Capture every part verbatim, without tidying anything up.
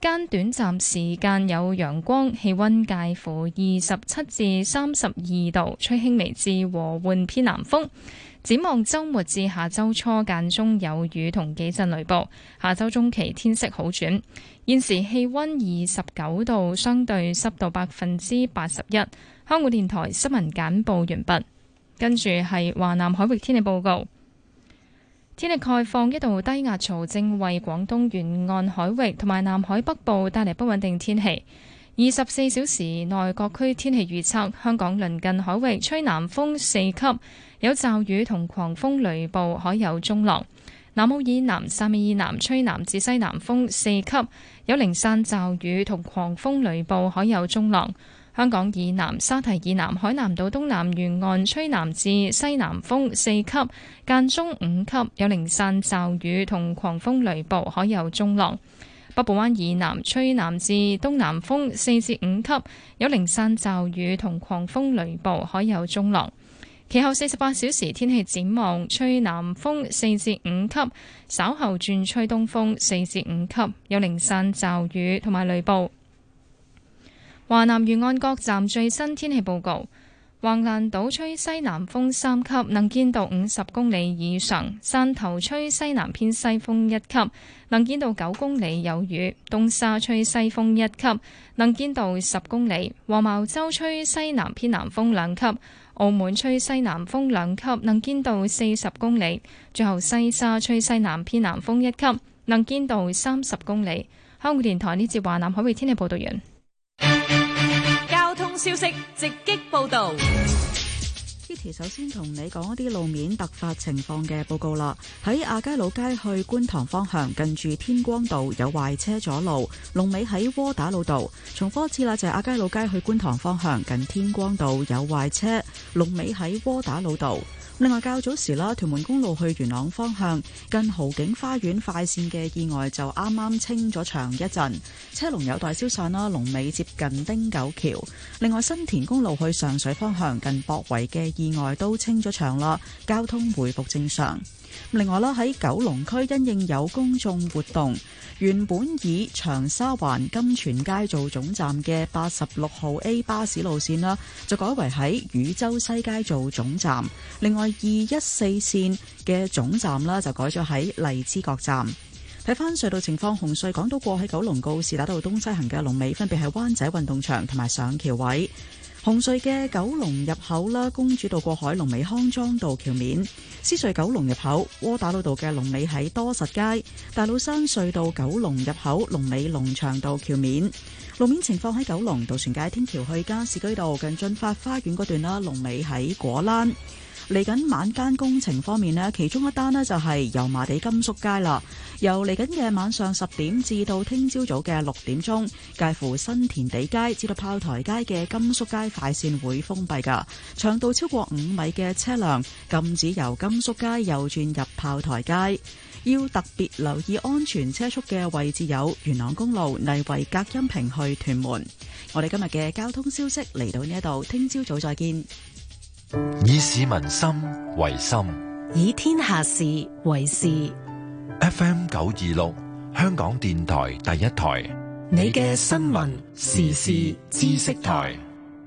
間短暫時間有陽光，氣溫介乎二十七至三十二度，吹輕微至和緩偏南風。展望週末至下週初間中有雨同幾陣雷暴，下週中期天色好轉。現時氣溫二十九度，相對濕度百分之八十一。香港電台新聞簡報完畢。跟住係華南海域天氣報告。天氣概況，一道低壓槽正為廣東沿岸海域同埋南海北部帶嚟不穩定天氣。二十四小時內各區天氣預測：香港鄰近海域吹南風四級，有驟雨同狂風雷暴，海有中浪。南澳以南、汕尾以南吹南至西南風四級，有零散驟雨同狂風雷暴，海有中浪。香港以南、沙堤以南、海南島東南沿岸吹南至西南風四級，間中五級，有零散驟雨同狂風雷暴，海有中浪。北部灣以南吹南至東南風四至五級，有零散驟雨同狂風雷暴，海有中浪。其後四十八小時天氣展望，吹南風四至五級，稍後轉吹東風四至五級，有零散驟雨同埋雷暴。華南沿岸各站最新天氣報告：橫瀾島吹西南風三級，能見度五十公里以上；汕頭吹西南偏西風一級，能見度九公里有雨；東沙吹西風一級，能見度十公里；黃茅洲吹西南偏南風兩級；澳門吹西南風兩級，能見度四十公里；最後西沙吹西南偏南風一級，能見度三十公里。香港電台呢節華南海域天氣報道完。 交通消息直擊報道。 Kitty 首先同你講一啲路面突發情況嘅報告啦。喺亞皆老街去觀塘方向，近住天光道有壞車阻路，龍尾喺窩打老道。重複一次啦，就係亞皆老街去觀塘方向，近天光道有壞車，龍尾喺窩打老道。另外較早時啦，屯門公路去元朗方向近豪景花園快線嘅意外就啱啱清咗場一陣，車龍有待消散啦，龍尾接近汀九橋。另外新田公路去上水方向近博圍嘅意外都清咗場啦，交通回復正常。另外啦，喺九龍區因應有公眾活動，原本以長沙灣金泉街做總站嘅八十六號 A 巴士路線啦，就改為喺汝州西街做總站。另外二一四線嘅總站啦，就改咗喺荔枝角站。睇翻隧道情況，紅隧港島過喺九龍告士打道東西行嘅龍尾分別係灣仔運動場同埋上橋位。紅隧嘅九龍入口啦，公主道過海龍尾康莊道橋面；獅隧九龍入口窩打老道嘅龍尾喺多實街；大老山隧道九龍入口龍尾龍翔道橋面。路面情況喺九龍渡船街天橋去加士居道近駿發花園嗰段啦，龍尾喺果欄。嚟緊晚間工程方面呢，其中一單呢就係油麻地甘肅街啦。由嚟緊嘅晚上十點至到聽朝早嘅六點鐘，介乎新填地街至到炮台街嘅甘肅街快線會封閉㗎，長度超過五米嘅車輛禁止由甘肅街右轉入炮台街。要特別留意安全車速嘅位置有元朗公路泥圍隔音屏去屯門。我哋今日嘅交通消息嚟到呢一度，聽朝早再見。 以市民心為心， 以天下事為事。 F M 九二六，香港電台第一台， 你嘅新聞時事知識台。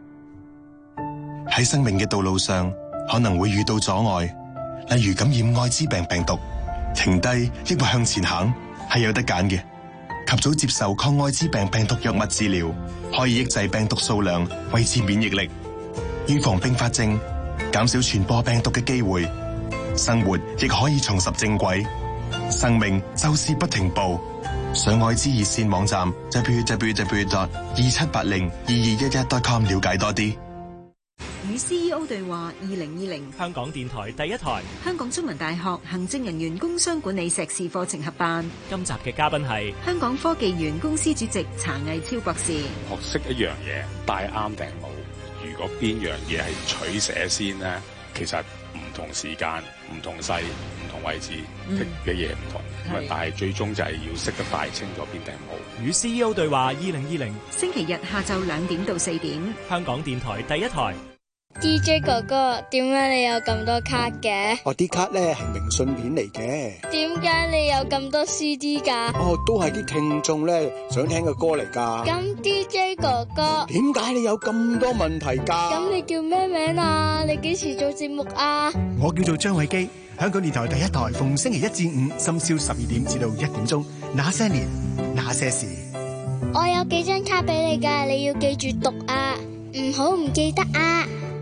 喺生命嘅道路上，可能會遇到阻礙，例如感染艾滋病病毒，停低抑或向前行，係有得揀嘅。及早接受抗艾滋病病毒藥物治療，可以抑制病毒數量，維持免疫力，預防併發症，減少傳播病毒嘅機會，生活亦可以重拾正軌。生命就是不停步。上愛滋熱線網站 double-u double-u double-u dot 二七八零二二一一 dot com 了解多啲。 與 C E O 對話二零二零， 香港電台第一台， 香港中文大學行政人員工商管理碩士課程合辦。 今集嘅嘉賓係香港科技園公司主席查毅超博士。 學識一樣嘢，戴啱定冇？如果邊樣嘢係取捨先呢？其實唔同時間、唔同勢、唔同位置嘅嘢唔同，咁、嗯、但係最終就係要識得帶清楚邊定冇。 與 C E O 對話二零二零， 星期日下晝兩點到四點， 香港電台第一台。 D J 哥哥，點解你有咁多卡嘅？ 我啲卡咧係明信片嚟嘅。 點解你有咁多 C D 噶？ 哦，都係啲聽眾咧想聽嘅歌嚟噶。 咁 D J 哥哥， 點解你有咁多問題噶？ 咁你叫咩名啊？你幾時做節目啊？ 我叫做張偉基，香港電台第一台，逢星期一至五深宵十二點至到一點鐘，那些年那些事。 我有幾張卡俾你噶，你要記住讀啊，唔好唔記得啊。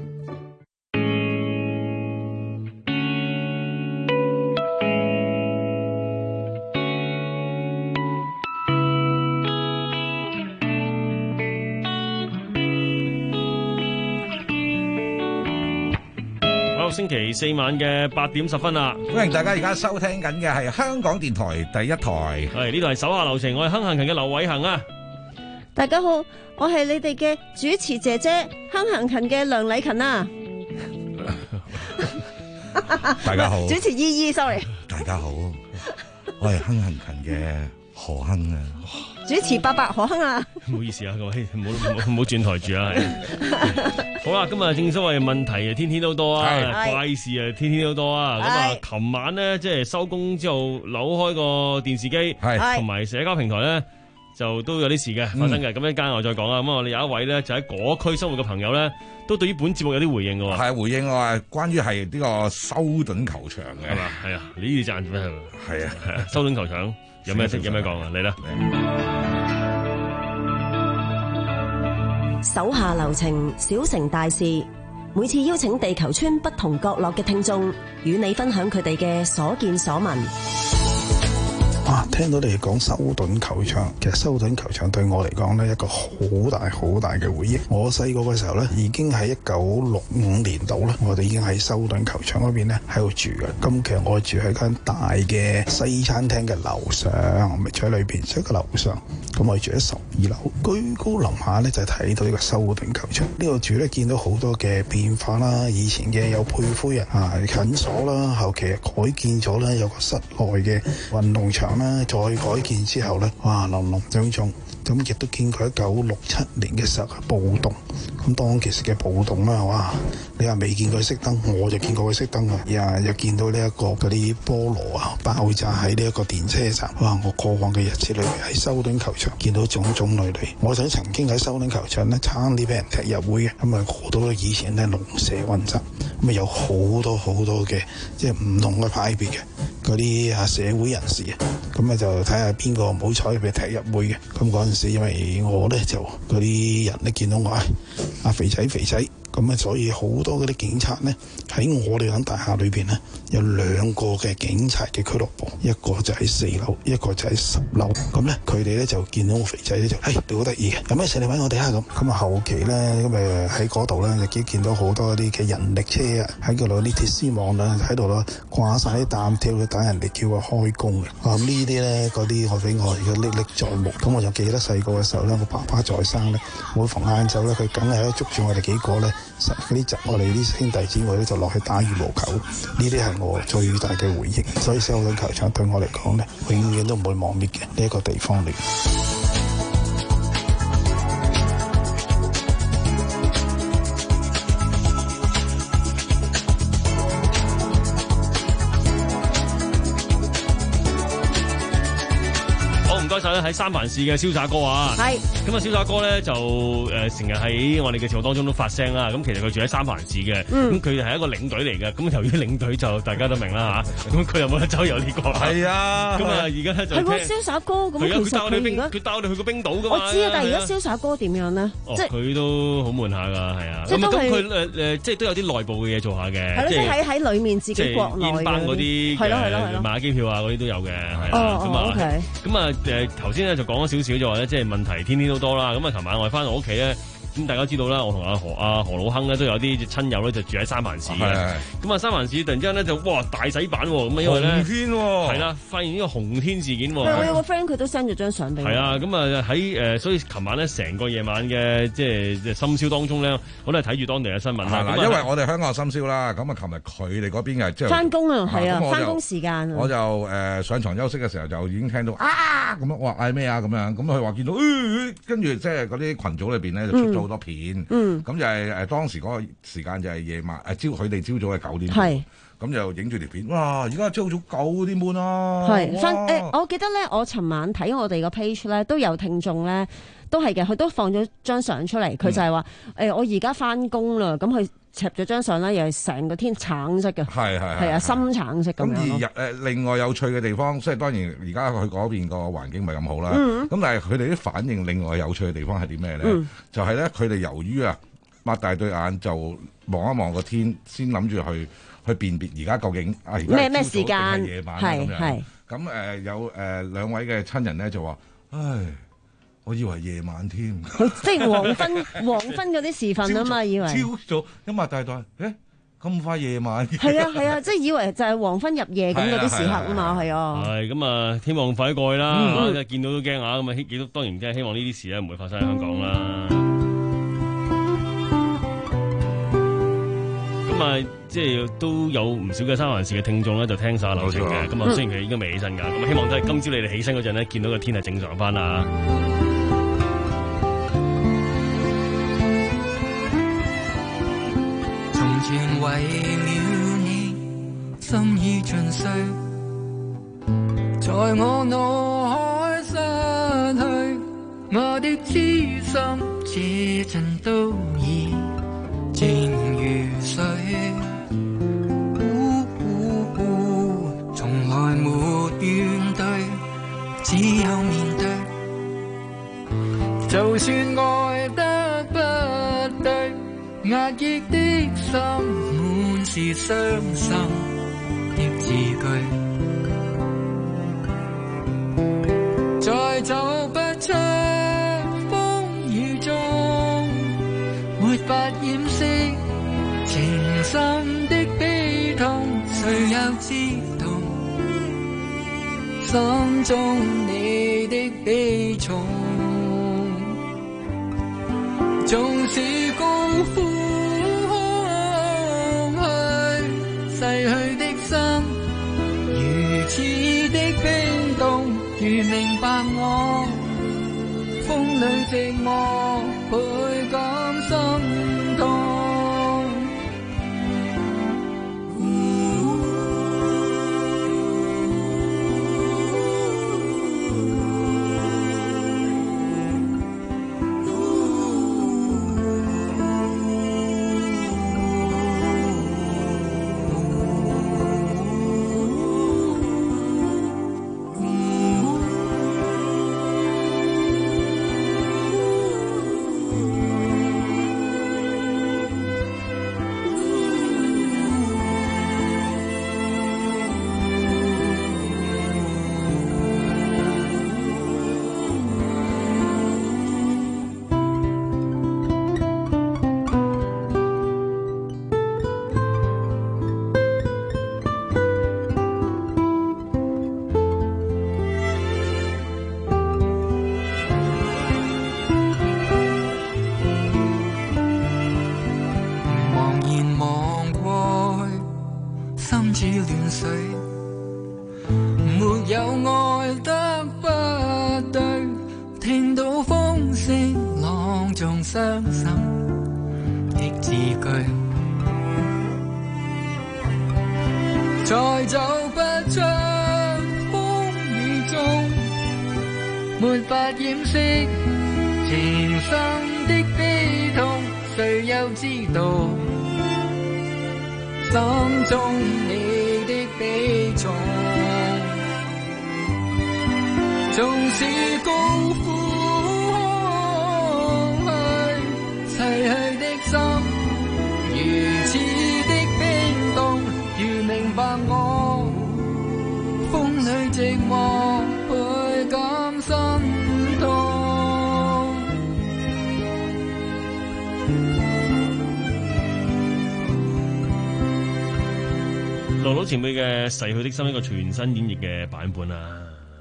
星期四晚嘅八點十分啦， 歡迎大家而家收聽緊嘅係香港電台第一台。 係呢度係手下留情，我係亨行勤嘅劉偉恒啊。 大家好，我係你哋嘅主持姐姐亨行勤嘅梁禮勤啊。 大家好， 主持依依 ，sorry。 大家好，我係亨行勤嘅何亨啊。 主持伯伯何亨啊。 唔好意思啊，各位，唔好唔好唔好轉台住啊。好啦，今日正所謂問題啊，天天都多啊，怪事啊，天天都多啊。咁啊，琴晚咧即係收工之後扭開個電視機，同埋社交平台咧就都有啲事嘅發生嘅。咁一陣間我再講啊。咁我哋有一位咧就喺嗰區生活嘅朋友咧，都對於本節目有啲回應嘅。 係回應我話關於係呢個修頓球場嘅， 係嘛？係啊，你呢啲讚咩？ 係啊，係啊， 修頓球場有咩有咩講啊？嚟啦！ 手下留情，小成大事。每次邀請地球村不同角落嘅聽眾，與你分享佢哋嘅所見所聞。 哇！聽到你講修頓球場，其實修頓球場對我嚟講呢，一個好大好大嘅回憶。我細個嘅時候呢，已經喺一九六五年度啦，我哋已經喺修頓球場嗰邊呢喺度住嘅。咁其實我住喺間大嘅西餐廳嘅樓上，我咪住喺裏邊，即係個樓上。咁我住喺十二樓，居高臨下呢，就睇到呢個修頓球場。呢度住呢，見到好多嘅變化啦，以前嘅有配夫人啊診所啦，後期改建咗啦，有個室內嘅運動場啦，再改建之後咧，哇，林林總總，咁亦都見過一九六七年嘅時候嘅暴動。咁當其時嘅暴動啦，哇！你話未見過熄燈，我就見過佢熄燈啊！又又見到呢一個嗰啲菠蘿啊爆炸喺呢一個電車站。哇！我過往嘅日子裏邊喺修頓球場見到種種類類。我想曾經喺修頓球場咧差啲俾人踢入會嘅，咁啊好多以前咧龍蛇混雜，咁啊有好多好多嘅即係唔同嘅派別嘅嗰啲啊社會人士啊，咁啊就睇下邊個唔好彩俾踢入會嘅。咁嗰陣時因為我咧就嗰啲人咧見到我啊，阿肥仔肥仔。咁啊，所以好多嗰啲警察咧喺我哋間大廈裏邊咧，有兩個嘅警察嘅俱樂部，一個就喺四樓，一個就喺十樓。咁咧，佢哋咧就見到我肥仔咧就，誒，你好得意嘅，有咩事你揾我哋啊咁。咁啊，後期咧咁誒喺嗰度咧，就見到好多啲嘅人力車啊，喺嗰度啲鐵絲網啊，喺度咯掛晒啲擔挑去等人哋叫佢開工嘅。啊，呢啲咧嗰啲我俾我而家歷歷在目。咁我就記得細個嘅時候咧，我爸爸在生咧，每逢晏晝咧，佢梗係咧捉住我哋幾個咧。嗰啲集我哋啲兄弟姊妹咧就落去打羽毛球，呢啲係我最大嘅回憶。所以修頓球場對我嚟講咧，永遠都唔會磨滅嘅呢一個地方嚟。 唔該晒咧，喺三藩市嘅瀟灑哥啊，係咁啊！瀟灑哥咧就誒成日喺我哋嘅節目當中都發聲啦。咁其實佢住喺三藩市嘅，咁佢係一個領隊嚟嘅。咁由於領隊就大家都明啦嚇，咁佢又冇得周遊呢個。係啊，咁啊而家咧就係喎瀟灑哥咁，其實佢而家佢帶我哋去過冰島㗎嘛。 我知啊，但係而家瀟灑哥點樣咧？ 即係佢都好悶下㗎，係啊。咁咁佢誒誒即係都有啲內部嘅嘢做下嘅。 係咯，即係喺喺裡面自己國內嘅。 煙班嗰啲係咯係咯係咯， 買機票啊嗰啲都有嘅，係啦。 咁啊 ，OK。 咁啊誒頭先咧就講咗少少就話咧，即係問題天天都多啦。咁啊，琴晚我哋翻到屋企咧，咁大家知道啦，我同阿何阿何老亨咧都有啲親友咧就住喺三藩市嘅。咁啊，三藩市突然之間咧就哇大洗版喎，咁啊因為咧紅天喎， 係啦，發現呢個紅天事件喎。 我有個 friend 佢都 send 咗張相俾我。 係啊，咁啊喺誒，所以琴晚咧成個夜晚嘅即係深宵當中咧，我都係睇住當地嘅新聞啦。 因為我哋香港深宵啦，咁啊，琴日佢哋嗰邊嘅即係翻工啊，係啊，翻工時間。 我就誒上床休息嘅時候就已經聽到啊咁樣，我話嗌咩啊咁樣，咁佢話見到，跟住即係嗰啲群組裏邊咧就出咗好多片。 嗯， 咁就係誒當時嗰個時間就係夜晚誒朝佢哋朝早係九點。 係。 咁就影住條片，哇！而家朝早九點半啦。 係翻誒，我記得咧，我尋晚睇我哋個 page 咧，都有聽眾咧，都係嘅，佢都放咗張相出嚟，佢就係話誒，我而家翻工啦，咁佢攝咗張相咧，又係成個天橙色嘅， 係係係啊，深橙色咁樣。 咁而誒另外有趣嘅地方，即係當然而家佢嗰邊個環境唔係咁好啦。咁、 嗯、 但係佢哋啲反應另外有趣嘅地方係啲咩咧？ 嗯、就係咧，佢哋由於啊擘大對眼就望一望個天，先諗住去。去辨別而家究竟啊，而家咩咩時間係夜晚咁樣。 係咁誒、呃、有誒、呃、兩位嘅親人咧就話：唉，我以為夜晚添。 即係黃昏黃昏嗰啲時分啊嘛，以為朝早一擘大對眼，誒咁快夜晚？ 係啊係啊，即係以為就係黃昏入夜咁嗰啲時刻啊嘛，係啊。 係咁啊，希望快啲過去啦。 嗯嗯、 見到都驚啊，咁啊，亦都當然即係希望呢啲事咧唔會發生喺香港啦。咁啊，即係都有唔少嘅三藩市嘅聽眾咧，就聽晒流程嘅。咁啊，雖然佢應該未起身㗎，咁希望都係今朝你哋起身嗰陣咧，見到個天係正常翻啦。 從前為了你，心已盡碎，在我腦海失去我的痴心，這陣都已靜如水，嗚嗚嗚，從來沒怨對，只有面對。就算愛得不對，壓抑的心滿是傷心的字句，再走不出風雨中，沒法掩飾情深的悲痛，誰又知道心中你的悲重？縱使高呼空虛，逝去的心如此的冰凍，如明白我風裏寂寞，倍感心痛。再走不出風雨中，沒法掩飾情深的悲痛，誰又知道心中你的悲重？縱使高呼空虛，逝去的心如此的冰凍，如明白我風裏寂寞，倍感心痛。 羅老前輩嘅《逝去的心》一個全新演繹嘅版本啊！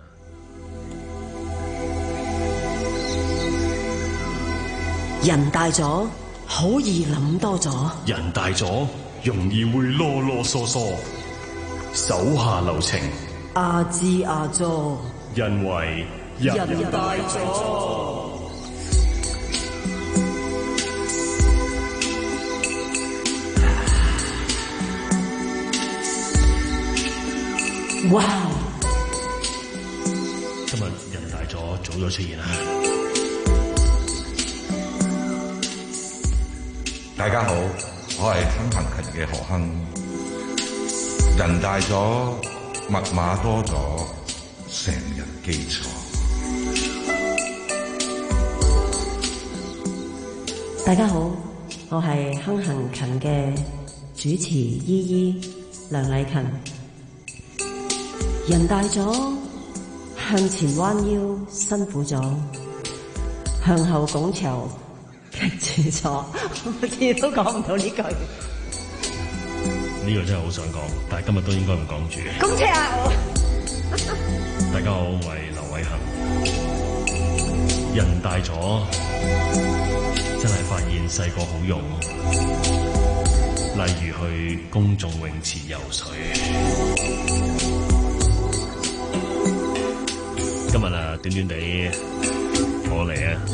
人大咗，好易諗多咗。 人大咗，容易會囉囉嗦嗦。手下留情， 阿支阿佐， 因為人大咗。 哇！ 今日人大咗，早咗出現啦。 大家好，我係亨行勤嘅何亨。人大咗，密碼多咗，成日記錯。 大家好，我係亨行勤嘅主持依依梁禮勤。人大咗，向前彎腰辛苦咗，向後拱潮棘住咗，我次都講唔到呢句。 呢個真係好想講，但係今日都應該唔講住。 恭喜啊我！ 大家好，我係劉偉恒。人大咗，真係發現細個好用，例如去公眾泳池游水。今日啊，短短地我嚟啊，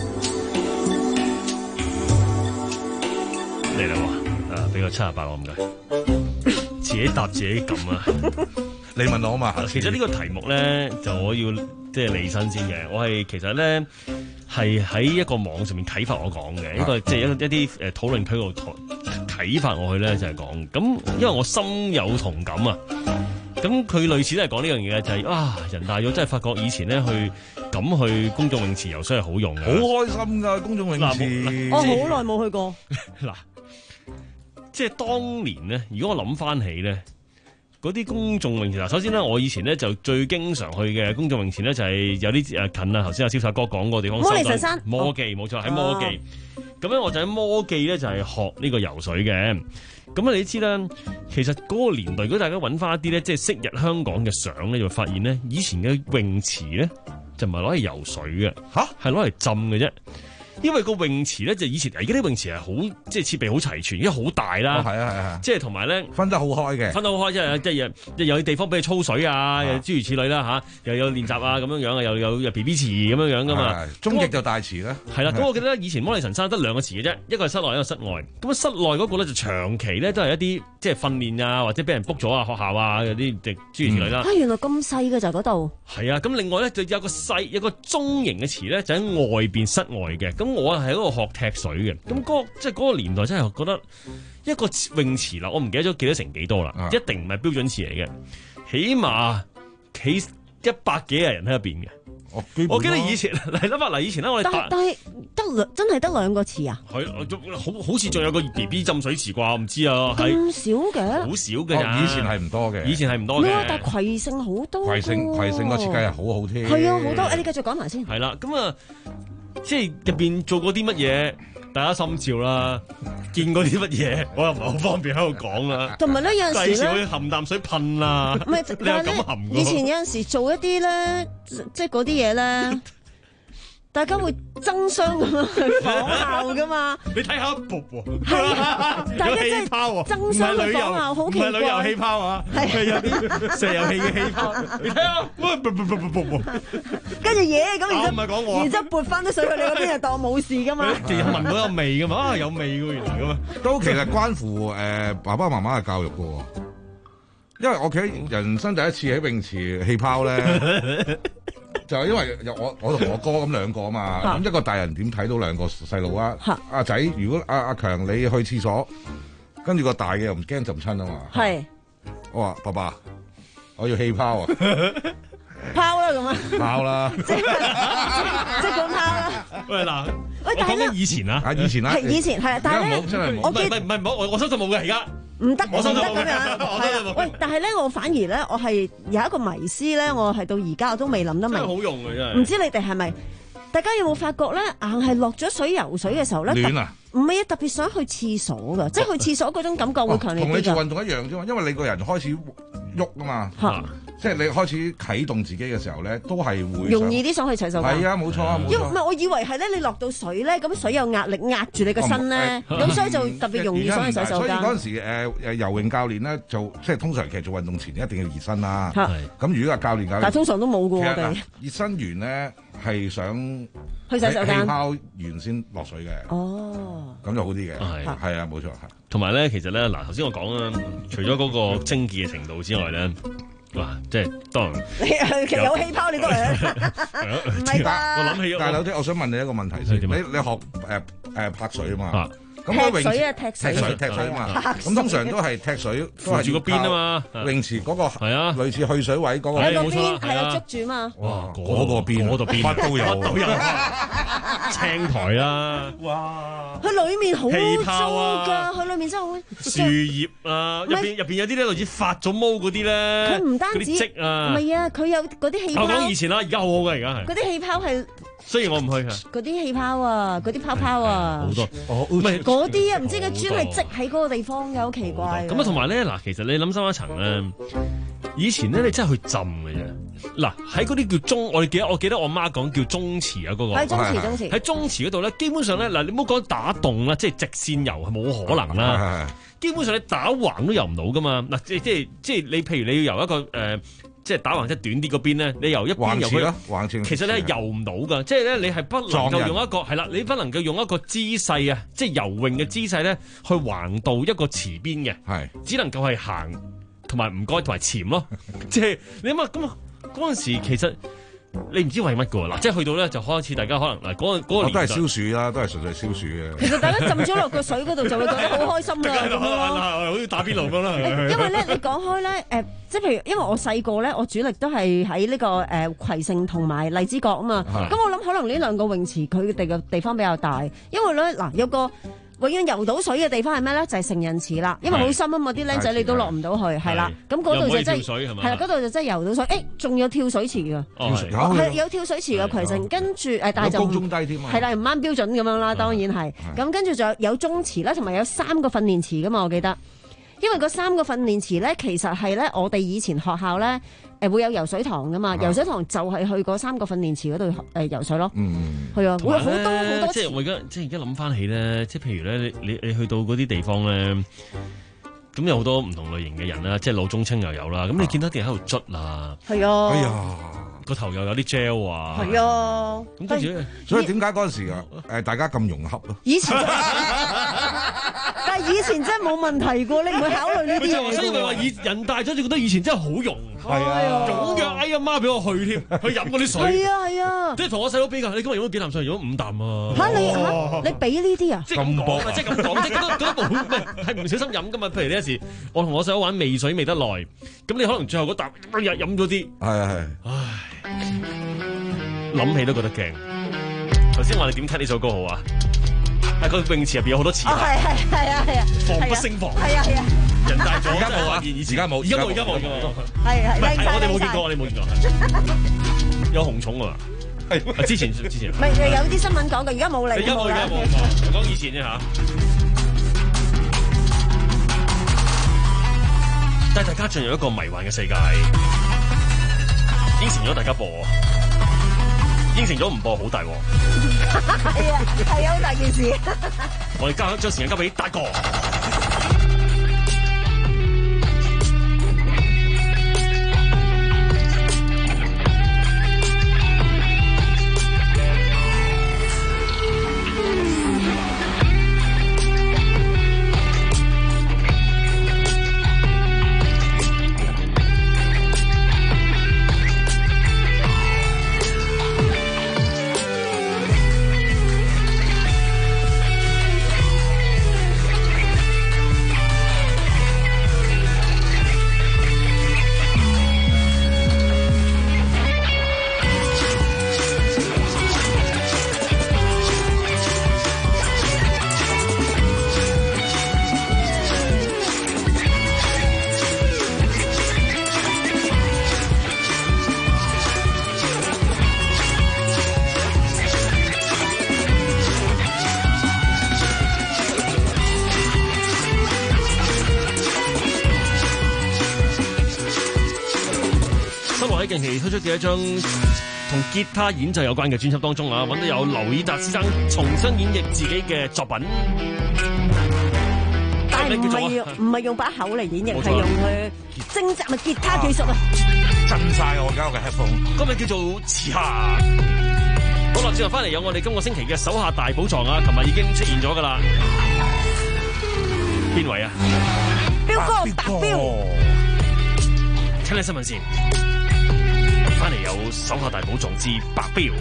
嚟啦喎！啊，俾個七十八我唔該。自己答自己咁啊！ 你問我嘛？ 其實呢個題目咧，就我要即係離身先嘅。我係其實咧係喺一個網上面啟發我講嘅，一個即係一一啲誒討論區度啟發我去咧就係講。咁因為我深有同感啊。咁佢類似都係講呢樣嘢嘅，就係、是、啊人大咗真係發覺以前咧去咁去公眾泳池游水係好用嘅， 好開心㗎公眾泳池。 我好耐冇去過。 嗱。即係當年咧，如果我諗翻起咧，嗰啲公眾泳池嗱，首先咧，我以前咧就最經常去嘅公眾泳池咧，就係有啲誒近啊，頭先阿蕭殺哥講個地方， 摩利神山， 摩記冇錯喺摩記。咁咧、哦，我就喺摩記咧就係學呢個游水嘅。咁啊，你知啦，其實嗰個年代，如果大家揾翻一啲咧，即係昔日香港嘅相咧，就會發現咧，以前嘅泳池咧就唔係攞嚟游水嘅，吓係攞嚟浸嘅啫。因為個泳池咧就以前，而家啲泳池係好即係設備好齊全，而家好大啦。 係啊係啊， 即係同埋咧分得好開嘅， 分得好開，即係即係又有地方俾你操水啊，又諸如此類啦嚇，又有練習啊咁樣樣啊，又有又 B B 池咁樣樣噶嘛。 終極就大池啦。 係啦，咁我記得以前摩利神山得兩個池嘅啫，一個係室內，一個室外。咁啊室內嗰個咧就長期咧都係一啲即係訓練啊，或者俾人 book 咗啊，學校啊有啲即係諸如此類啦。 啊，原來咁細嘅就嗰度。 係啊，咁另外咧就有個細有個中型嘅池咧，就喺外邊室外嘅。咁我係喺嗰度學踢水嘅，咁嗰即係嗰個年代真係覺得一個泳池啦，我唔記得咗幾多成幾多啦，啊、一定唔係標準池嚟嘅，起碼企一百幾個人喺入邊嘅。我我記得以前嚟諗下嗱，以前咧我哋但但係得兩真係得兩個池啊？ 係好好似仲有個 B B 浸水池啩，我唔知啊。 咁少嘅？ 好少嘅咋、 哦？以前係唔多嘅。 以前係唔多嘅。 但係葵盛好多。 葵盛葵盛個設計係好好添。 係啊，好多。誒，你繼續講埋先。 係啦，咁啊。即係入邊做過啲乜嘢，大家心照啦。見過啲乜嘢，我又唔係好方便喺度講啦。 同埋咧，有陣時咧， 含啖水噴啦。 唔係， 你又咁含㗎？ 以前有陣時做一啲咧，即係嗰啲嘢咧。大家會爭相咁樣去仿效噶嘛？ 你睇下瀑喎， 係啊！大家真係爭相去仿效，好奇怪。 唔係旅遊氣泡啊，係有啲石油氣嘅氣泡。你睇下，跟住嘢咁， 然之後唔係講我， 然之後撥翻啲水去你嗰邊，就當冇事噶嘛。 其實聞到有味噶嘛？啊，有味㗎原來咁啊！ 都其實關乎誒爸爸媽媽嘅教育㗎喎，因為我企人生第一次喺泳池氣泡咧。就係因為我我同我哥咁兩個啊嘛，咁一個大人點睇到兩個細路啊？阿仔，如果阿阿強你去廁所，跟住個大嘅又唔驚浸親啊嘛。係，我話爸爸，我要氣泡啊！ 拋啦咁啊！ 拋啦！ 即即管拋啦！ 喂嗱， 喂，但係咧以前啊， 啊以前啊， 係以前係啊，但係咧， 真係我記唔係唔係唔好，我我相信冇嘅而家。 唔得， 我唔得咁樣。係啊，喂，但係咧，我反而咧，我係有一個迷思咧，我係到而家我都未諗得明。 真係好用嘅真係。 唔知你哋係咪？大家有冇發覺咧？硬係落咗水游水嘅時候咧， 暖啊！ 唔係啊，特別想去廁所㗎，即係去廁所嗰種感覺會強烈啲㗎。 同你做運動一樣啫嘛，因為你個人開始喐啊嘛。嚇！即係你開始啟動自己嘅時候咧，都係會容易啲想去洗手間。 係啊，冇錯啊，冇錯。 因為唔係，我以為係咧，你落到水咧，咁水有壓力壓住你個身咧，咁所以就特別容易想去洗手間。 所以嗰陣時誒誒游泳教練咧，做即係通常其實做運動前一定要熱身啦。係。咁如果係教練教練， 但係通常都冇㗎我哋。 熱身完咧係想去洗手間， 氣泡完先落水嘅。 哦。 咁就好啲嘅。係係啊，冇錯係。 同埋咧，其實咧嗱，頭先我講啦，除咗嗰個精緻嘅程度之外咧。 哇！即係當然， 其實有氣泡你都係，唔係㗎？ 我諗起， 但係劉姐，我想問你一個問題先，你你學誒誒拍水啊嘛？咁踢水啊，踢水， 踢水踢水啊嘛。咁通常都係踢水，都係住個邊啊嘛。 泳池嗰個係啊， 類似去水位嗰個。 喺個邊係啊，捉住嘛。 哇！嗰個邊， 嗰度邊乜都有， 乜都有。青苔啦， 哇！ 佢裡面好氣泡啊， 佢裡面真係好樹葉啊，入邊入邊有啲咧類似發咗毛嗰啲咧， 佢唔單止積啊， 唔係啊，佢有嗰啲氣泡。 我講以前啦，而家好好嘅，而家係。 嗰啲氣泡係。 雖然我唔去啊， 嗰啲氣泡啊，嗰啲泡泡啊， 好多， 唔係嗰啲啊，唔知佢專係積喺嗰個地方嘅，好奇怪。 咁啊，同埋咧嗱，其實你諗深一層咧，以前咧你真係去浸嘅啫。嗱喺嗰啲叫中，我哋記得我記得我媽講叫中池啊，嗰個係中池中池喺中池嗰度咧，基本上咧嗱，你唔好講打洞啦，即係直線游係冇可能啦。基本上你打橫都游唔到噶嘛。嗱，即係即係即係你，譬如你要游一個誒。即係打橫即係短啲嗰邊咧，你由一邊游去，其實咧係游唔到噶。即係咧，你係不能夠用一個係啦，你不能夠用一個姿勢啊，即係游泳嘅姿勢咧，去橫渡一個池邊嘅，係只能夠係行同埋唔該同埋潛咯。即係你諗下咁啊，嗰陣時其實。你唔知為乜噶嗱，即係去到咧就開始大家可能嗱嗰個嗰個年代都係消暑啦，都係純粹消暑嘅。 其實大家浸咗落個水嗰度就會覺得好開心啦，咁咯， 好似打邊爐咁啦。 因為咧，你講開咧，誒，即係譬如，因為我細個咧，我主力都係喺呢個誒葵盛同埋荔枝角啊嘛。咁我諗可能呢兩個泳池佢哋嘅地方比較大，因為咧嗱有個。永遠游到水嘅地方係咩咧？就係成人池啦，因為好深啊嘛，啲僆仔你都落唔到去，係啦。咁嗰度就真係係啦，嗰度就真係游到水。誒，仲有跳水池㗎，係有跳水池嘅葵盛，跟住誒，但係就高中低添啊， 係啦，唔啱標準咁樣啦，當然係。咁跟住仲有有中池啦，同埋有三個訓練池㗎嘛，我記得。因為嗰三個訓練池咧，其實係咧，我哋以前學校咧。誒會有游水堂噶嘛？游水堂就係去嗰三個訓練池嗰度誒游水咯。嗯，係啊，會好多好多。 即係我而家即係而家諗翻起咧，即係譬如咧，你你你去到嗰啲地方咧，咁有好多唔同類型嘅人啦，即係老中青又有啦。咁你見到啲人喺度捽啊，係啊，哎呀，個頭又有啲 gel 啊， 係啊。 咁跟住咧， 所以點解嗰陣時啊誒大家咁融洽咯？ 以前，但係以前真係冇問題過，你唔會考慮呢啲嘢。 所以咪話以人大咗就覺得以前真係好融。 係啊， 總約哎阿媽俾我去添，去飲嗰啲水。 係啊係啊， 即係同我細佬比較，你今日飲咗幾啖水？飲咗五啖啊！ 嚇你嚇你俾呢啲啊？ 即係咁講，即係咁講，即係覺得覺得冇咩係唔小心飲噶嘛？譬如呢一時，我同我細佬玩味水味得耐，咁你可能最後嗰啖日飲咗啲。 係啊係。 唉，諗起都覺得驚。頭先我哋點聽呢首歌好啊？喺個泳池入邊有好多池。 係係係啊係啊， 防不勝防。 係啊係啊。 人大咗， 而家冇啊！而家冇， 而家冇，而家冇，而家冇。 係係， 係我哋冇見過，我哋冇見過。有紅蟲啊！係之前之前。 唔係有啲新聞講嘅，而家冇嚟。 而家冇，而家冇。講以前啫嚇。帶大家進入一個迷幻嘅世界，應承咗大家播，應承咗唔播好大鑊。 係啊，係啊，好大件事。 我哋交將時間交俾大哥。喺近期推出嘅一張同吉他演奏有關嘅專輯當中啊，揾到有劉以達先生重新演繹自己嘅作品， 但係唔係唔係用把口嚟演繹，係用佢精湛嘅吉他技術啊！ 震晒我而家嘅 headphone， 今日叫做遲下。好啦，之後翻嚟有我哋今個星期嘅手下大寶藏啊，琴日已經出現咗噶啦，邊位啊？ 彪哥，達標。 聽聽新聞先。翻嚟有手下大寶藏之白標。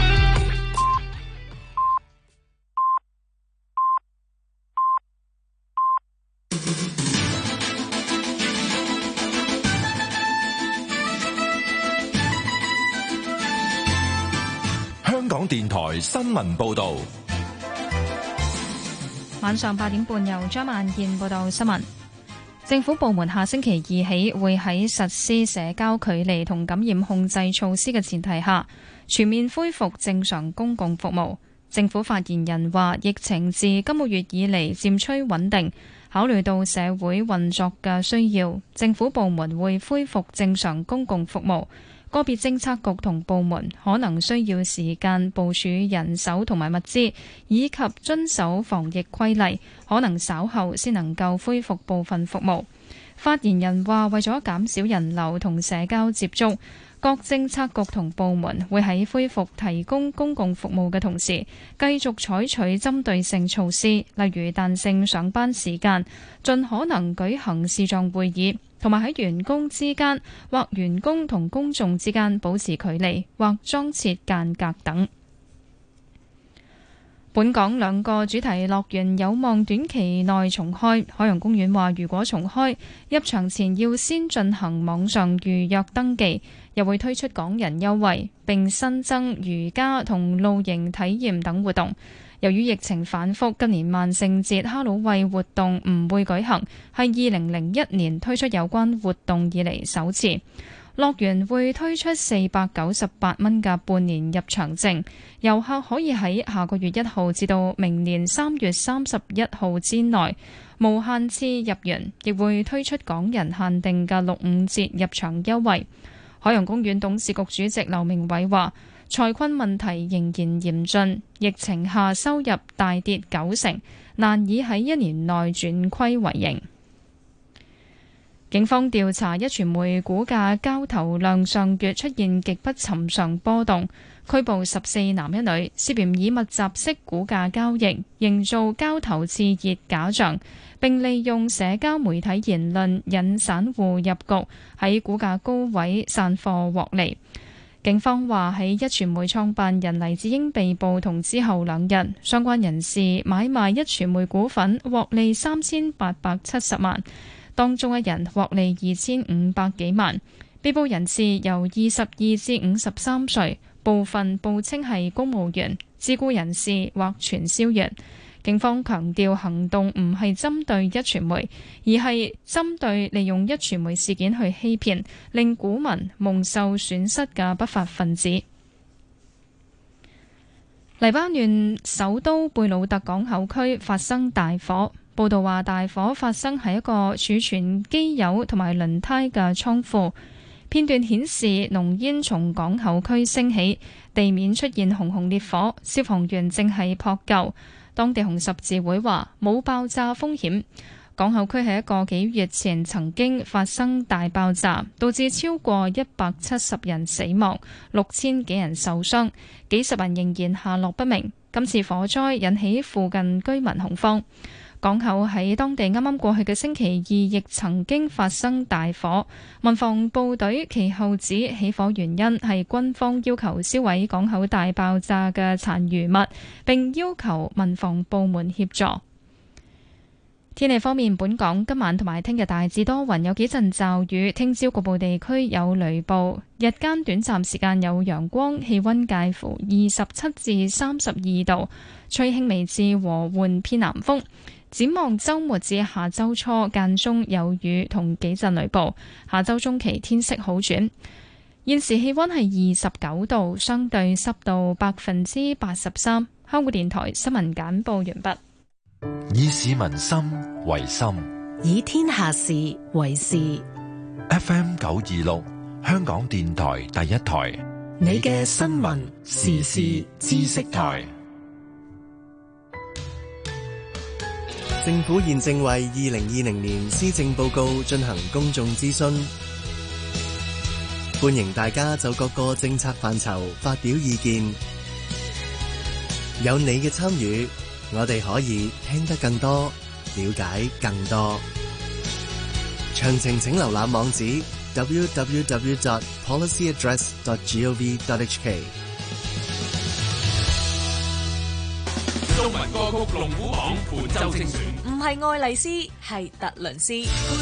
香港電台新聞報道。 晚上八點半由張萬燕報道新聞。政府部門下星期二起會喺實施社交距離同感染控制措施嘅前提下，全面恢復正常公共服務。政府發言人話，疫情自今個月以嚟漸趨穩定，考慮到社會運作嘅需要，政府部門會恢復正常公共服務。個別政策局同部門可能需要時間部署人手同埋物資，以及遵守防疫規例，可能稍後先能夠恢復部分服務。發言人話，為咗減少人流同社交接觸，各政策局同部門會喺恢復提供公共服務嘅同時，繼續採取針對性措施，例如彈性上班時間，盡可能舉行視像會議，同埋喺員工之間或員工同公眾之間保持距離或裝設間隔等。本港兩個主題樂園有望短期內重開。海洋公園話，如果重開，入場前要先進行網上預約登記，又會推出港人優惠，並新增瑜伽同露營體驗等活動。由於疫情反覆，今年萬聖節哈囉喂活動唔會舉行，係二零零一年推出有關活動以嚟首次。樂園會推出四百九十八蚊嘅半年入場證，遊客可以喺下個月一號至到明年三月三十一號之內無限次入園，亦會推出港人限定嘅六五折入場優惠。海洋公園董事局主席劉明偉話，財困問題仍然嚴峻，疫情下收入大跌九成，難以喺一年內轉虧為盈。警方調查壹傳媒股價交投量上月出現極不尋常波動，拘捕十四男一女，涉嫌以密集式股價交易營造交投熾熱假象，並利用社交媒體言論引散戶入局，喺股價高位散貨獲利。警方話，喺壹傳媒創辦人黎智英被捕同之後兩日，相關人士買賣壹傳媒股份獲利三千八百七十萬。當中一人獲利二千五百幾萬，被捕人士由二十二至五十三歲，部分報稱係公務員、自僱人士或傳銷員。警方強調行動唔係針對壹傳媒，而係針對利用壹傳媒事件去欺騙、令股民蒙受損失嘅不法分子。黎巴嫩首都貝魯特港口區發生大火。報道話，大火發生喺一個儲存機油同埋輪胎嘅倉庫。片段顯示濃煙從港口區升起，地面出現熊熊烈火，消防員正係撲救。當地紅十字會話冇爆炸風險。港口區喺一個幾月前曾經發生大爆炸，導致超過一百七十人死亡，六千幾人受傷，幾十人仍然下落不明。今次火災引起附近居民恐慌。港口喺當地啱啱過去嘅星期二亦曾經發生大火，民防部隊其後指起火原因係軍方要求銷毀港口大爆炸嘅殘餘物，並要求民防部門協助。天氣方面，本港今晚同埋聽日大致多雲，有幾陣驟雨，聽朝局部地區有雷暴，日間短暫時間有陽光，氣溫介乎二十七至三十二度，吹輕微至和緩偏南風。展望週末至下週初間中有雨同幾陣雷暴，下週中期天色好轉。現時氣溫係二十九度，相對濕度百分之八十三。香港電台新聞簡報完畢。 以市民心為心， 以天下事為事。 F M 九二六，香港電台第一台， 你嘅新聞時事知識台。 政府現正為二零二零年施政報告進行公眾諮詢，歡迎大家就各個政策範疇發表意見。有你嘅參與，我哋可以聽得更多，了解更多。詳情請瀏覽網址 w w w dot policy address dot gov dot h k。 中文歌曲龍虎榜本周精選， 唔係愛麗絲，係特倫斯。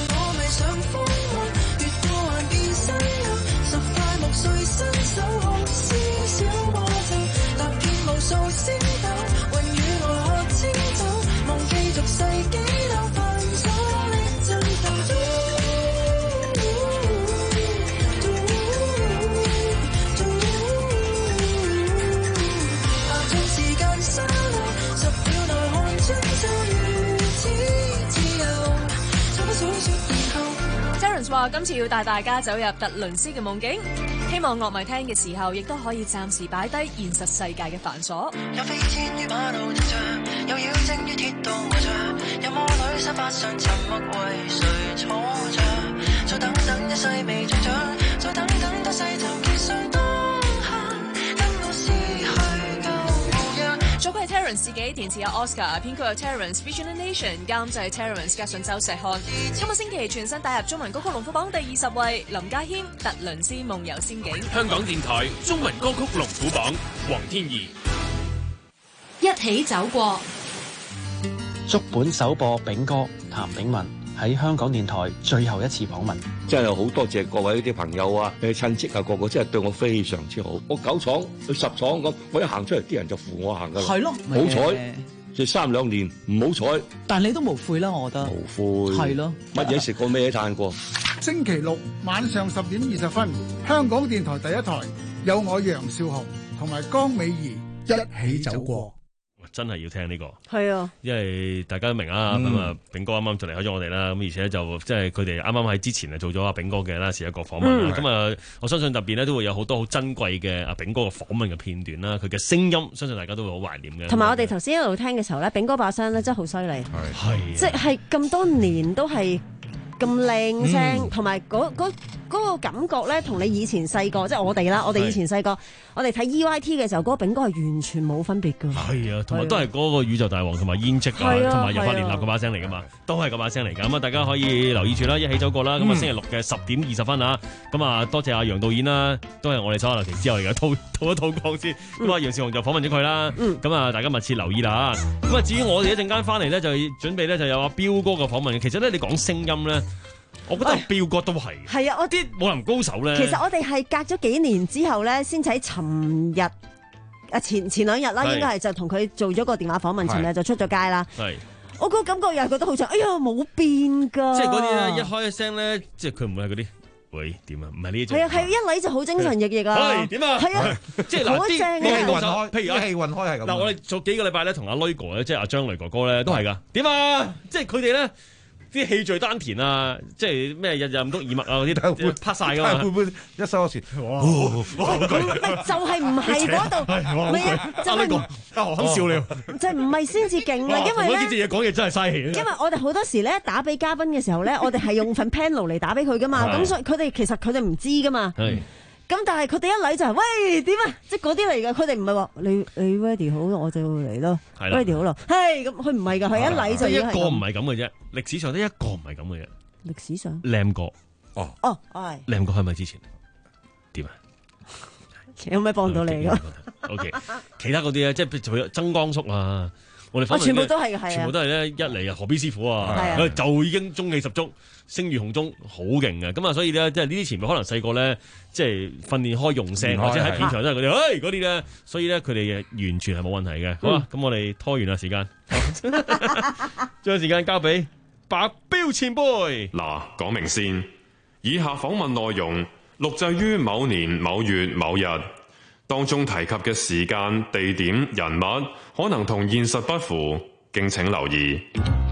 話今次要帶大家走入特倫斯嘅夢境，希望樂迷聽嘅時候，亦都可以暫時擺低現實世界嘅繁瑣。有飛天於馬路直着，有妖精於鐵道卧着，有魔女沙發上沉默為誰坐着，再等等一世未着着，再等等多世就結束當下，等我失去舊模樣。作曲係 Terence 自己，填詞有 Oscar， 編曲有 Terence，Featuring the Nation， 監製 Terence， 加上周錫漢。今個星期全新打入中文歌曲龍虎榜第二十位，林家謙《特倫斯夢遊仙境》。 香港電台中文歌曲龍虎榜，黃天怡一起走過。 足本首播炳哥譚炳文喺香港電台最後一次訪問， 真係好多謝各位啲朋友啊、誒親戚啊，個個真係對我非常之好。我九廠去十廠咁，我一行出嚟，啲人就扶我行噶啦。 係咯， 好彩即係三兩年唔好彩， 但你都無悔啦，我覺得。 無悔係咯，乜嘢食過咩嘆過。 星期六晚上十點二十分，香港電台第一台有我楊少雄同埋江美儀一起走過。 真係要聽呢、這個， 係啊， 因為大家都明啊，咁啊、嗯，炳哥啱啱就離開咗我哋啦，咁而且就即係佢哋啱啱喺之前啊做咗阿炳哥嘅啦，是一個訪問啦，咁啊、嗯，我相信入邊咧都會有好多好珍貴嘅阿炳哥嘅訪問嘅片段啦，佢嘅聲音，相信大家都會好懷念嘅。同埋我哋頭先一路聽嘅時候咧，炳哥把聲咧真係好犀利，係，即係咁多年都係咁靚聲，同埋嗰嗰嗰個感覺咧，同你以前細個，即係我哋啦，我哋以前細個，我哋睇 E Y T 嘅時候，嗰、嗰個炳哥係完全冇分別㗎。係啊，同埋都係嗰個宇宙大王同埋胭脂啊，同埋日發連立嗰把聲嚟㗎嘛，都係嗰把聲嚟㗎。咁啊，大家可以留意住啦，一起走過啦。咁啊，星期六嘅十點二十分啊，咁啊，多謝阿楊導演啦，都係我哋手下留情之後嚟嘅，吐吐一吐光先。咁啊，楊少雄就訪問咗佢啦。咁啊，大家密切留意啦。咁啊，至於我哋一陣間翻嚟咧，就準備咧就有阿彪哥嘅訪問。其實咧，你講聲音咧。我覺得彪哥都係係啊！我啲武林高手咧，其實我哋係隔咗幾年之後咧，先喺尋日啊前前兩日啦，應該係就同佢做咗個電話訪問，尋日就出咗街啦。係我個感覺又係覺得好似哎呀冇變噶，即係嗰啲咧一開聲咧，即係佢唔會係嗰啲喂點啊？唔係呢種係啊，係一嚟就好精神奕奕啊！係點啊？係啊，即係嗱啲氣運開，譬如啊氣運開係咁。嗱，我哋做幾個禮拜咧，同阿雷哥咧，即係阿張雷哥哥咧，都係噶。點啊？即係佢哋咧。啲氣聚丹田啊，即係咩日日唔督耳脈啊嗰啲會拍晒㗎嘛，會唔會一收一次？哇！就係唔係嗰度？唔係啊，就係啊何肯笑你？就唔係先至勁啊，因為咧呢啲嘢講嘢真係嘥氣。因為我哋好多時咧打俾嘉賓嘅時候咧，我哋係用份 panel 嚟打俾佢㗎嘛，咁所以佢哋其實佢哋唔知㗎嘛。咁但係佢哋一嚟就係喂點啊，即係嗰啲嚟㗎，佢哋唔係話你你 ready 好我就嚟咯 ，ready 好咯，係咁佢唔係㗎，佢一嚟就一個唔係咁嘅啫，歷史上得一個唔係咁嘅啫，歷史上 Lam 哥哦哦係 Lam 哥係咪之前點啊？有咩幫到你㗎 ？OK， 其他嗰啲咧即係譬如曾江叔啊。我哋全部都係嘅，係啊！全部都係咧，一嚟啊何必師傅啊，就已經中氣十足，聲如洪鐘，好勁嘅。咁啊，所以咧，即係呢啲前輩可能細個咧，即係訓練開用聲，或者喺片場都係嗰啲，誒嗰啲咧，所以咧佢哋完全係冇問題嘅。好啦，咁我哋拖完啦時間，將時間交俾白彪前輩。 嗱，講明先，以下訪問內容錄製於某年某月某日。當中提及嘅時間、地點、人物可能同現實不符，敬請留意。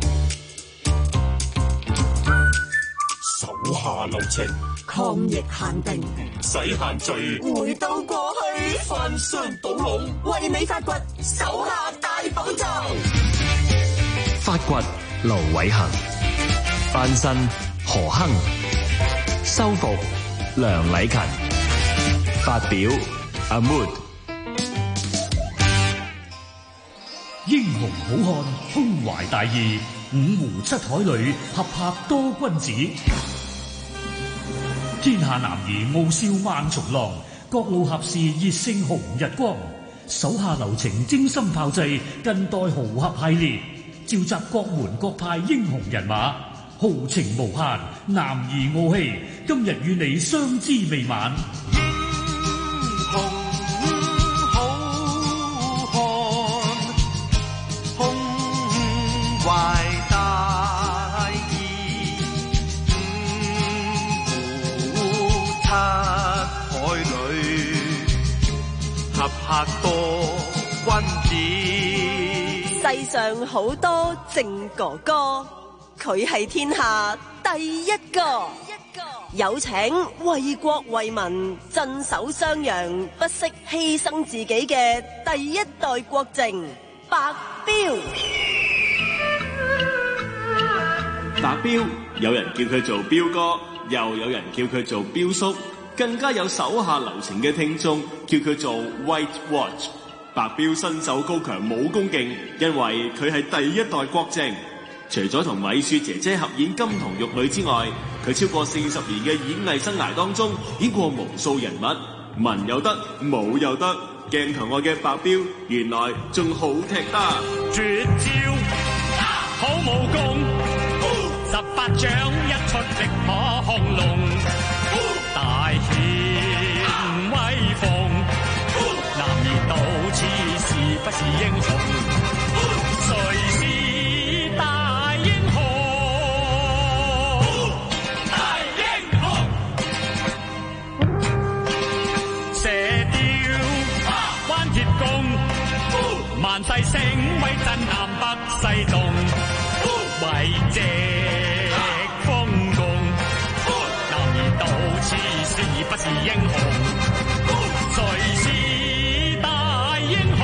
手下留情， 抗疫限定， 洗限聚， 回到過去， 翻箱倒籠， 為你發掘手下大寶藏。 發掘盧偉恒，翻身何亨，修復梁禮勤，發表阿 Mood， 英雄好漢胸懷大義，五湖七海裏合拍多君子。 天下男兒傲笑萬重浪，各路俠士熱勝紅日光。手下留情，精心炮製，近代豪俠系列，召集各門各派英雄人馬，豪情無限，男兒傲氣，今日與你相知未晚。 客多君子，世上好多正哥哥，佢係天下第一個。有請為國為民鎮守襄陽，不惜犧牲自己嘅第一代國政白彪。 白彪，有人叫佢做彪哥，又有人叫佢做彪叔。更加有手下留情嘅聽眾叫佢做 White Watch。白彪身手高強，武功勁，因為佢係第一代國政。除咗同米雪姐姐合演金童玉女之外，佢超過四十年嘅演藝生涯當中，演過無數人物，文又得，武又得。鏡頭外嘅白彪，原來仲好踢得。 絕招，好武功，十八掌一出力可控龍。大顯威風，男兒到此是不是英雄？誰是大英雄？大英雄！射雕關鐵功，萬世聲威震南北西東，為借是不是英雄？誰是大英雄？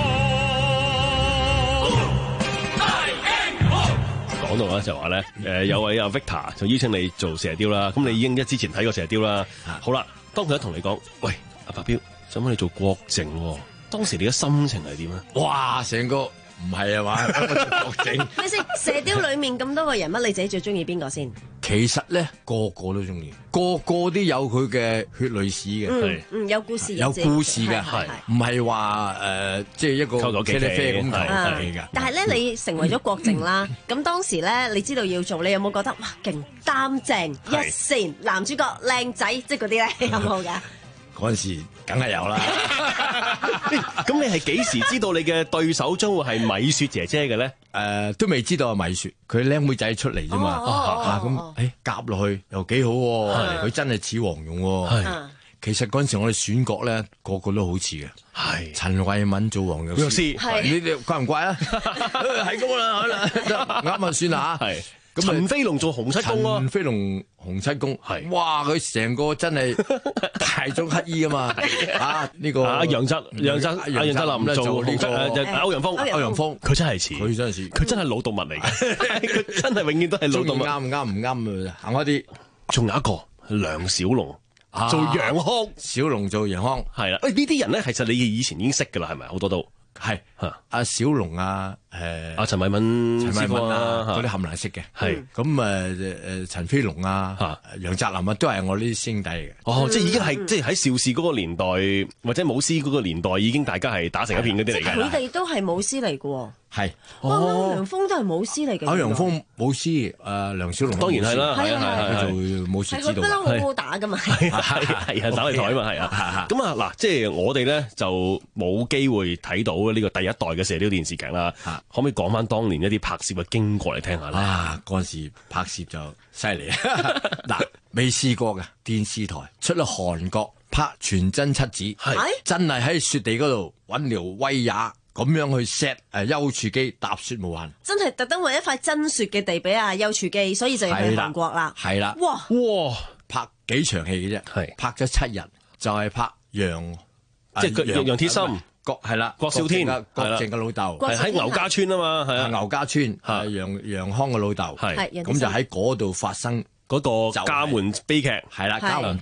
大英雄！ 講到咧就話咧，誒有位阿 Victor 就邀請你做射雕啦，咁你已經一之前睇過射雕啦。好啦，當佢一同你講，喂，阿白彪，想揾你做國政喎，當時你嘅心情係點咧？ 哇，成個唔係啊嘛，國政。 咩先？射雕裏面咁多個人物，你自己最中意邊個先？ 其實咧，個個都中意，個個都有佢嘅血淚史嘅， 嗯嗯，有故事， 有故事嘅，係唔係話誒，即係一個茄喱啡咁嚟嘅。 但係咧，你成為咗國政啦，咁當時咧，你知道要做，你有冇覺得哇，勁擔正一線男主角靚仔，即係嗰啲咧，有冇㗎？ 嗰陣時梗係有啦。 咁你係幾時知道你嘅對手將會係米雪姐姐嘅咧？ 誒、呃，都未知道係米雪，佢靚妹仔出嚟啫嘛。咁誒夾落去又幾好、啊，佢真係似黃蓉、啊。其實嗰陣時我哋選角咧，個個都好似嘅。係陳慧敏做黃藥師，你哋怪唔怪啊？係咁啦，啱啊，算啦吓。 咁陳飛龍做洪七公咯， 陳飛龍洪七公係，哇！佢成個真係大眾乞衣啊嘛，啊呢個阿楊澤楊澤阿楊澤林做呢個歐陽鋒，歐陽鋒佢真係似， 佢真係似， 佢真係老動物嚟嘅，佢真係永遠都係老動物。 啱唔啱唔啱啊？行開啲， 仲有一個梁小龍做楊康， 小龍做楊康係啦。喂，呢啲人咧，其實你以前已經識噶啦，係咪好多都？ 係阿小龍啊，誒阿陳慧敏、 陳慧敏啊，嗰啲師冚唪唥識嘅。 係咁誒誒陳飛龍啊，楊澤林啊，都係我呢啲兄弟嚟嘅。 哦，即係已經係即係喺邵氏嗰個年代或者舞獅嗰個年代，已經大家係打成一片嗰啲嚟嘅。 佢哋都係舞獅嚟嘅喎。 係， 歐陽鋒都係舞獅嚟嘅。 歐陽鋒舞獅，誒梁小龍當然係啦，係啊係啊， 佢做舞獅指導。 係佢不嬲好好打㗎嘛。 係係係啊，打嚟台啊嘛，係啊。咁啊嗱，即係我哋咧就冇機會睇到呢個第一代嘅射雕電視劇啦。可唔可以講翻當年一啲拍攝嘅經過嚟聽下咧？ 啊，嗰陣時拍攝就犀利啊！嗱，未試過嘅電視台出咗韓國拍全真七子，係真係喺雪地嗰度揾條威也。咁樣去 set 誒丘處機踏雪無痕， 真係特登為一塊真雪嘅地俾阿丘處機，所以就要去韓國啦。 係啦， 哇哇，拍幾場戲嘅啫，係拍咗七日，就係拍楊， 即係楊楊鐵心， 郭係啦， 郭少天， 郭靖嘅老豆， 係喺牛家村啊嘛，係啊， 牛家村係楊楊康嘅老豆，係咁就喺嗰度發生嗰個家門悲劇， 係啦，家門悲劇。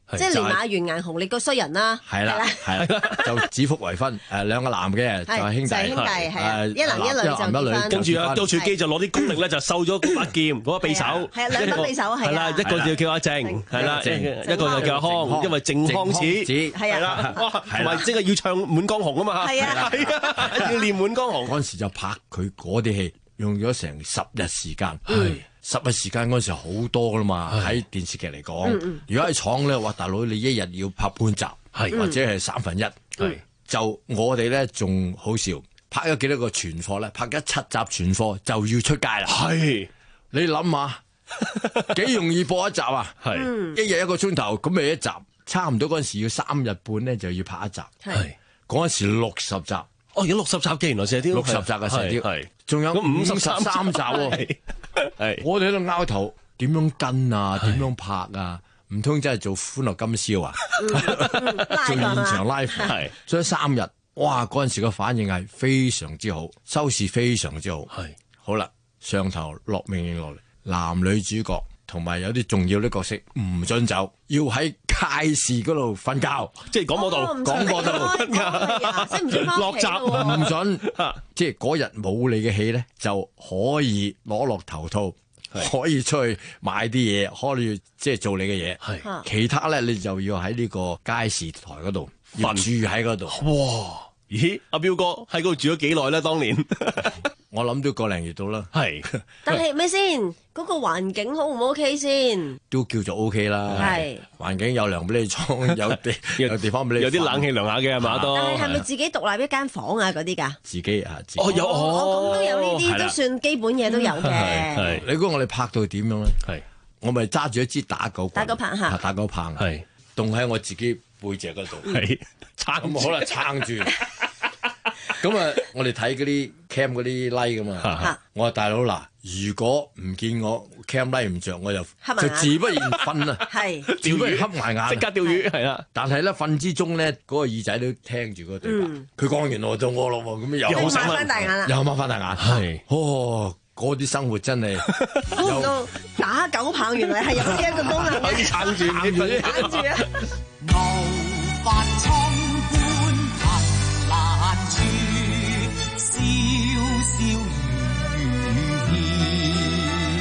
即係連馬原顏紅，你個衰人啦。 係啦，係啦，就指腹為婚，誒兩個男嘅就係兄弟， 兄弟係啊，一男一女就結婚。 跟住啊，丘處機就攞啲功力咧，就收咗嗰把劍，嗰把匕首。係啊，兩把匕首係啦，一個就叫阿靜，係啦，一個就叫阿康，因為靜康子係啦，哇，同埋即係要唱《滿江紅》啊嘛。係啊，係啊，要練《滿江紅》。 嗰陣時就拍佢嗰啲戲，用咗成十日時間。十日時間嗰陣時好多噶啦嘛，喺電視劇嚟講。如果喺廠咧，話大佬你一日要拍半集，或者係三分一。就我哋咧仲好笑，拍咗幾多個存貨咧？拍咗七集存貨就要出街啦。係你諗下，幾容易播一集啊？係一日一個鐘頭，咁咪一集，差唔多嗰陣時要三日半咧就要拍一集。係嗰陣時六十集。 哦，有六十集嘅，原來射雕六十集嘅射雕，係仲有五十三集喎。係我哋喺度拗頭，點樣跟啊？點樣拍啊？唔通真係做歡樂今宵啊？做現場 live 係，所以三日，哇！嗰陣時個反應係非常之好，收視非常之好。係好啦，上頭落命令落嚟，男女主角同埋有啲重要啲角色唔准走，要喺街市嗰度瞓覺， 即係廣播道，廣播道落閘唔准。即係嗰日冇你嘅戲咧，就可以攞落頭套，可以出去買啲嘢，可以即係做你嘅嘢。係其他咧，你就要喺呢個街市台嗰度要住喺嗰度。 哇！咦，阿彪哥喺嗰度住咗幾耐咧？當年我諗都個零月到啦。係， 但係咩先？嗰個環境好唔 OK 先？ 都叫做 OK 啦。係環境有涼俾你裝，有地有地方俾你， 有啲冷氣涼下嘅係嘛都。 但係係咪自己獨立一間房啊？嗰啲㗎？ 自己啊，自己。 哦有哦， 咁都有呢啲，都算基本嘢都有嘅。 係你估我哋拍到點樣咧？係我咪揸住一支打狗打狗棒嚇， 打狗棒係棟喺我自己背脊嗰度，係撐咁好啦，撐住。咁啊，我哋睇嗰啲 cam 嗰啲 like 噶嘛，我話大佬嗱，如果唔見我 cam like 唔着，我就就自不然瞓啊，係自不然瞌埋眼， 即刻釣魚係啦。 但係咧瞓之中咧，嗰個耳仔都聽住嗰個對白。佢講完我就餓咯喎，咁又又擘翻大眼啦， 又擘翻大眼，係哦，嗰啲生活真係估唔到打狗棒原來係有呢一個功能， 可以撐住撐住撐住啊！ 無法衝冠憑難處，笑笑如兒。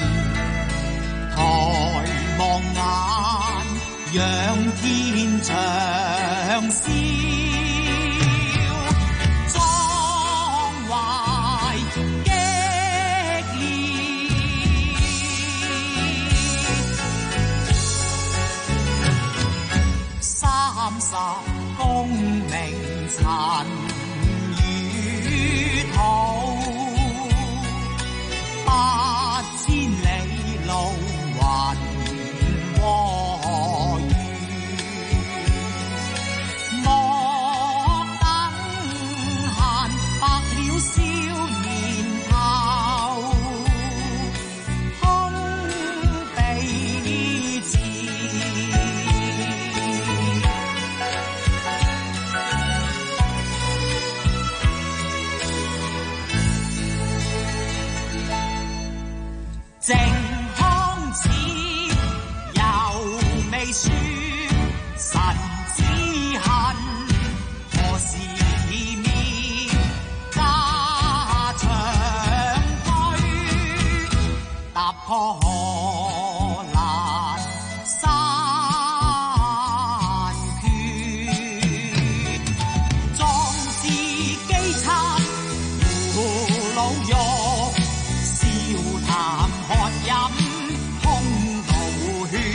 抬望眼，仰天長笑，壯懷激烈。三十功名塵與土，八千里路雲和雨。莫等閒，白了少年頭，空悲切。靜空似猶未雪，神之恨何時滅？家長居踏破河難山缺，壯士飢餐胡虜肉，笑談喝飲空勞血，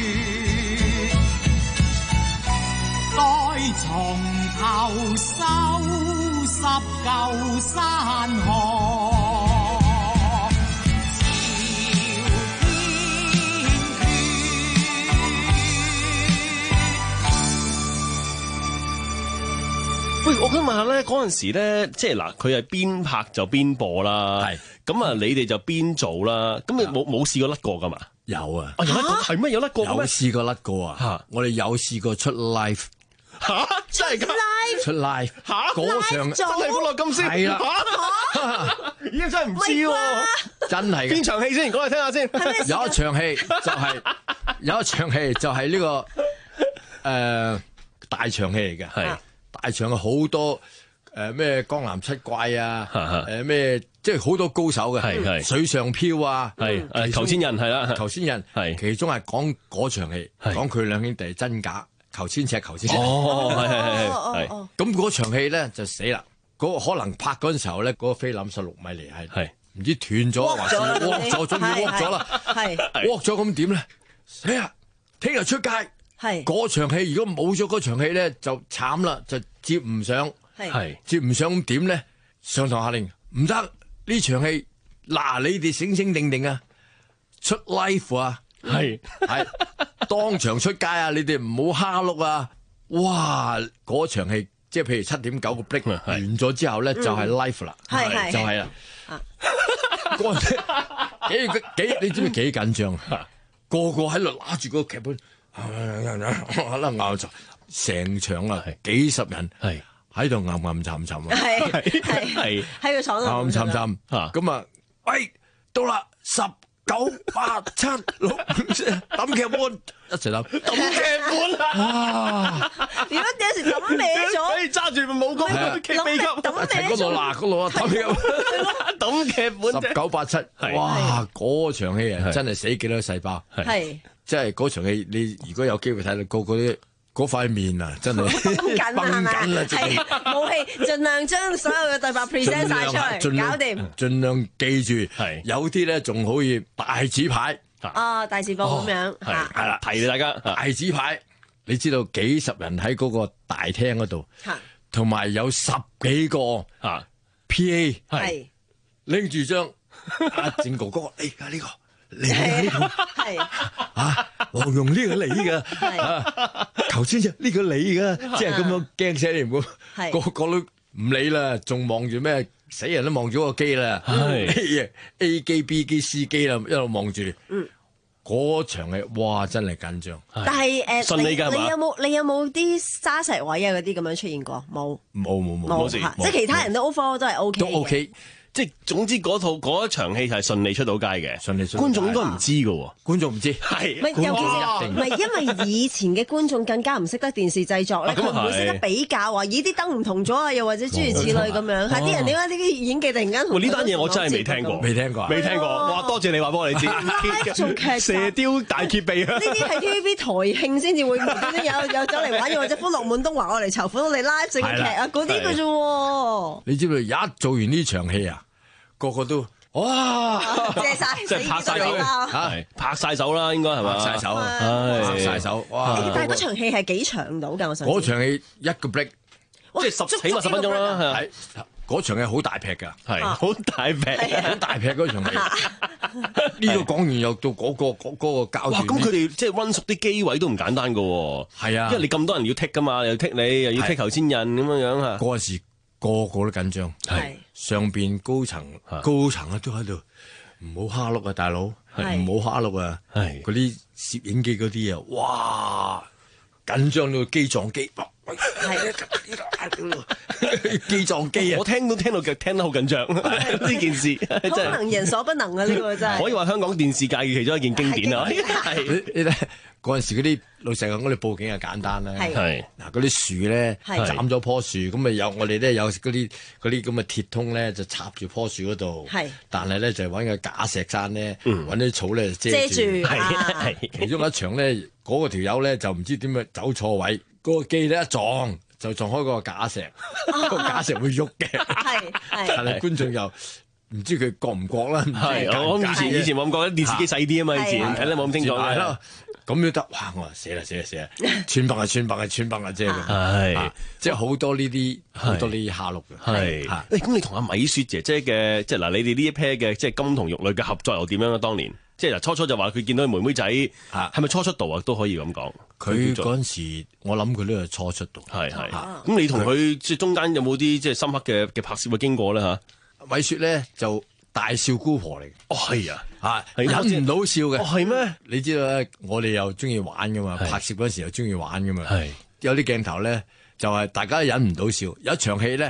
待從頭收拾舊山河。 喂，我想問下咧，嗰陣時咧，即係嗱，佢係邊拍就邊播啦，係咁啊，你哋就邊做啦，咁你冇冇試過甩過噶嘛？ 有啊， 啊有甩過係咩？有甩過嘅咩？ 有試過甩過啊！我哋有試過出 live 嚇，真係㗎！ 出 live 嚇， 嗰場真係歡樂今宵係啦， 咦真係唔知喎， 真係嘅。 邊場戲先講嚟聽下先？ 有一場戲就係有一場戲就係呢個誒大場戲嚟嘅，係大場嘅好多誒咩江南七怪啊，誒咩即係好多高手嘅， 係係水上漂啊， 係誒裘千仞係啦， 裘千仞係其中係講嗰場戲，講佢兩兄弟真假，裘千尺裘千尺。 哦，係係係係。 咁嗰場戲咧就死啦，嗰個可能拍嗰陣時候咧，嗰個菲林十六米嚟係係唔知斷咗還是窩咗，終於窩咗啦， 係窩咗咁點咧？死啊！聽日出街， 係嗰場戲如果冇咗嗰場戲咧，就慘啦，就接唔上， 係接唔上咁點咧？上堂下令唔得呢場戲，嗱你哋醒醒定定啊，出 live 啊，係係當場出街啊，你哋唔好蝦碌啊！哇，嗰場戲即係譬如七點九個 break 完咗之後咧，就係 live 啦， 係係就係啦。嗰陣幾幾你知唔知幾緊張？個個喺度拿住嗰個劇本，喺度拗就成場啊，幾十人係喺度暗暗沉沉啊， 係係係喺個廠度暗沉沉咁啊！喂，到啦，十九八七六五四，抌劇本一齊抌，抌劇本啊！ 點解有時抌歪咗？ 可以揸住部武功劇秘笈， 抌歪嗰度嗱，嗰度啊，抌劇本， 抌劇本， 十九八七，哇！嗰場戲啊，真係死幾多細胞， 係， 即係嗰場戲，你如果有機會睇到個個啲。嗰塊面啊，真係繃緊係咪？係冇戲，盡量將所有嘅對白 present 晒出嚟，搞掂。 盡量記住，係有啲咧仲可以大紙牌啊，大字報咁樣係係啦，提大家大紙牌。你知道幾十人喺嗰個大廳嗰度，同埋有十幾個啊 P A 係拎住張阿正哥哥，誒啊呢個。你呢個係啊，黃蓉呢個你噶，頭先就呢個你噶，即係咁樣驚死你唔好，個個都唔理啦，仲望住咩？死人都望住個機啦，A 機 B 機 C 機啦，一路望住。嗯，嗰場戲哇，真係緊張。 但係誒， 順利㗎係嘛？ 你有冇你有冇啲沙石位啊嗰啲咁樣出現過？冇， 冇冇冇冇，即係其他人都 overall 都係 OK 都 OK。 即係總之嗰套嗰一場戲係順利出到街嘅， 順利出。 觀眾應該唔知㗎喎， 觀眾唔知係。 唔係，尤其是唔係因為以前嘅觀眾更加唔識得電視製作咧，佢唔會識得比較話，咦啲燈唔同咗啊，又或者諸如此類咁樣。係啲人點解呢啲演技突然間？ 呢單嘢我真係未聽過， 未聽過， 未聽過。哇！多謝你話俾我哋知。 做劇射雕大揭秘啊！ 呢啲係 T V B 台慶先至會有有走嚟玩，又或者歡樂滿東華我嚟籌款我哋 live 整劇啊嗰啲嘅啫喎。 你知唔知一做完呢場戲啊？個個都哇， 謝晒， 即係拍晒手啦，拍晒手啦，應該係嘛？ 拍晒手，拍晒手，哇！ 但係嗰場戲係幾長到㗎？我想嗰場戲一個 break， 即係十起碼十分鐘啦， 係嗰場戲好大劈㗎， 係好大劈， 好大劈嗰場戲。呢個講完又到嗰個嗰嗰個交哇！咁佢哋即係溫熟啲機位都唔簡單㗎喎，係啊，因為你咁多人要剔㗎嘛，又剔你，又要剔裘千仞咁樣樣啊。 嗰時個個都緊張，係上邊高層高層啊都喺度，唔好蝦碌啊大佬，唔好蝦碌啊，係嗰啲攝影機嗰啲啊，哇緊張到機撞機，係機撞機啊！ 我聽都聽到腳聽得好緊張呢件事， 可能人所不能啊！呢個真係可以話香港電視界嘅其中一件經典啊！ 係你睇嗰陣時嗰啲老實講，我哋報警係簡單啦。係嗱，嗰啲樹咧斬咗棵樹，咁咪有我哋咧有嗰啲嗰啲咁嘅鐵通咧，就插住棵樹嗰度。係，但係咧就揾個假石山咧，揾啲草咧遮住。係係，其中一場咧，嗰個條友咧就唔知點樣走錯位，嗰個機咧一撞就撞開嗰個假石，個假石會喐嘅。係係，但係觀眾又唔知佢覺唔覺啦。 係，我以前以前冇咁覺，電視機細啲啊嘛，以前睇得冇咁清楚嘅。 咁都得，哇！我話死啦死啦死啦，穿崩啊穿崩啊穿崩啊，即係係，即係好多呢啲好多呢啲蝦碌嘅。係， 誒咁你同阿米雪姐姐嘅，即係嗱你哋呢一 pair 嘅，即係金童玉女嘅合作又點樣啊？當年即係嗱初初就話佢見到妹妹仔，係咪初出道啊？都可以咁講。 佢嗰陣時，我諗佢都係初出道。係係。 咁你同佢即係中間有冇啲即係深刻嘅嘅拍攝嘅經過咧嚇？ 米雪咧就大笑姑婆嚟嘅。 哦係啊。 啊，忍唔到笑嘅， 係咩？ 你知道咧，我哋又中意玩噶嘛，拍攝嗰時又中意玩噶嘛。係有啲鏡頭咧，就係大家忍唔到笑。有一場戲咧，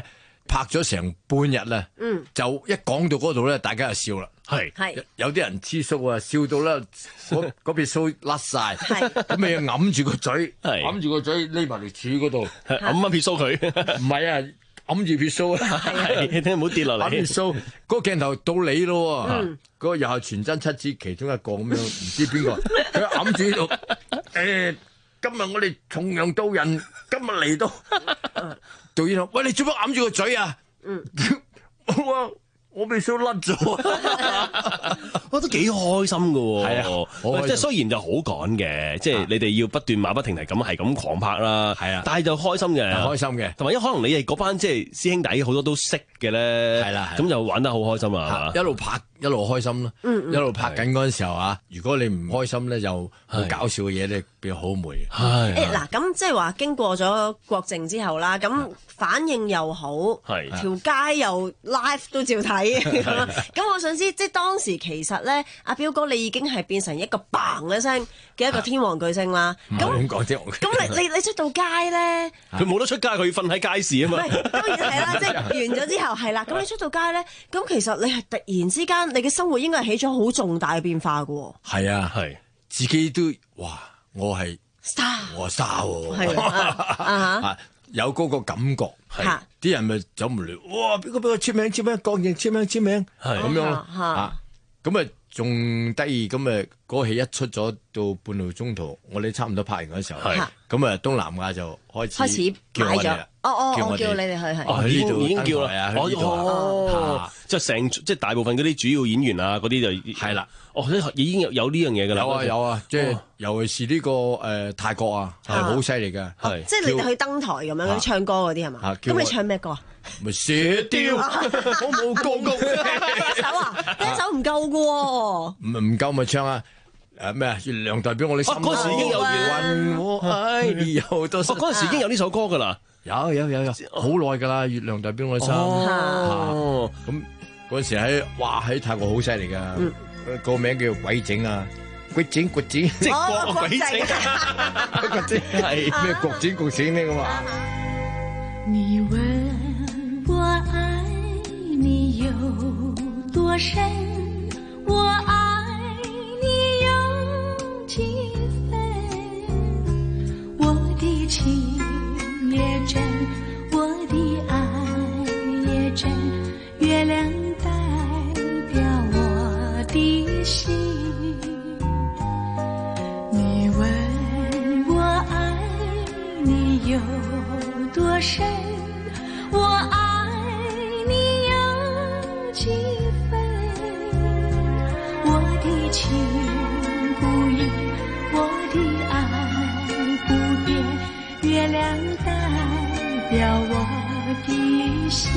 拍咗成半日啦， 嗯， 就一講到嗰度咧，大家就笑啦。 係係有啲人黐鬚啊，笑到咧嗰嗰邊鬚甩晒，咁咪要揞住個嘴，揞住個嘴匿埋條柱嗰度， 揞一撇鬚佢。 唔係啊，揞住撇鬚啊， 係，唔好跌落嚟。 揞撇鬚，嗰個鏡頭到你咯， 嗯嗰個又係全真七子其中一個咁樣，唔知邊個，佢揞住呢度，誒，今日我哋重陽到人，今日嚟到，導演話：喂，你做乜揞住個嘴啊？ 嗯， 我我被鬚甩咗， 我都幾開心噶喎。 係啊好開心即係雖然就好趕嘅，即係你哋要不斷馬不停蹄咁係咁狂拍啦。 係啊， 但係就開心嘅， 開心嘅。 同埋因為可能你哋嗰班即係師兄弟好多都識嘅咧， 係啦， 咁就玩得好開心啊！ 一路拍一路開心咯， 嗯嗯一路拍緊嗰陣時候啊，如果你唔開心咧，又好搞笑嘅嘢咧，變好悶。 誒嗱，咁即係話經過咗國政之後啦，咁反應又好， 係條街又 live 都照睇。咁我想知，即係當時其實咧，阿彪哥你已經係變成一個嘭一聲嘅一個天王巨星啦。咁咁講啫， 咁你你你出到街咧， 佢冇得出街，佢要瞓喺街市啊嘛。 當然係啦，即係完咗之後係啦。咁你出到街咧，咁其實你係突然之間，你嘅生活應該係起咗好重大嘅變化㗎喎。 係啊， 係自己都哇，我係 star， 我係 star 喎， 係啊啊有嗰個感覺， 係啲人咪走唔嚟，哇！邊個邊個簽名簽名，郭靖簽名簽名， 係咁樣咯， 嚇啊，咁啊仲得意，咁啊嗰戲一出咗到半路中途，我哋差唔多拍完嗰時候， 係咁啊東南亞就開始開始叫我哋啦， 哦哦， 叫我哋我叫你哋去係。 哦，已經已經叫登台啊啦， 去呢度啊哦，即係成即係大部分嗰啲主要演員啊，嗰啲就係啦。 哦，已經有有呢樣嘢㗎啦。 有啊有啊，即係哦尤其是呢個誒泰國啊，係好犀利嘅，係即係你哋去登台咁樣嗰啲唱歌嗰啲係嘛？ 啊叫我咁你唱咩歌啊？ 咪射雕，我冇講過。 一首啊，一首唔夠㗎喎。 唔唔夠咪唱啊！誒咩啊？月亮代表我哋心。 嗰陣時已經有雲我愛你有多深。 嗰陣時已經有呢首歌㗎啦。 有有有有，好耐㗎啦！月亮代表我哋心。 哦， 咁嗰陣時喺哇喺泰國好犀利㗎，個名叫鬼整啊！鬼整鬼整， 即係國鬼整， 鬼整係咩？國整國整呢個嘛？ 你問我愛你有多深，我愛你有幾分，我的情也真，我的愛也真，月亮代表我的心。你問我愛你有多深，我愛你有幾分，我的情不移，我的愛不變，月亮代表我的心，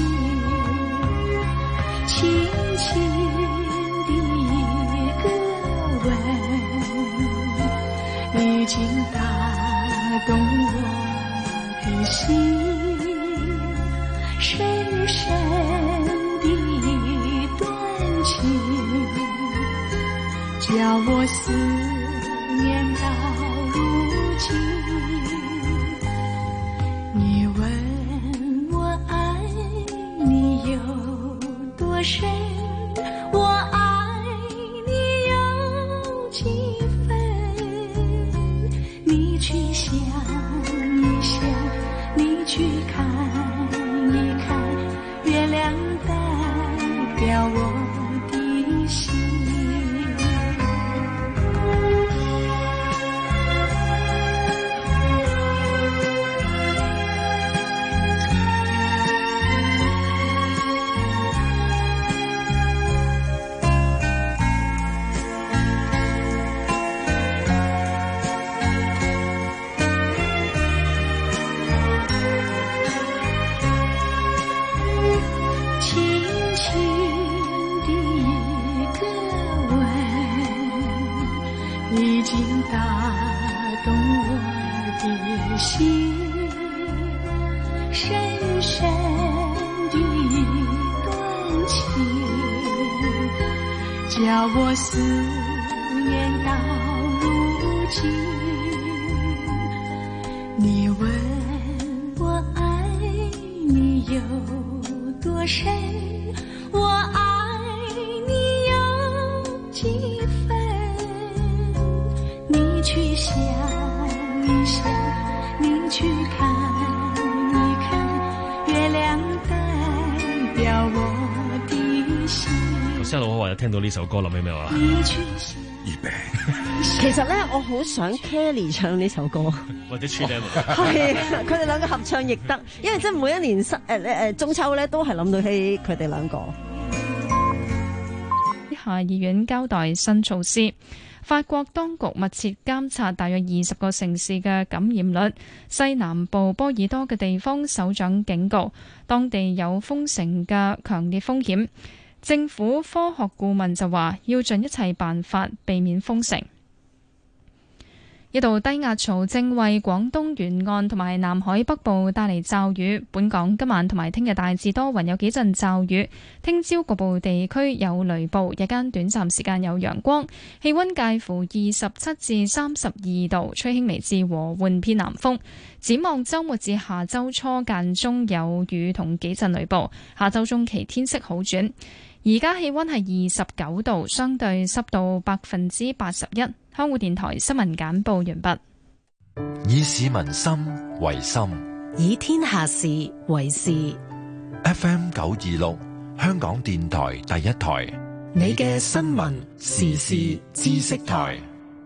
輕輕的一個吻，已經打動我的心，深深的一段情，叫我思念到如今。你問我愛你有多深，我愛你有幾分，你去想一想，你去看一看，月亮代表我的心。已經打動我的心，深深的一段情，叫我思念到如今。你問我愛你有多深，我爱你有几分？你去想一想，你去看一看，月亮代表我的心。 頭先我話有聽到呢首歌，諗起咩話？ 你去想。 其實咧，我好想 Kelly 唱呢首歌， 或者 Tree 係佢哋兩個合唱亦得，因為即係每一年誒誒誒中秋咧，都係諗到起佢哋兩個。 下議院交代新措施，法國當局密切監察大約二十個城市嘅感染率。西南部波爾多嘅地方首長警告，當地有封城嘅強烈風險。政府科學顧問就話，要盡一切辦法避免封城。一道低壓槽正為廣東沿岸同埋南海北部帶嚟驟雨，本港今晚同埋聽日大致多雲，有幾陣驟雨。聽朝局部地區有雷暴，日間短暫時間有陽光，氣溫介乎二十七至三十二度，吹輕微至和緩偏南風。展望周末至下周初間中有雨同幾陣雷暴，下周中期天色好轉。而家氣溫係二十九度，相對濕度百分之八十一。香港電台新聞簡報完畢。 以市民心為心， 以天下事為事。 F M 九二六，香港電台第一台， 你嘅新聞時事知識台。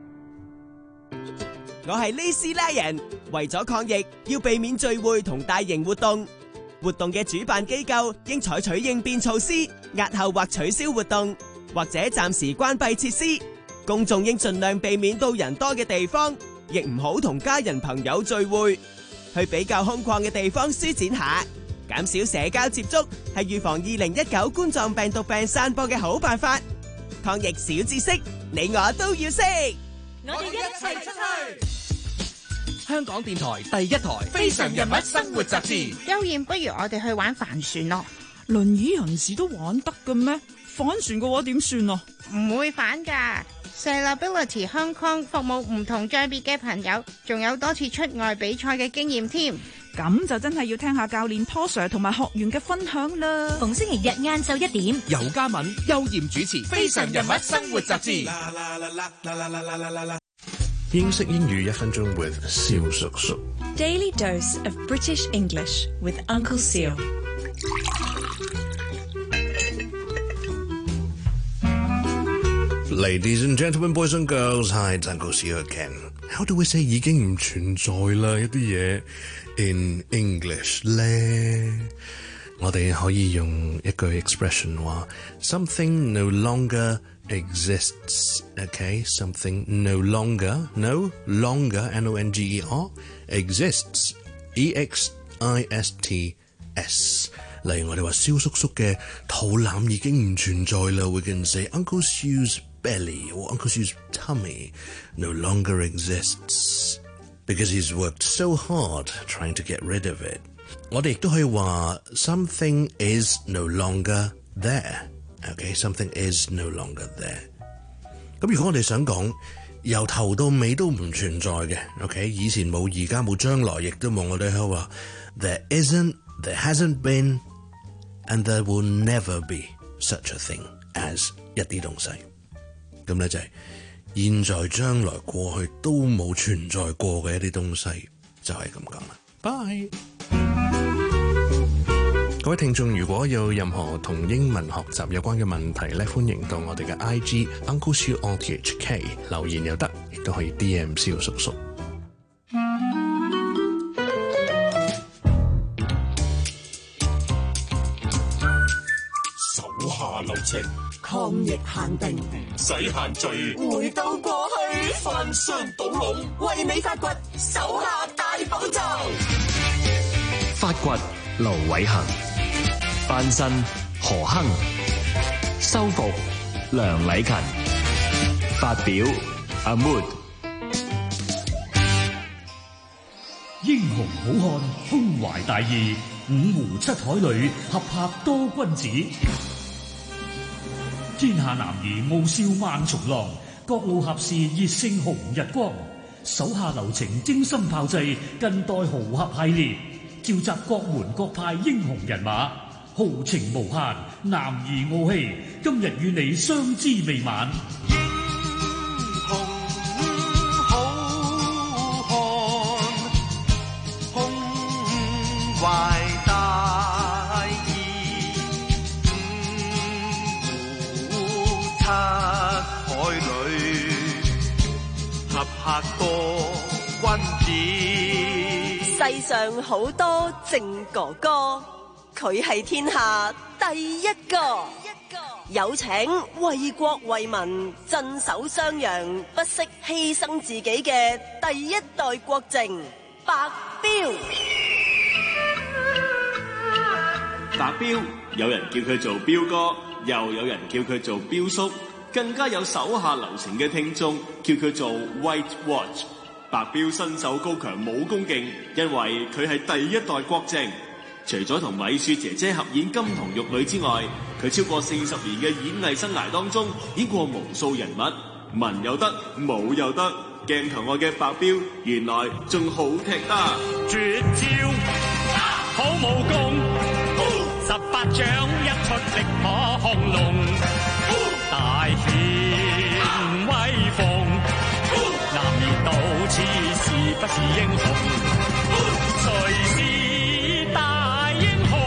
我係呢斯拉人，為咗抗疫，要避免聚會同大型活動。活動嘅主辦機構應採取應變措施，押後或取消活動，或者暫時關閉設施。公眾應盡量避免到人多嘅地方，亦唔好同家人朋友聚會。去比較空曠嘅地方舒展下，減少社交接觸，係預防二零一九冠狀病毒病散播嘅好辦法。抗疫小知識，你我都要識。 我哋一齊出去。 香港電台第一台《非常人物生活雜誌》。 邱燕，不如我哋去玩帆船咯。 輪椅人士都玩得嘅咩？帆船嘅話點算啊？ 唔會反㗎。Sailability Hong Kong 服務唔同障別嘅朋友，仲有多次出外比賽嘅經驗添。 咁就真係要聽下教練 Paul Sir 同埋學員嘅分享啦。 逢星期日晏晝一點， 尤嘉敏、邱艷主持《非常人物生活雜誌》。 英式英語一分鐘 with 蕭叔叔。 Daily dose of British English with Uncle Seal。 Ladies and gentlemen, boys and girls, hi, it's Uncle Seal again. How do we say 已經唔存在啦一啲嘢 in English 咧？我哋可以用一句 expression 話 something no longer exists. Okay, something no longer, no longer, N O N G E R, exists, E X I S T S. 例如我哋話蕭叔叔嘅肚腩已經唔存在啦 we can say Uncle Seal's belly or Uncle Seal's tummy no longer exists because he's worked so hard trying to get rid of it. 我哋亦都可以話 something is no longer there. Okay, something is no longer there. 咁如果我哋想講由頭到尾都唔存在嘅 OK 以前冇而家冇將來亦都冇，我哋可以話 there isn't, there hasn't been and there will never be such a thing as 一啲東西。咁咧就係現在將來過去都冇存在過嘅一啲東西，就係咁講啦。Bye。各位聽眾，如果有任何同英文學習有關嘅問題咧，歡迎到我哋嘅 I G Uncle Seal R T H K 留言又得，亦都可以 D M 蕭叔叔。 手下留情， 抗疫限定， 唔使限聚， 回到過去， 翻箱倒籠， 為你發掘手下大寶藏。 發掘盧偉恒，翻身何亨，修復梁禮勤，發表阿 Mood。 英雄好漢胸懷大義，五湖七海裏合拍多君子。天下男兒傲笑萬重浪，各路俠士熱勝紅日光。手下留情精心炮製，近代豪俠系列，召集各門各派英雄人馬， 豪情無限，男兒傲氣，今日與你相知未晚。 懷大義，五湖七海裏，合拍多君子。 世上好多正哥哥，佢係天下第一個。有請為國為民、鎮守襄陽、不惜犧牲自己嘅第一代國政白彪。 白彪，有人叫佢做彪哥，又有人叫佢做彪叔，更加有手下留情嘅聽眾叫佢做 White Watch。白彪身手高強，武功勁，因為佢係第一代國政。除咗同米雪姐姐合演金童玉女之外，佢超過四十年嘅演藝生涯當中，演過無數人物，文又得，武又得。鏡頭外嘅白彪，原來仲好踢得。 絕招，好武功。十八掌一出力可轟隆，大顯威風。男兒到此是不是英雄？誰是大英雄？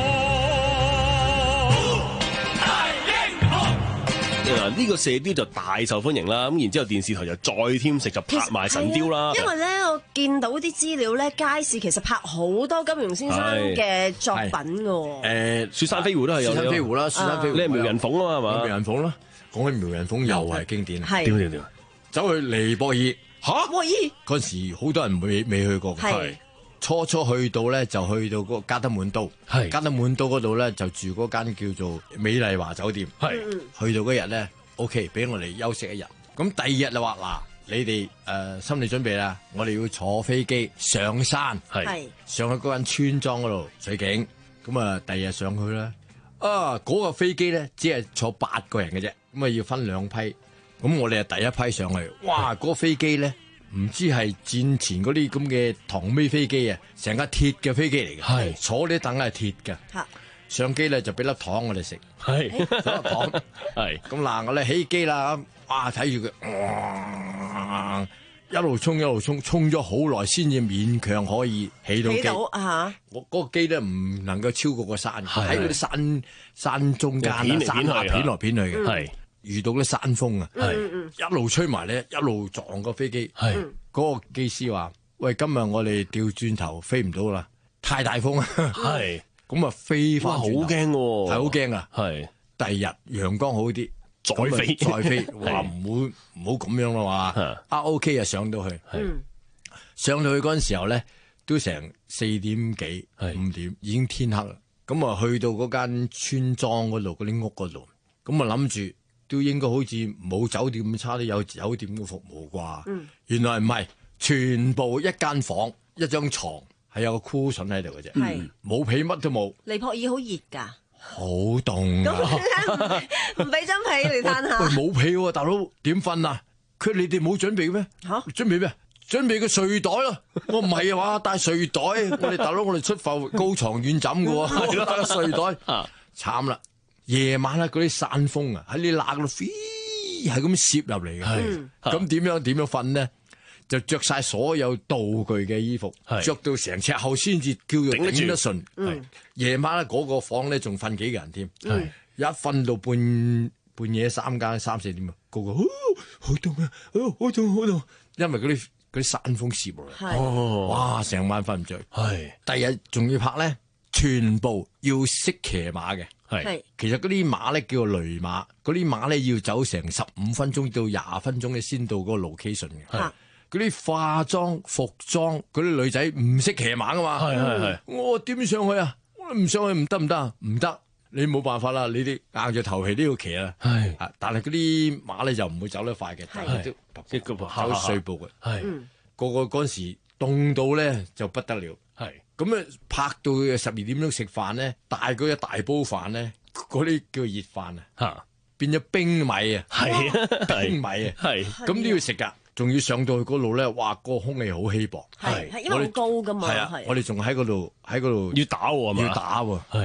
大英雄！ 嗱，呢個射雕就大受歡迎啦。咁然之後電視台就再添食，就拍埋神雕啦。 因為咧，我見到啲資料咧，街市其實拍好多金庸先生嘅作品㗎。 誒，雪山飛狐都係有。 雪山飛狐啦，雪山飛狐。 你係苗人鳳啊嘛？ 苗人鳳啦，講起苗人鳳又係經典。 係點點點？ 走去尼泊爾嚇， 尼泊爾嗰陣時好多人未未去過。係初初去到咧，就去到嗰個加德滿都。係加德滿都嗰度咧，就住嗰間叫做美麗華酒店。係去到嗰日咧 ，OK， 俾我哋休息一日。咁第二日就話嗱。你哋誒、呃、心理準備啦，我哋要坐飛機上山，係上去嗰間村莊嗰度取景。咁啊，第二日上去啦。啊，嗰、那個飛機咧只係坐八個人嘅啫，咁啊要分兩批。咁我哋係第一批上去，哇！嗰、那個飛機咧唔知係戰前嗰啲咁嘅唐尾飛機啊，成架鐵嘅飛機嚟嘅，係坐啲凳係鐵嘅。上機咧就俾粒糖我哋食，係粒糖，係咁嗱，我哋起機啦。哇！睇住佢，一路衝一路衝，衝咗好耐先至勉強可以起到機。起到啊！我嗰個機咧唔能夠超過個山，喺嗰啲山山中間啊，山下片來片去嘅。係遇到啲山風啊，係一路吹埋咧，一路撞個飛機。係嗰個機師話：喂，今日我哋調轉頭飛唔到啦，太大風啊！係咁啊，飛翻好驚喎，係好驚啊！係第二日陽光好啲。再飛再飛，話唔好唔好咁樣咯嘛。啊 OK 啊，上到去，上到去嗰陣時候咧，都成四點幾五點，已經天黑啦。咁啊，去到嗰間村莊嗰度，嗰啲屋嗰度，咁啊諗住都應該好似冇酒店咁差，都有酒店嘅服務啩。嗯、原來唔係，全部一間房一張床係有個 cushion 喺度嘅啫，冇被乜都冇。 尼泊爾好熱㗎。 好凍啊！ 唔俾張被嚟嘆下。 喂，冇被喎，大佬點瞓啊？佢你哋冇準備咩？吓、啊，準備咩？準備個睡袋咯。我唔係啊嘛，帶睡袋。我哋大佬，我哋出埠高床軟枕噶喎，帶個睡袋。慘啦！夜晚咧，嗰啲山風啊，喺你罅度飛，係咁攝入嚟嘅。係咁點樣點樣瞓呢？就着晒所有道具嘅衣服，着到成尺厚先至叫做頂得順。夜晚咧嗰個房咧仲瞓幾個人添，一瞓到半半夜三更三四點啊，個個好凍啊，好凍好凍，因為嗰啲嗰啲山風攝落嚟，哇！成晚瞓唔着。係第二日仲要拍咧，全部要識騎馬嘅。係其實嗰啲馬咧叫做驢馬，嗰啲馬咧要走成十五分鐘到廿分鐘咧先到嗰個 location 嘅。嗰啲化妝服裝嗰啲女仔唔識騎馬噶嘛，係係係，我點上去啊？我唔上去唔得唔得唔得，你冇辦法啦，你啲硬住頭皮都要騎啊。係，但係嗰啲馬咧就唔會走得快嘅，係都一個走碎步嘅。係，個個嗰陣時凍到咧就不得了。係，咁啊拍到十二點鐘食飯咧，大嗰一大煲飯咧，嗰啲叫熱飯啊，吓變咗冰米啊，係冰米啊，係，咁都要食噶。仲要上到去嗰度咧，哇！個空氣好稀薄，係，因為好高噶嘛，係啊，我哋仲喺嗰度喺嗰度要打喎，要打喎，係，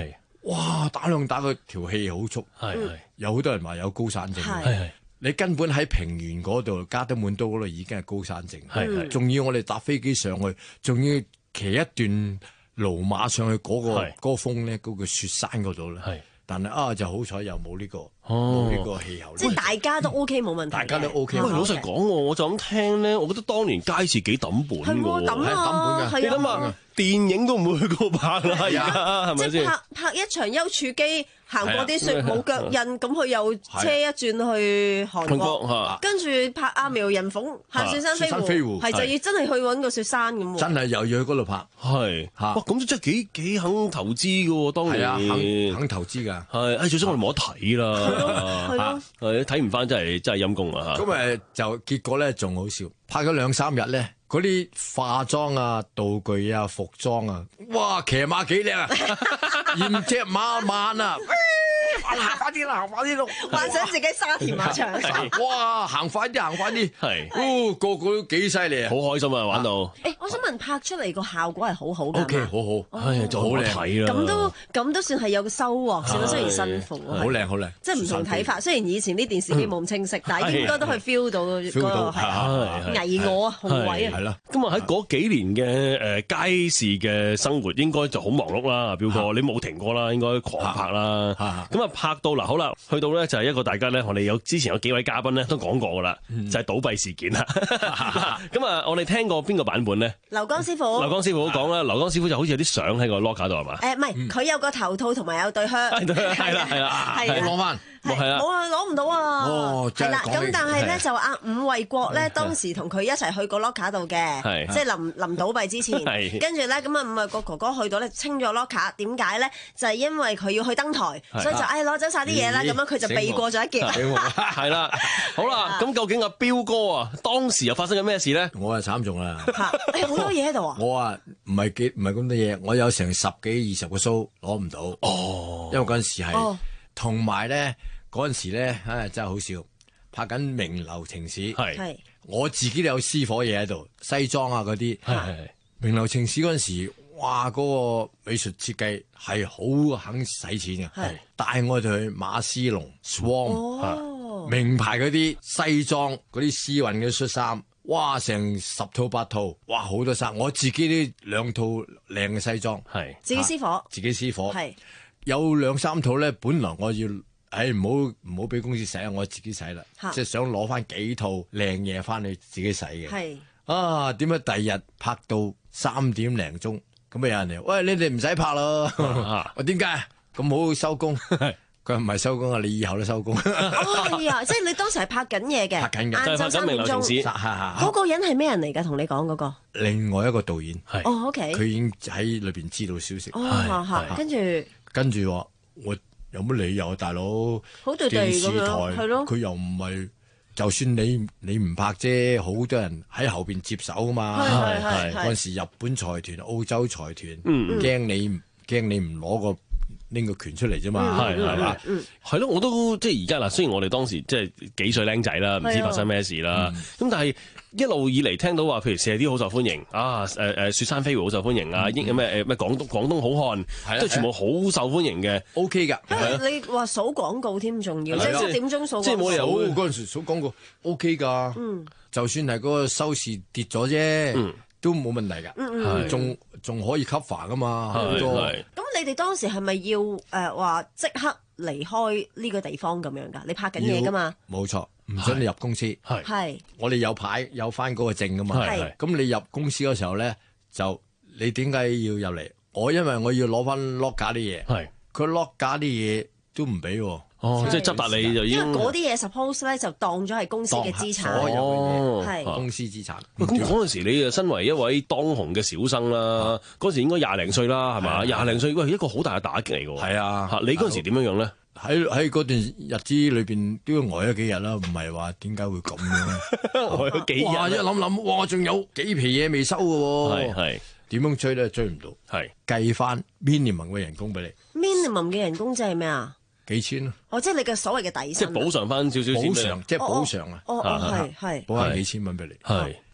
哇打兩打佢條氣好速， 係係有好多人話有高山症， 係係你根本喺平原嗰度加德滿都嗰度已經係高山症， 係係仲要我哋搭飛機上去，仲要騎一段駱馬上去嗰、嗰個高峰咧，嗰、嗰個雪山嗰度咧。但係啊，就好彩又冇呢個冇呢個氣候， 即係大家都 OK 冇問題， 大家都 OK。 喂，老實講喎，我就咁聽咧，我覺得當年街市幾抌本㗎喎， 抌啊， 你諗下，電影都唔會去嗰度拍啦，而家係咪先？ 拍拍一場丘處機。行過啲雪冇腳印，咁佢又車一轉去韓國，跟住拍阿苗人鳳行雪山飛狐，係就要真係去揾個雪山咁喎。 真係又要去嗰度拍， 係哇，咁真係幾幾肯投資㗎喎，當年肯肯投資㗎， 係，誒最終我哋冇得睇啦，係咯，係睇唔翻真係真係陰公啊嚇。 咁誒就結果咧仲好笑，拍咗兩三日咧。嗰啲化妝啊、道具啊、服裝啊，哇！騎馬幾靚啊，驗隻馬慢啊，行快啲啦，行快啲咯！ 幻想自己沙田馬場， 哇！行快啲，行快啲， 係， 哦，個個都幾犀利啊， 好開心啊，玩到。 誒，我想問拍出嚟個效果係好好㗎 ，OK，好好，唉，就好靚睇啦。 咁都咁都算係有個收穫，算啦，雖然辛苦， 好靚好靚， 即係唔同睇法。雖然以前啲電視機冇咁清晰，但係應該都可以 feel 到嗰個係危我啊、雄偉啊。 係啦， 咁啊喺嗰幾年嘅誒街市嘅生活應該就好忙碌啦，表哥你冇停過啦，應該狂拍啦。咁啊拍到嗱好啦，去到咧就係一個大家咧，我哋有之前有幾位嘉賓咧都講過噶啦，就係倒閉事件啦。咁啊，我哋聽過邊個版本咧？ 劉江師傅， 劉江師傅講啦，劉江師傅就好似有啲相喺個 locker 度係嘛？ 誒唔係，佢有個頭套同埋有對靴， 係啦係啦， 係攞翻。 係冇啊，攞唔到啊！ 哦， 係啦，咁但係咧就阿伍衛國咧，當時同佢一齊去個 locker 度嘅，即係臨臨倒閉之前。跟住咧，咁啊伍衛國哥哥去到咧清咗 locker，點解咧？就係因為佢要去登台，所以就唉攞走晒啲嘢啦，咁樣佢就避過咗一劫。 係啦，好啦，咁究竟阿彪哥啊，當時又發生緊咩事咧？ 我啊慘重啦！ 誒好多嘢喺度啊！ 我啊唔係幾唔係咁多嘢，我有成十幾二十個 show 攞唔到。哦，因為嗰陣時係同埋咧。嗰陣時咧，唉真係好笑，拍緊名流情史，係我自己都有私伙嘢喺度，西裝啊嗰啲，係名流情史嗰陣時，哇嗰、嗰個美術設計係好肯使錢嘅，係帶我哋去馬斯龍 Swan、哦、名牌嗰啲西裝，嗰啲絲韻嘅恤衫，哇成十套八套，哇好多衫，我自己啲兩套靚嘅西裝，係自己私伙、啊， 自己私伙， 係有兩三套咧，本來我要。誒，唔好唔好俾公司洗啊！我自己洗啦，即係想攞翻幾套靚嘢翻去自己洗嘅。係啊，點解第二日拍到三點零鐘，咁啊有人嚟，喂，你哋唔使拍咯。我點解咁好收工？佢話唔係收工啊，你以後都收工。哦， 係啊，即係你當時係拍緊嘢嘅， 拍緊嘅， 晏晝三點鐘。嗰個人係咩人嚟㗎？同你講嗰個？另外一個導演係。哦，OK。佢已經喺裏邊知道消息。哦，跟住跟住我。有乜理由啊，大佬？好對對電視台係咯，佢又唔係，就算你你唔拍啫，好多人喺後邊接手噶嘛。係係嗰陣時，日本財團、澳洲財團，嗯，驚你驚你唔攞個拎個權出嚟啫嘛。係係嘛， 係咯，我都即係而家嗱，雖然我哋當時即係幾歲僆仔啦，唔知發生咩事啦，咁但係。一路以嚟聽到話，譬如射啲好受歡迎啊，誒誒雪山飛狐好受歡迎啊，英咩誒咩廣東廣東好漢，都全部好受歡迎嘅 ，OK 㗎。 你話數廣告添重要，即係點鐘數。 即係冇理由嗰陣時數廣告 OK 㗎。嗯，就算係嗰個收視跌咗啫，都冇問題㗎。嗯嗯，仲仲可以 cover 㗎嘛。係係。 咁你哋當時係咪要誒話即刻離開呢個地方咁樣㗎？你拍緊嘢㗎嘛？ 冇錯。唔准你入公司，係係我哋有牌有翻嗰個證噶嘛，係咁你入公司嗰時候咧，就你點解要入嚟？我因為我要攞翻 locker 啲嘢，係佢 locker 啲嘢都唔俾， 哦，即係執達你就已經， 因為嗰啲嘢 suppose 咧就當咗係公司嘅資產， 所有嘅嘢係公司資產。 咁嗰陣時你啊，身為一位當紅嘅小生啦，嗰時應該廿零歲啦，係嘛？廿零歲，喂，一個好大嘅打擊嚟㗎，係啊， 吓你嗰陣時點樣樣咧？ 喺喺嗰段日子裏邊都要呆咗幾日啦，唔係話點解會咁樣？ 呆咗幾日， 哇！一諗諗，哇，仲有幾皮嘢未收嘅喎，係係點樣追咧？追唔到，係計翻 minimum 嘅人工俾你。 minimum 嘅人工即係咩啊？ 幾千咯。 哦，即係你嘅所謂嘅底薪， 即係補償翻少少錢。 補償即係補償啊！ 哦哦，係係補翻幾千蚊俾你。係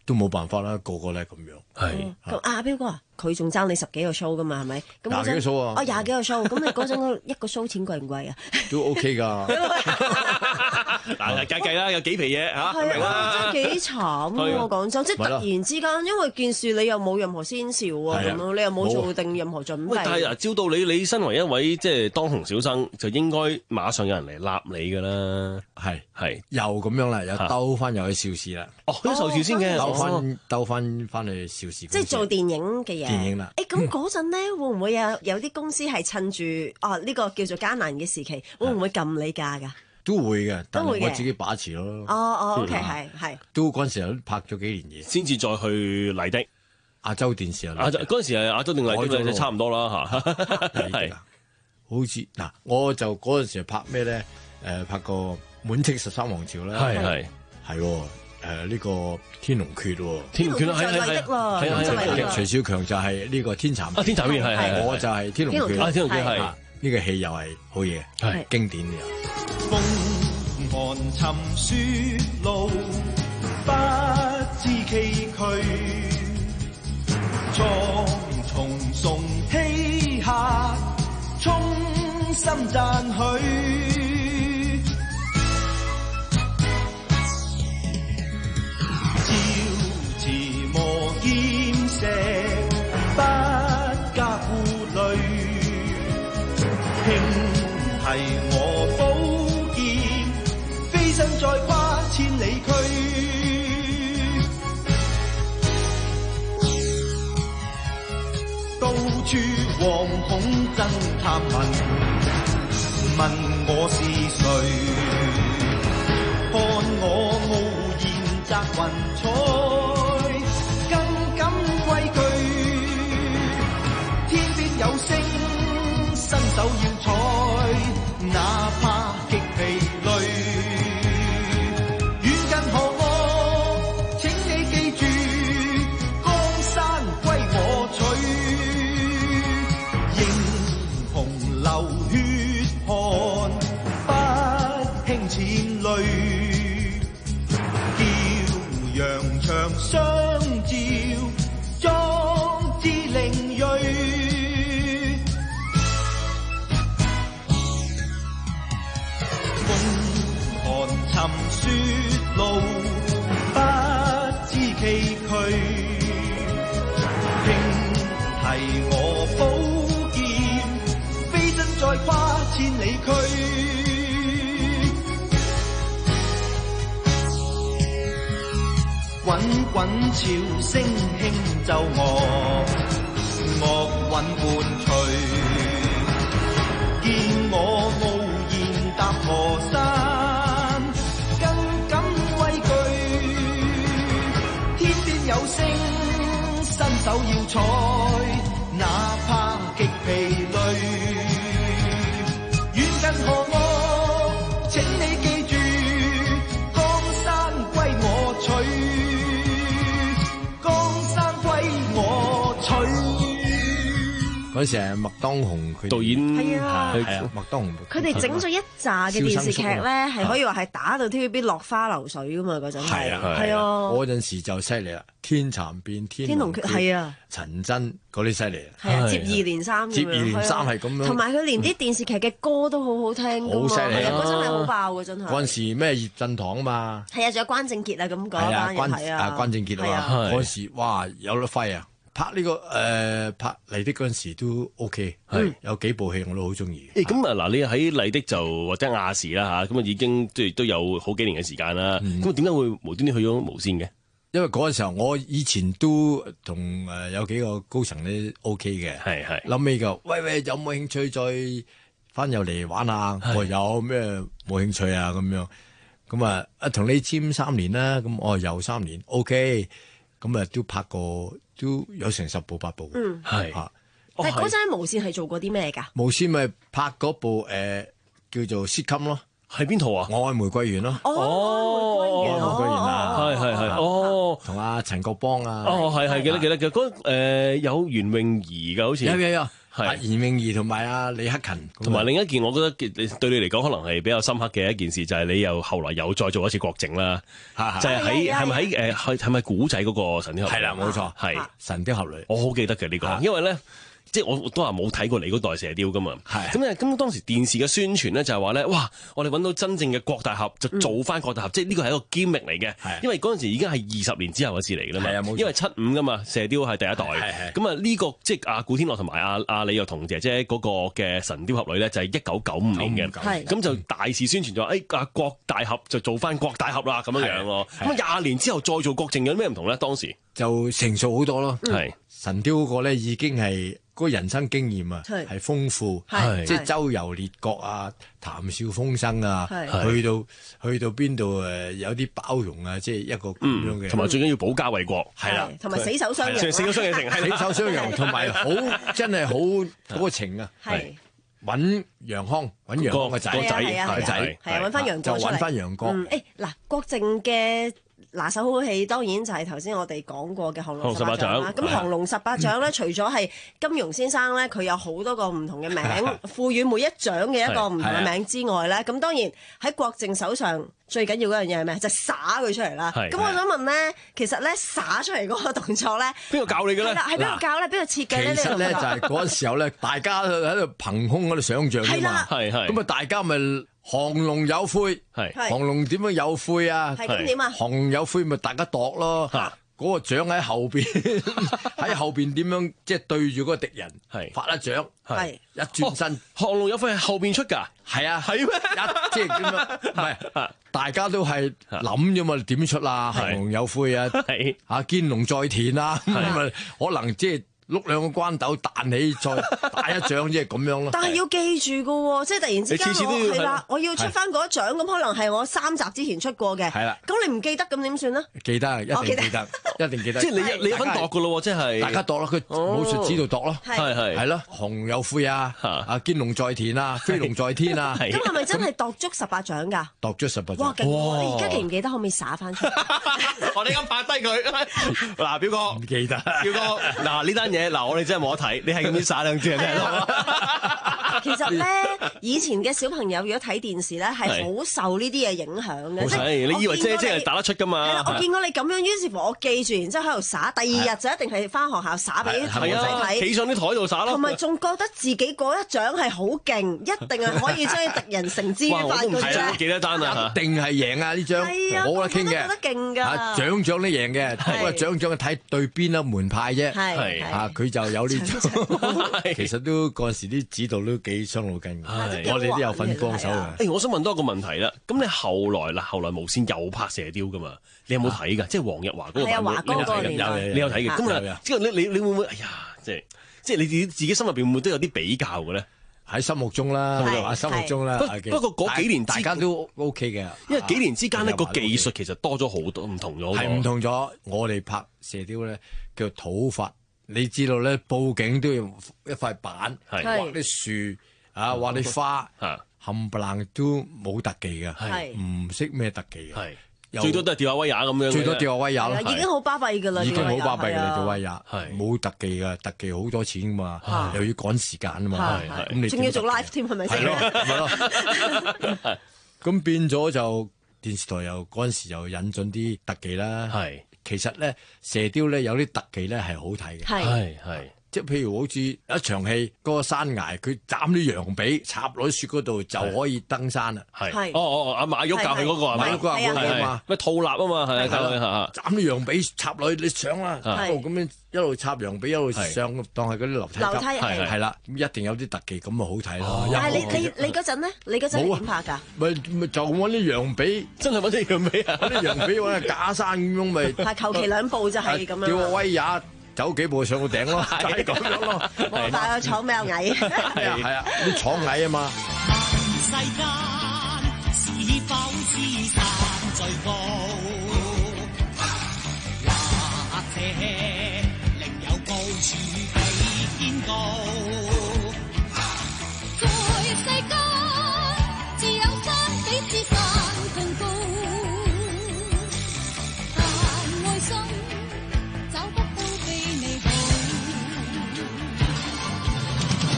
都冇辦法啦，個個咧咁樣。 係咁阿彪哥啊，佢仲爭你十幾個 show 噶嘛，係咪？咁廿幾個 show 啊！ 哦，廿幾個 show，咁你嗰陣一個 show 錢貴唔貴啊？ 都 OK 㗎。 嗱，計計啦，有幾皮嘢嚇，明係啊， 啦。 真係幾慘喎！講真，即係突然之間，因為件事你又冇任何先兆啊，咁樣你又冇做定任何準備。 喂，但係啊，照道理，你身為一位即係當紅小生，就應該馬上有人嚟立你㗎啦。 係係又咁樣啦，又兜翻入去邵氏啦。 哦，都邵氏先嘅， 兜翻兜翻翻去邵氏。 即係做電影嘅嘢。 電影啦。 誒，咁嗰陣咧，會唔會有有啲公司係趁住啊呢個叫做艱難嘅時期，會唔會撳你價㗎？ 都會嘅，但係我自己把持咯。 哦哦，OK，係係。 都嗰陣時候拍咗幾年嘢， 先至再去麗的亞洲電視啊。 亞洲嗰陣時係亞洲定麗的，差唔多啦嚇。係， 好似嗱，我就嗰陣時拍咩咧？誒，拍過《滿清十三王朝》啦。 係係係喎。誒呢個《天龍決》喎，《 天龍決》係係係係係徐少強就係呢個天蠶啊，天蠶變係係， 我就係天龍決啊，天龍決係呢個戲又係好嘢，係經典嘅。 風寒沉雪路，不知崎嶇，蒼松送嬉客，衷心讚許。不加顧慮，輕提我寶劍，飛身再跨千里區。到處惶恐爭探問，問我是誰？看我傲然擲雲彩，更感畏懼。有聲伸手要採，哪怕極疲累。遠近何我，請你記住，江山歸我取。英雄流血汗，不輕淺淚。叫揚長相照，壯志凌銳。尋雪路，不知崎嶇，輕提我寶劍，飛身再跨千里區。滾滾潮聲輕奏樂，樂韻伴隨，見我傲然踏河山。有聲伸手要採，哪怕極疲累。遠近何我，請你記住，江山歸我取，江山歸我取。 嗰時係麥當雄佢導演， 係啊， 係啊，麥當雄。 佢哋整咗一紮嘅電視劇咧，係可以話係打到 T V B 落花流水噶嘛，嗰陣係啊係啊， 嗰陣時就犀利啦，天蠶變天龍決係啊， 陳真嗰啲犀利啊， 係啊，接二連三咁樣， 接二連三係咁樣， 同埋佢連啲電視劇嘅歌都好好聽， 好犀利啊！ 嗰陣係好爆嘅真係。 嗰陣時咩葉振棠啊嘛， 係啊，仲有關正傑啊咁講班人係啊， 關正傑啊嘛，嗰陣時哇有得揮啊！拍呢、這個誒、呃、拍麗的嗰陣時都 OK，係有幾部戲我都好中意。 誒咁啊嗱，你喺麗的就或者亞視啦嚇，咁啊已經即係都有好幾年嘅時間啦。咁點解會無端端去咗無線嘅？ 因為嗰陣時候我以前都同誒有幾個高層咧 OK 嘅， 係係。 諗尾就喂喂，有冇興趣再翻入嚟玩下？我有咩冇興趣啊咁樣。咁啊啊同你簽三年啦，咁我又三年 OK，咁啊都拍過。都有成十部八部， 嗯， 係嚇。 但係嗰陣喺無線係做過啲咩㗎？ 無線咪拍嗰部誒叫做《Sitcom》咯， 係邊套啊？ 我愛玫瑰園咯。 哦， 玫瑰園啊， 係係係，哦， 同阿陳國邦啊。 哦，係係記得記得嘅，嗰誒有袁詠儀㗎，好似。 有有有， 嚴詠儀同埋阿李克勤。 同埋另一件，我覺得對你嚟講可能係比較深刻嘅一件事，就係、是、你又後來又再做一次國政啦，就係喺係咪喺誒係咪古仔嗰個神雕俠侶？ 係啦，冇錯，係神雕俠侶。 我好記得嘅呢、這個，因為咧。即係我都話冇睇過你嗰代射雕噶嘛，咁咧咁當時電視嘅宣傳咧就係話咧，哇！我哋揾到真正嘅郭大俠就做翻郭大俠，嗯、即係呢個係一個 gimmick 嚟嘅，因為嗰陣時已經係二十年之後嘅事嚟㗎啦嘛，因為七五噶嘛，射雕係第一代，咁啊呢個即係阿古天樂同埋阿阿李若彤姐姐嗰個嘅神雕俠侶咧就係一九九五年嘅，咁就大肆宣傳咗，誒阿郭大俠就做翻郭大俠啦咁樣樣咯，咁廿年之後再做國政有咩唔同咧？當時就成熟好多咯， 係、嗯、 神雕嗰個咧已經係。嗰個人生經驗啊，係豐富，即係周遊列國啊，談笑風生啊，去到去到邊度誒有啲包容啊，即係一個咁樣嘅， 同埋最緊要保家衛國，係啦， 同埋死守雙陽， 死守雙陽， 死守雙陽，同埋好真係好嗰個情啊，係揾楊康，揾楊康個仔，個仔，個仔， 係揾翻楊過出嚟， 就揾翻楊過。 誒嗱，郭靖嘅拿手好戲當然就係頭先我哋講過嘅降龍十八掌啦。咁降龍十八掌咧，除咗係金庸先生咧，佢有好多個唔同嘅名，賦予每一掌嘅一個唔同嘅名之外咧，咁當然喺郭靖手上最緊要嗰樣嘢係咩？就係灑佢出嚟啦。咁我想問咧，其實咧灑出嚟嗰個動作咧， 邊個教你嘅咧？ 係邊個教咧？邊個設計咧？ 其實咧就係嗰陣時候咧，大家喺度憑空喺度想像㗎嘛。係係。咁啊，大家咪降龍有悔，係降龍點樣有悔啊？ 係咁點啊？ 降龍有悔咪大家度咯。嗰個掌喺後邊，喺後邊點樣即係對住嗰個敵人，係發一掌，係一轉身， 降龍有悔係後邊出㗎， 係啊， 係咩？ 一即係點樣？唔係，大家都係諗啫嘛，點出啊？降龍有悔啊，係啊，見龍在田啊，咁咪可能即係。碌兩個關斗彈起，再打一掌，即係咁樣咯。 但係要記住㗎喎，即係突然之間我係啦，我要出翻嗰一掌，咁可能係我三集之前出過嘅。係啦，咁你唔記得咁點算咧？ 記得，一定記得，一定記得。 即係你你有份度㗎咯喎，即係大家度咯，佢武術指導度咯， 係係係咯，降有悔啊，啊見龍在田啊，飛龍在天啊。 咁係咪真係度足十八掌㗎？ 度足十八掌。 哇！勁喎，你而家記唔記得可唔可以灑翻出？ 我哋咁拍低佢。嗱，表哥唔記得。 表哥，嗱呢單嘢嗱，我哋真係冇得睇，你係咁樣灑兩支啊！ 其實咧，以前嘅小朋友如果睇電視咧，係好受呢啲嘢影響嘅。 即係你以為姐姐係打得出㗎嘛？ 係啦，我見過你咁樣，於是乎我記住，然之後喺度灑，第二日就一定係翻學校灑俾同學仔睇。 企上啲台度灑咯。同埋仲覺得自己嗰一掌係好勁，一定係可以將敵人繩之於法嗰張。幾多單啊？ 一定係贏啊！呢張冇得傾嘅。 覺得勁㗎。 獎獎都贏嘅，不過獎獎睇對邊一門派啫。 係啊，佢就有呢種。其實都嗰陣時啲指導都幾傷腦筋，我哋都有份幫手嘅。 誒，我想問多一個問題啦。咁你後來嗱，後來無線又拍射雕噶嘛？你有冇睇㗎？即係黃日華嗰個版本，你有睇嘅？你有睇嘅。咁啊，之後你你你會唔會？哎呀，即係即係你自己自己心入邊會唔會都有啲比較嘅咧？ 喺心目中啦，喺心目中啦。 不過嗰幾年大家都 OK 嘅， 因為幾年之間呢個技術其實多咗好多，唔同咗。 係唔同咗。我哋拍射雕咧叫土法。你知道咧，佈景都要一塊板，畫啲樹啊，畫啲花，冚唪唥都冇特技嘅，唔識咩特技嘅， 最多都係吊下威亞咁樣， 最多吊下威亞啦， 已經好巴閉㗎啦， 已經好巴閉㗎啦，吊威亞，冇特技㗎，特技好多錢㗎嘛，又要趕時間啊嘛， 咁你仲要做 live 添係咪先？ 係咯，係咯，咁變咗就電視台又嗰陣時又引進啲特技啦，係。其實咧，射雕咧有啲特技咧係好睇嘅， 係係， 即係譬如好似一場戲，嗰、那個山崖佢斬啲羊髀插落雪嗰度就可以登山啦，係， 哦哦，阿馬旭教佢嗰個係咪？ 馬旭教嗰個嘛， 咩套立啊嘛，係啊，教佢嚇， 斬啲羊髀插落去，你上啦，一路咁樣一路插羊髀一路上，當係嗰啲樓梯級，係係啦，咁一定有啲特技咁啊好睇咯。 但係你你你嗰陣咧，你嗰陣點拍㗎？ 咪咪就揾啲羊髀， 真係揾啲羊髀啊！ 揾啲羊髀揾個假山咁樣咪， 係求其兩步就係咁樣。 叫個威也走幾步上到頂咯，就係咁樣咯。 但係個廠比較矮。 係啊係啊，啲廠矮啊嘛。 世間是否知山最高？或者另有高處比天高？在世間自有山比之山更高，但愛心找不到比你好。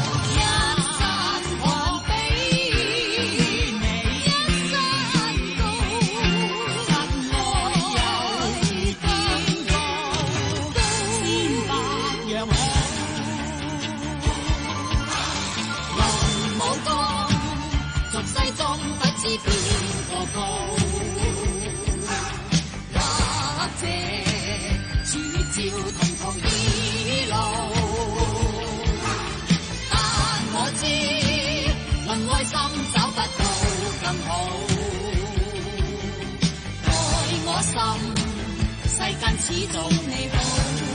但始終你好。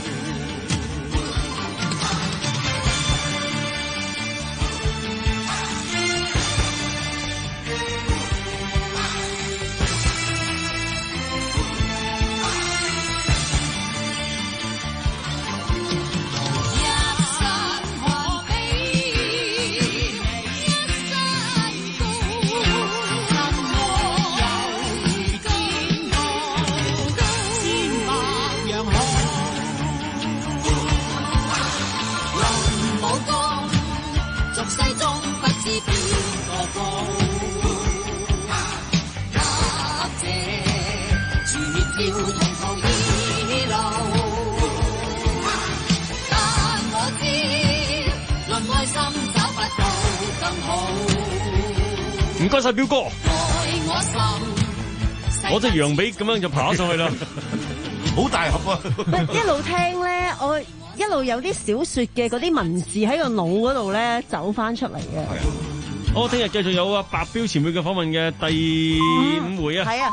唔該晒，彪哥，我隻羊髀咁樣就爬上去啦， 好大盒啊！ 一路聽咧，我一路有啲小說嘅嗰啲文字喺個腦嗰度咧走翻出嚟嘅。 好，聽日繼續有啊白彪前輩嘅訪問嘅第五回啊。 係啊。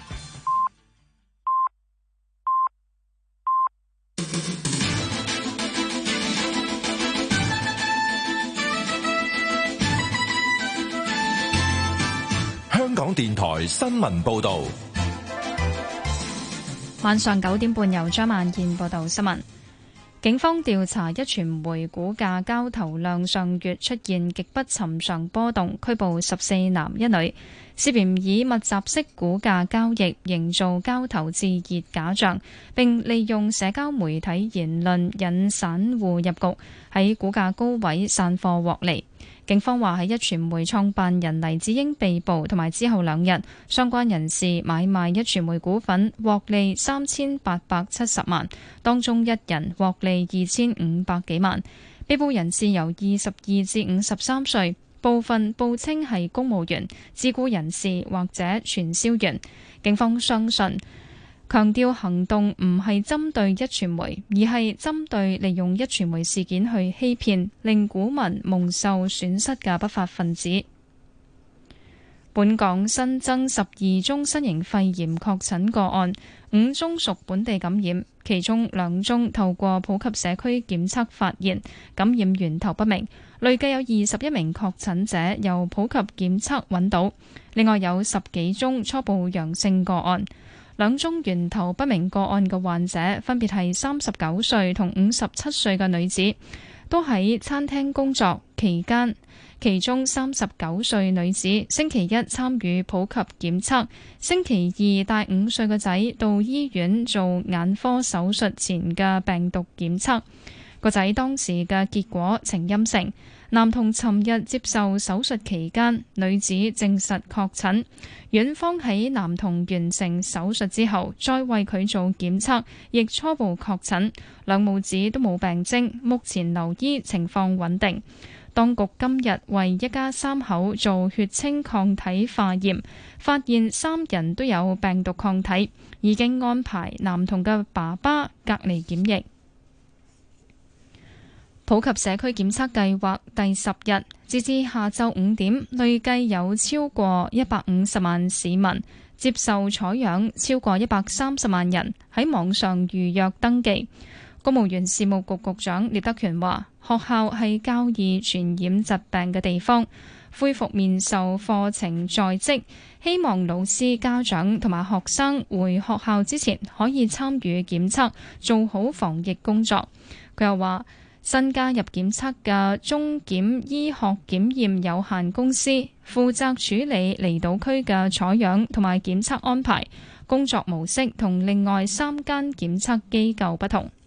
香港電台新聞報道， 晚上九點半由張萬燕報道新聞。警方調查壹傳媒股價交投量上月出現極不尋常波動，拘捕十四男一女，涉嫌以密集式股價交易營造交投熾熱假象，並利用社交媒體言論引散戶入局，喺股價高位散貨獲利。警方話喺壹傳媒創辦人黎智英被捕同埋之後兩日，相關人士買賣壹傳媒股份獲利三千八百七十萬，當中一人獲利二千五百幾萬。被捕人士由二十二至五十三歲，部分報稱係公務員、自僱人士或者傳銷員。警方相信，強調行動唔係針對壹傳媒，而係針對利用壹傳媒事件去欺騙、令股民蒙受損失嘅不法分子。本港新增十二宗新型肺炎確診個案，五宗屬本地感染，其中兩宗透過普及社區檢測發現，感染源頭不明。累計有二十一名確診者由普及檢測揾到，另外有十幾宗初步陽性個案。兩宗源頭不明個案嘅患者分別係三十九歲同五十七歲嘅女子，都喺餐廳工作期間，其中三十九歲女子星期一參與普及檢測，星期二帶五歲嘅仔到醫院做眼科手術前嘅病毒檢測，個仔當時嘅結果呈陰性。男童尋日接受手術期間，女子證實確診。院方喺男童完成手術之後，再為佢做檢測，亦初步確診。兩母子都冇病徵，目前留醫，情況穩定。當局今日為一家三口做血清抗體化驗，發現三人都有病毒抗體，已經安排男童嘅爸爸隔離檢疫。普及社區檢測計劃第十日，截至下晝五點，累計有超過一百五十萬市民接受採樣，超過一百三十萬人喺網上預約登記。公務員事務局局長聶德權話：學校係較易傳染疾病嘅地方，恢復面授課程在即，希望老師、家長同埋學生回學校之前可以參與檢測，做好防疫工作。佢又話：新加入檢測嘅中檢醫學檢驗有限公司負責處理離島區嘅採樣同埋檢測安排，工作模式同另外三間檢測機構不同。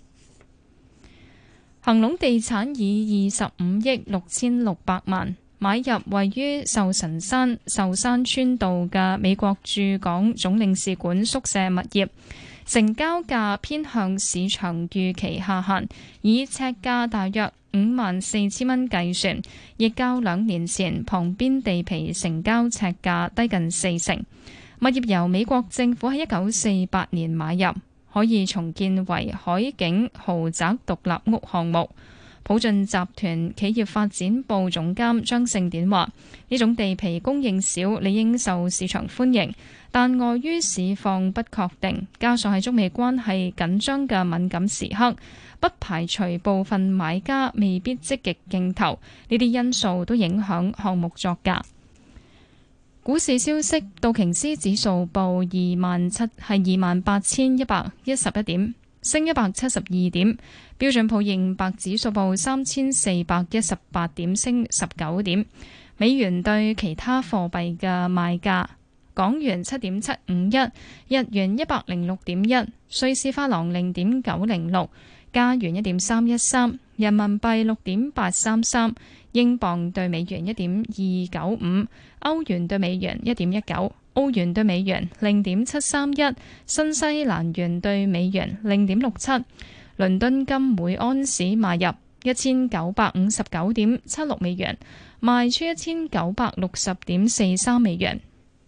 恒隆地產以二十五億六千六百萬買入位於壽臣山壽山村道嘅美國駐港總領事館宿舍物業。成交價偏向市場預期下限，以尺價大約五萬四千蚊計算，亦較兩年前旁邊地皮成交尺價低近四成。物業由美國政府喺一九四八年買入，可以重建為海景豪宅獨立屋項目。 普進集團企業發展部總監張勝典話：呢種地皮供應少，理應受市場歡迎，但礙於市況不確定，加上係中美關係緊張嘅敏感時刻，不排除部分買家未必積極競投，呢啲因素都影響項目作價。股市消息，道瓊斯指數報二萬七係二萬八千一百一十一點，升一百七十二點。標準普爾五百指數報三千四百一十八點，升十九點。美元對其他貨幣嘅賣價：港元七點七五一，日元一百零六點一，瑞士法郎零點九零六，加元一點三一三，人民幣六點八三三，英鎊對美元一點二九五，歐元對美元一點一九，澳元對美元零點七三一，新西蘭元對美元零點六七。倫敦金每安士買入一千九百五十九點七六美元，賣出一千九百六十點四三美元。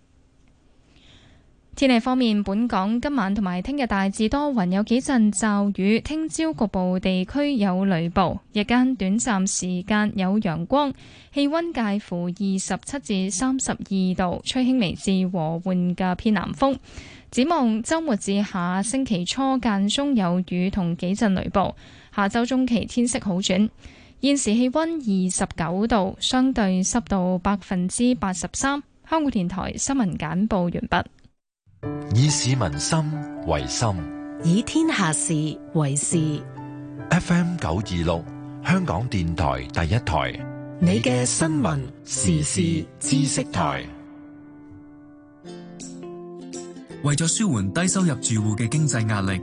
天氣方面，本港今晚同埋聽日大致多雲，有幾陣驟雨，聽朝局部地區有雷暴，日間短暫時間有陽光，氣溫介乎二十七至三十二度，吹輕微至和緩嘅偏南風。展望週末至下星期初間中有雨同幾陣雷暴，下週中期天色好轉。現時氣溫二十九度，相對濕度百分之八十三。香港電台新聞簡報完畢。 以市民心為心， 以天下事為事。 F M 九二六，香港電台第一台， 你嘅新聞時事知識台。 為咗舒緩低收入住戶嘅經濟壓力，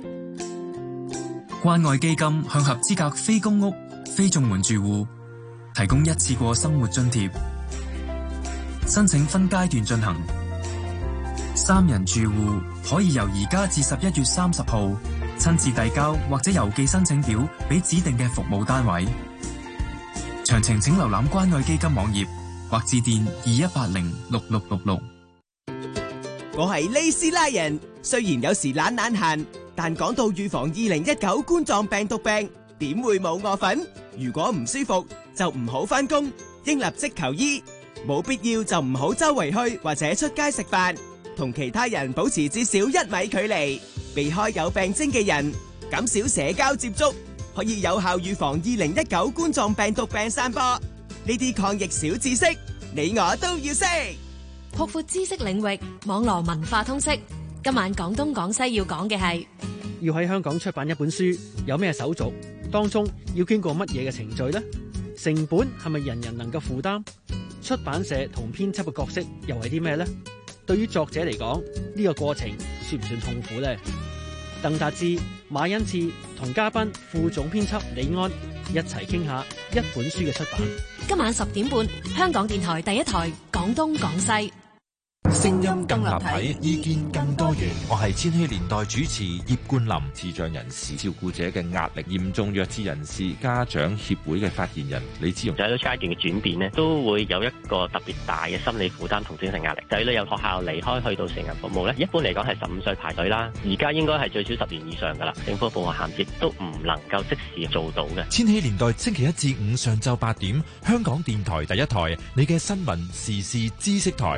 關愛基金向合資格非公屋、非綜援住戶提供一次過生活津貼，申請分階段進行。三人住戶可以由而家至十一月三十號親自遞交或者郵寄申請表俾指定嘅服務單位。詳情請瀏覽關愛基金網頁或致電二一八零六六六六。 我係利斯拉人，雖然有時懶懶閒，但講到預防二零一九冠狀病毒病，點會冇我份？如果唔舒服就唔好返工，應立即求醫，冇必要就唔好周圍去或者出街食飯，同其他人保持至少一米距離，避開有病徵嘅人，減少社交接觸，可以有效預防二零一九冠狀病毒病散播。呢啲抗疫小知識，你我都要識。 擴闊知識領域，網絡文化通識。今晚廣東廣西要講嘅係， 要喺香港出版一本書，有咩手續？當中要經過乜嘢嘅程序呢？成本係咪人人能夠負擔？出版社同編輯嘅角色又係啲咩呢？對於作者嚟講，呢個過程算唔算痛苦呢？鄧達志、馬恩賜同嘉賓副總編輯李安一齊傾下一本書嘅出版。 今晚十點半，香港電台第一台廣東廣西。 聲音更立體，意見更多元。我係千禧年代主持葉冠霖。智障人士照顧者嘅壓力，嚴重弱智人士家長協會嘅發言人李志榮。 仔女階段嘅轉變呢，都會有一個特別大嘅心理負擔同精神壓力。仔女由學校離開去到成人服務呢，一般嚟講係十五歲排隊啦，而家應該係最少十年以上噶啦。政府部門銜接都唔能夠即時做到嘅。 千禧年代星期一至五上晝八點，香港電台第一台，你嘅新聞時事知識台。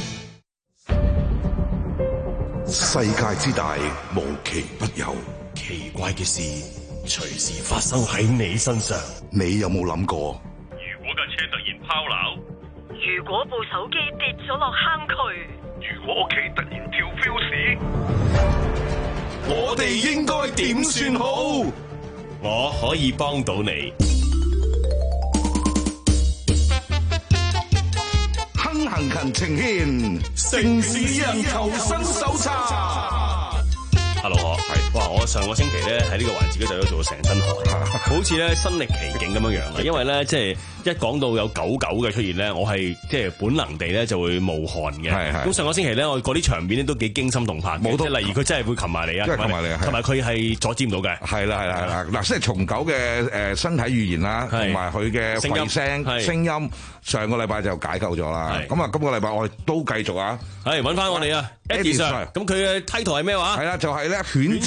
世界之大，無奇不有，奇怪嘅事隨時發生喺你身上。你有冇諗過？ 如果架車突然拋錨， 如果部手機跌咗落坑渠， 如果屋企突然跳 fuse， 我哋應該點算好？ 我可以幫到你。 行勤情牽，城市人求生手冊。 Hello， 係，哇！我上個星期咧喺呢個環節嗰度都做到成身汗，好似咧身歷其境咁樣樣啊！因為咧即係一講到有狗狗嘅出現咧，我係即係本能地咧就會冒汗嘅。係係。咁上個星期咧，我嗰啲場面咧都幾驚心動魄。冇，即係例如佢真係會擒埋嚟啊！ 真係擒埋嚟， 同埋佢係阻止唔到嘅。 係啦係啦係啦，嗱，即係從狗嘅誒身體語言啦，同埋佢嘅吠聲聲音，上個禮拜就解救咗啦。咁啊，今個禮拜我哋都繼續啊， 係揾翻我哋啊 Eddie Sir。咁佢嘅 title 係咩話？ 係啦，就係咧犬隻行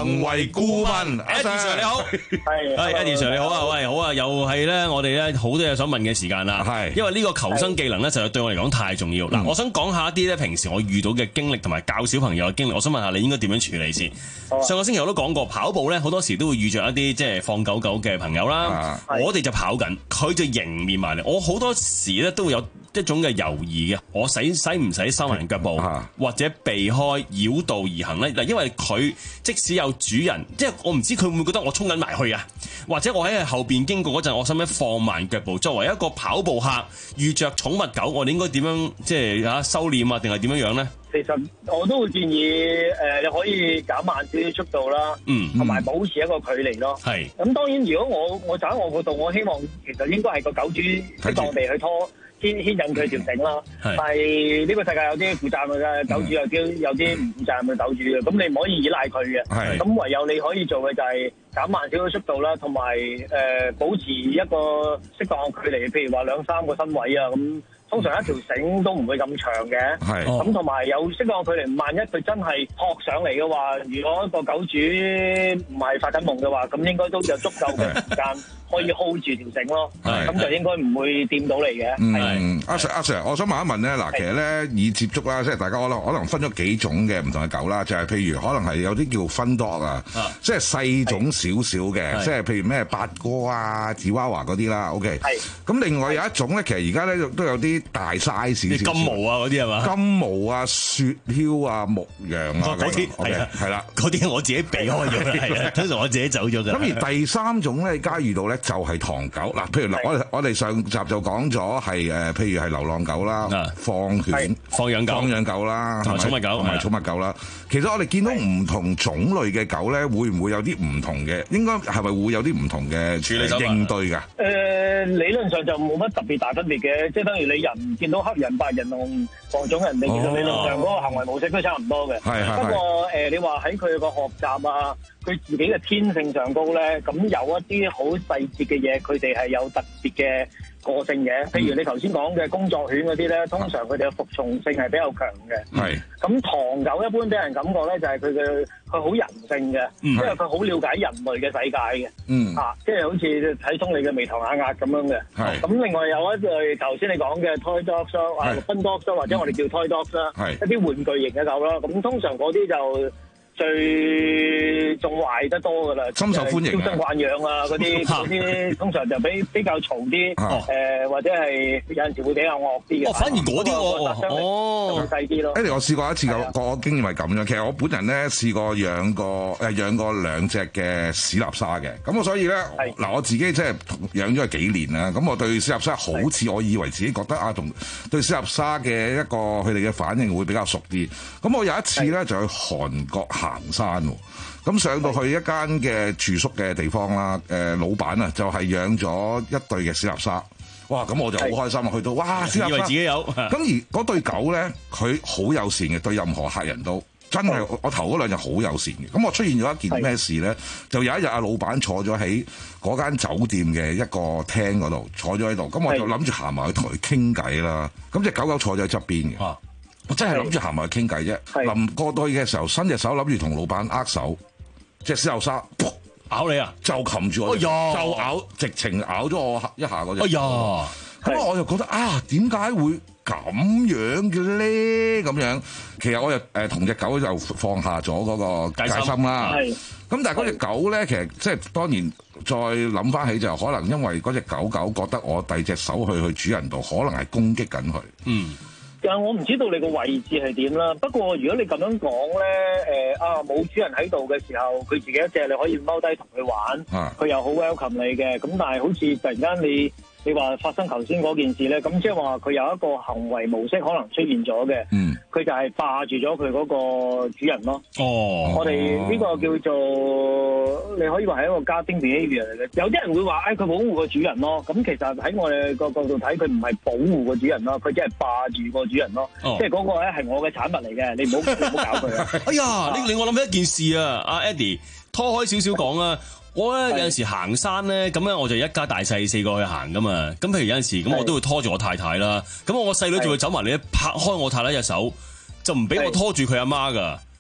行為顧問 Eddie Sir 你好，係係 Eddie Sir 你好啊，喂好啊，又係咧我哋咧好多嘢想問嘅時間啦，係因為呢個求生技能咧實在對我嚟講太重要。嗱，我想講下一啲咧平時我遇到嘅經歷同埋教小朋友嘅經歷，我想問下你應該點樣處理先？上個星期我都講過，跑步咧好多時都會遇着一啲即係放狗狗嘅朋友啦，我哋就跑緊，佢就迎面埋嚟，我好多時咧都會有一種嘅猶豫嘅，我使使唔使收埋腳步，或者避開繞道而行咧？嗱，因為佢即使有主人，即係我唔知佢會唔會覺得我衝緊埋去啊？或者我喺後邊經過嗰陣，我使唔使放慢腳步？作為一個跑步客，遇着寵物狗，我哋應該點樣即係嚇收斂啊？定係點樣樣咧？ 其實我都會建議誒、呃，你可以減慢少少速度啦， 嗯， 同埋保持一個距離咯。係。咁當然，如果我我就喺我嗰度，我希望其實應該係個狗主適當地去拖。牽牽引佢條繩啦，但係呢個世界有啲負責任嘅狗主，有啲有啲唔負責任嘅狗主嘅，咁你唔可以依賴佢嘅，咁唯有你可以做嘅就係減慢少少速度啦，同埋誒保持一個適當嘅距離，譬如話兩三個身位啊咁。通常一條繩都唔會咁長嘅，咁同埋有適當距離。萬一佢真係撲上嚟嘅話，如果個狗主唔係發緊夢嘅話，咁應該都有足夠嘅時間可以 hold 住條繩咯。咁就應該唔會掂到你嘅。 嗯，阿 Sir 阿 Sir，我想問一問咧，嗱，其實咧以接觸啦，即係大家可能可能分咗幾種嘅唔同嘅狗啦，就係譬如可能係有啲叫 fun dog 啊，即係細種少少嘅，即係譬如咩八哥啊、芝娃娃嗰啲啦。OK，咁另外有一種咧，其實而家咧都有啲大 size 少少， 金毛啊嗰啲係嘛？ 金毛啊、雪橇啊、牧羊啊嗰啲，係啊，係啦， 嗰啲我自己避開咗啦，係啊，通常我自己走咗㗎。 咁而第三種咧，而家遇到咧就係唐狗嗱，譬如嗱，我哋我哋上集就講咗係誒，譬如係流浪狗啦、放犬、 放養狗、 放養狗啦， 同埋寵物狗同埋寵物狗啦。其實我哋見到唔同種類嘅狗咧，會唔會有啲唔同嘅？應該係咪會有啲唔同嘅處理應對㗎？ 誒，理論上就冇乜特別大分別嘅，即係等於你人見到黑人、白人同黃種人，你其實理論上嗰個行為模式都差唔多嘅。係係。不過誒，你話喺佢個學習啊，佢自己嘅天性上高咧，咁有一啲好細節嘅嘢，佢哋係有特別嘅個性嘅。譬如你頭先講嘅工作犬嗰啲咧，通常佢哋嘅服從性係比較強嘅。係。咁唐狗一般俾人感覺咧，就係佢嘅佢好人性嘅，因為佢好了解人類嘅世界嘅。嗯。啊，即係好似睇通你嘅眉頭眼額咁樣嘅。係。咁另外有一類頭先你講嘅 toy dogs 啊，fun dogs 或者我哋叫 toy dogs 啦，一啲玩具型嘅狗啦。咁通常嗰啲就最仲壞得多噶啦， 深受歡迎， 嬌生慣養啊嗰啲嗰啲，通常就比比較嘈啲，誒或者係有陣時會比較惡啲嘅。 哦，反而嗰啲喎， 哦，細啲咯。 誒，我試過一次個個經驗係咁樣。其實我本人咧試過養過誒養過兩隻嘅史納沙嘅，咁我所以咧嗱我自己即係養咗幾年啦。咁我對史納沙好似我以為自己覺得啊，同對史納沙嘅一個佢哋嘅反應會比較熟啲。咁我有一次咧就去韓國行山喎，咁上到去一間嘅住宿嘅地方啦，誒老闆啊就係養咗一對嘅史納沙，哇！咁我就好開心啊，去到哇史納沙，以為自己有，咁而嗰對狗咧，佢好友善嘅，對任何客人都真係我頭嗰兩日好友善嘅。咁我出現咗一件咩事咧？就有一日阿老闆坐咗喺嗰間酒店嘅一個廳嗰度，坐咗喺度，咁我就諗住行埋去同佢傾偈啦。咁隻狗狗坐咗喺側邊嘅。我真係諗住行埋去傾偈啫，臨過到去嘅時候，伸隻手諗住同老闆握手，隻史納沙咬你啊， 就擒住我，哎、就咬，直情咬咗我一下嗰隻。哎呀！咁我就覺得啊，點解會咁樣嘅咧？咁樣其實我又誒同隻狗就放下咗嗰個戒心啦。咁但係嗰隻狗咧，其實即係當然再諗翻起就可能因為嗰隻狗狗覺得我遞隻手去去主人度，可能係攻擊緊佢。嗯。 但我唔知道你個位置係點啦。不過如果你咁樣講咧，誒啊冇主人喺度嘅時候，佢自己一隻你可以踎低同佢玩，佢又好 welcome 你嘅。咁但係好似突然間你你話發生頭先嗰件事咧，咁即係話佢有一個行為模式可能出現咗嘅。嗯，佢就係霸住咗佢嗰個主人咯。哦，我哋呢個叫做你可以話係一個 guarding behaviour 嚟嘅。有啲人會話誒佢保護個主人咯。咁其實喺我哋個角度睇，佢唔係保護個主人咯，佢只係霸住個主人咯。哦、即係嗰個咧係我嘅產物嚟嘅，你唔好唔好搞佢啊！ 哎呀，你令我諗起一件事啊，阿 Eddie 拖開少少講啊。我咧有陣時行山咧，咁咧我就一家大細四個去行噶嘛。咁譬如有陣時咁，我都會拖住我太太啦。咁我細女就會走埋嚟，拍開我太太隻手，就唔俾我拖住佢阿媽噶。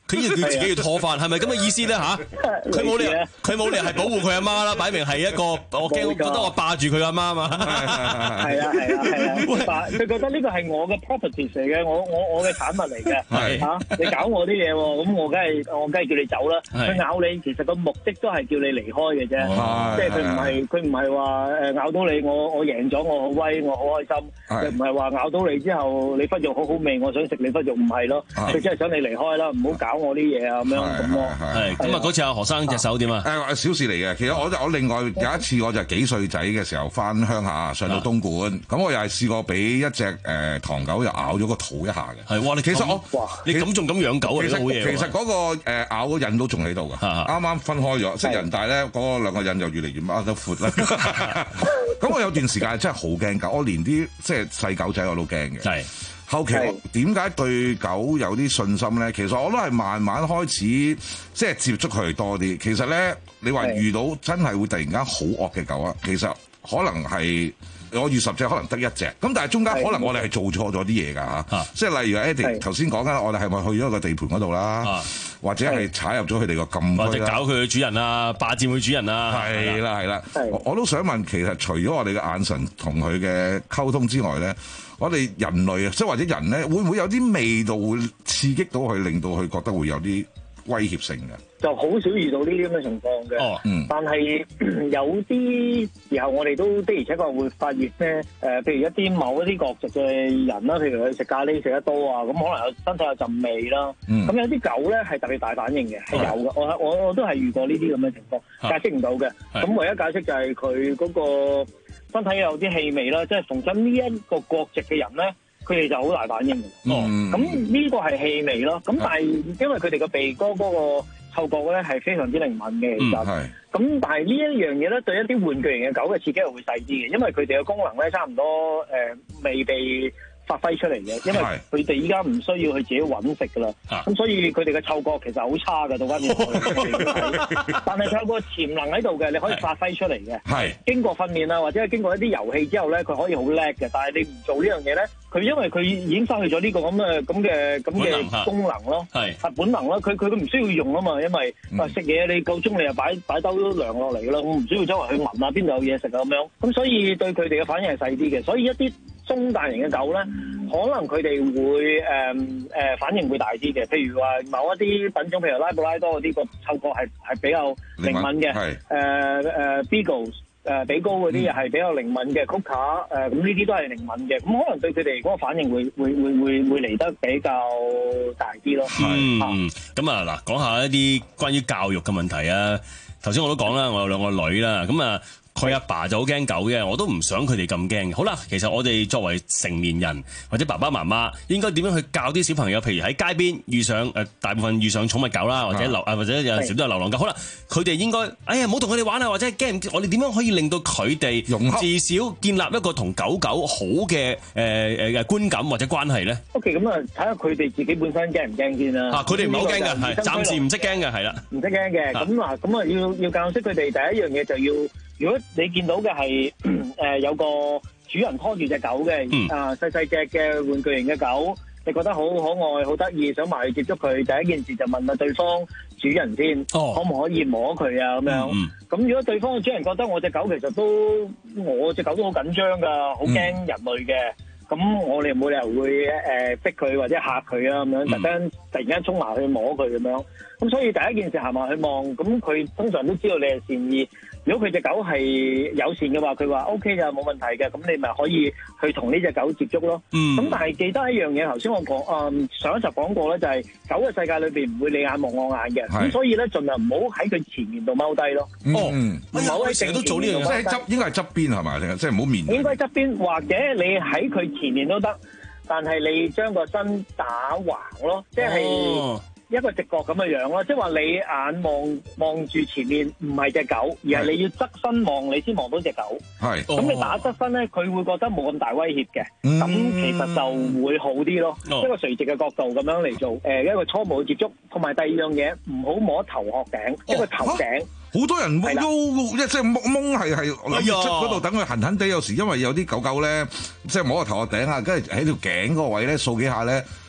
佢要佢自己要拖翻，係咪咁嘅意思咧吓？佢冇理由，佢冇理由係保護佢阿媽啦，擺明係一個我驚，覺得我霸住佢阿媽啊嘛。 係啊係啊係啊，佢覺得呢個係我嘅 property 嚟嘅，我我我嘅產物嚟嘅嚇，你搞我啲嘢喎，咁我梗係我梗係叫你走啦。佢咬你其實個目的都係叫你離開嘅啫，即係佢唔係佢唔係話誒咬到你，我我贏咗，我好威，我好開心。佢唔係話咬到你之後，你忽肉好好味，我想食你忽肉，唔係咯，佢真係想你離開啦，唔好搞我啲嘢啊咁樣咁咯。 係咁啊！嗰次阿何生隻手點啊？ 誒小事嚟嘅，其實我我另外有一次我就幾歲仔嘅時候翻鄉下上到東莞，咁我又係試過俾一隻誒唐狗又咬咗個肚一下嘅。 係哇！你其實我你咁仲咁養狗啊？ 其實好嘢喎！ 其實嗰個誒咬個印都仲喺度㗎，啱啱分開咗，即係人大咧嗰兩個印就越嚟越擘得闊啦。咁我有段時間真係好驚狗，我連啲即係細狗仔我都驚嘅。係後期點解對狗有啲信心咧？其實我都係慢慢開始即係接觸佢哋多啲。其實咧，你話遇到真係會突然間好惡嘅狗啊，其實可能係我遇十隻可能得一隻。咁但係中間可能我哋係做錯咗啲嘢㗎嚇。即係例如 Eddie 頭先講緊，我哋係咪去咗個地盤嗰度啦？或者係踩入咗佢哋個禁區啦，或者搞佢嘅主人啊，霸佔佢主人啊，係啦係啦。我我都想問，其實除咗我哋嘅眼神同佢嘅溝通之外咧，我哋人類啊，即係或者人咧，會唔會有啲味道會刺激到佢，令到佢覺得會有啲威脅性嘅？就好少遇到呢啲咁嘅情況嘅。哦，嗯。但係有啲時候，我哋都的而且確會發現咧，誒，譬如一啲某一啲國籍嘅人啦，譬如佢食咖喱食得多啊，咁可能有身體有陣味啦。嗯。咁有啲狗咧係特別大反應嘅，係有嘅。我我我都係遇過呢啲咁嘅情況，解釋唔到嘅。咁唯一解釋就係佢嗰個身體有啲氣味啦，即係逢親呢一個國籍嘅人咧，佢哋就好大反應嘅。哦。咁呢個係氣味咯。咁但係因為佢哋個鼻哥嗰個嗅覺咧係非常之靈敏嘅，其實。係。咁但係呢一樣嘢咧，對一啲玩具型嘅狗嘅刺激係會細啲嘅，因為佢哋嘅功能咧差唔多誒、呃、未被發揮出嚟嘅，因為佢哋依家唔需要去自己揾食噶啦，咁、啊、所以佢哋嘅嗅覺其實好差嘅，到翻轉。但係佢有個潛能喺度嘅，你可以發揮出嚟嘅。係經過訓練啊，或者係經過一啲遊戲之後咧，佢可以好叻嘅。但係你唔做呢樣嘢咧，佢因為佢已經失去咗呢個咁嘅咁嘅咁嘅功能咯，係係本能咯。佢佢佢唔需要用啊嘛，因為啊食嘢你夠鐘你又擺擺兜糧落嚟啦，我唔需要周圍去聞啊邊度有嘢食啊咁樣。咁所以對佢哋嘅反應係細啲嘅，所以一啲中大型嘅狗咧，可能佢哋會誒誒、呃呃、反應會大啲嘅。譬如話某一啲品種，譬如拉布拉多嗰啲個嗅覺係係比較靈敏嘅。係誒誒 Beagle 誒比高嗰啲係比較靈敏嘅 Cocker 誒咁呢啲都係靈敏嘅。咁可能對佢哋嗰個反應會會會會會嚟得比較大啲咯。 嗯，咁啊嗱，講下一啲關於教育嘅問題啊。頭先我都講啦，我有兩個女啦，咁啊。佢阿爸就好驚狗嘅，我都唔想佢哋咁驚。好啦，其實我哋作為成年人或者爸爸媽媽，應該點樣去教啲小朋友？譬如喺街邊遇上誒、呃，大部分遇上寵物狗啦，或者流啊，或者有陣時都係流浪狗。好啦，佢哋應該，哎呀，唔好同佢哋玩啊，或者驚唔驚？我哋點樣可以令到佢哋至少建立一個同狗狗好嘅誒誒嘅觀感或者關係咧 ？OK， 咁啊，睇下佢哋自己本身驚唔驚先啦。 佢哋唔係好驚嘅，係暫時唔識驚嘅，係啦， 唔識驚嘅。咁嗱，咁啊要要教識佢哋第一樣嘢就要。如果你見到嘅係誒有個主人拖住隻狗嘅，嗯、啊細細隻嘅玩具型嘅狗，你覺得好可愛、好得意，想埋去接觸佢，第一件事就問下對方主人先，哦、可唔可以摸佢啊？咁樣。咁、嗯、如果對方嘅主人覺得我隻狗其實都我隻狗都好緊張㗎，好驚人類嘅，咁、嗯、我哋冇理由會誒、呃、逼佢或者嚇佢啊咁樣，特登突然間衝埋去摸佢咁樣。咁所以第一件事行埋去望，咁佢通常都知道你係善意。如果佢隻狗係友善嘅話，佢話 O K 㗎，冇問題嘅，咁你咪可以去同呢隻狗接觸咯。咁、嗯、但係記得一樣嘢，頭先我講誒、嗯、上一集講過咧，就係、是、狗嘅世界裏邊唔會你眼望我眼嘅，咁所以咧盡量唔好喺佢前面度踎低咯。哦，唔好喺成日都做呢樣嘢，即係側應該係側邊係咪？即係唔好面。應該側邊，或者你喺佢前面都得，但係你將個身打橫咯，即係。哦一個直角咁嘅樣咯，即係話你眼望望住前面，唔係隻狗，而係你要側身望，你先望到隻狗。係，咁你打側身咧，佢會覺得冇咁大威脅嘅，咁、嗯、其實就會好啲咯。哦、一個垂直嘅角度咁樣嚟做，誒、呃、一個初步嘅接觸，同埋第二樣嘢唔好摸頭殼頂，哦、一個頭頂。好多人都即係蒙蒙係係諗住出嗰度等佢痕痕地，有時因為有啲狗狗咧，即係摸個頭殼頂啊，跟住喺條頸嗰個位咧掃幾下咧。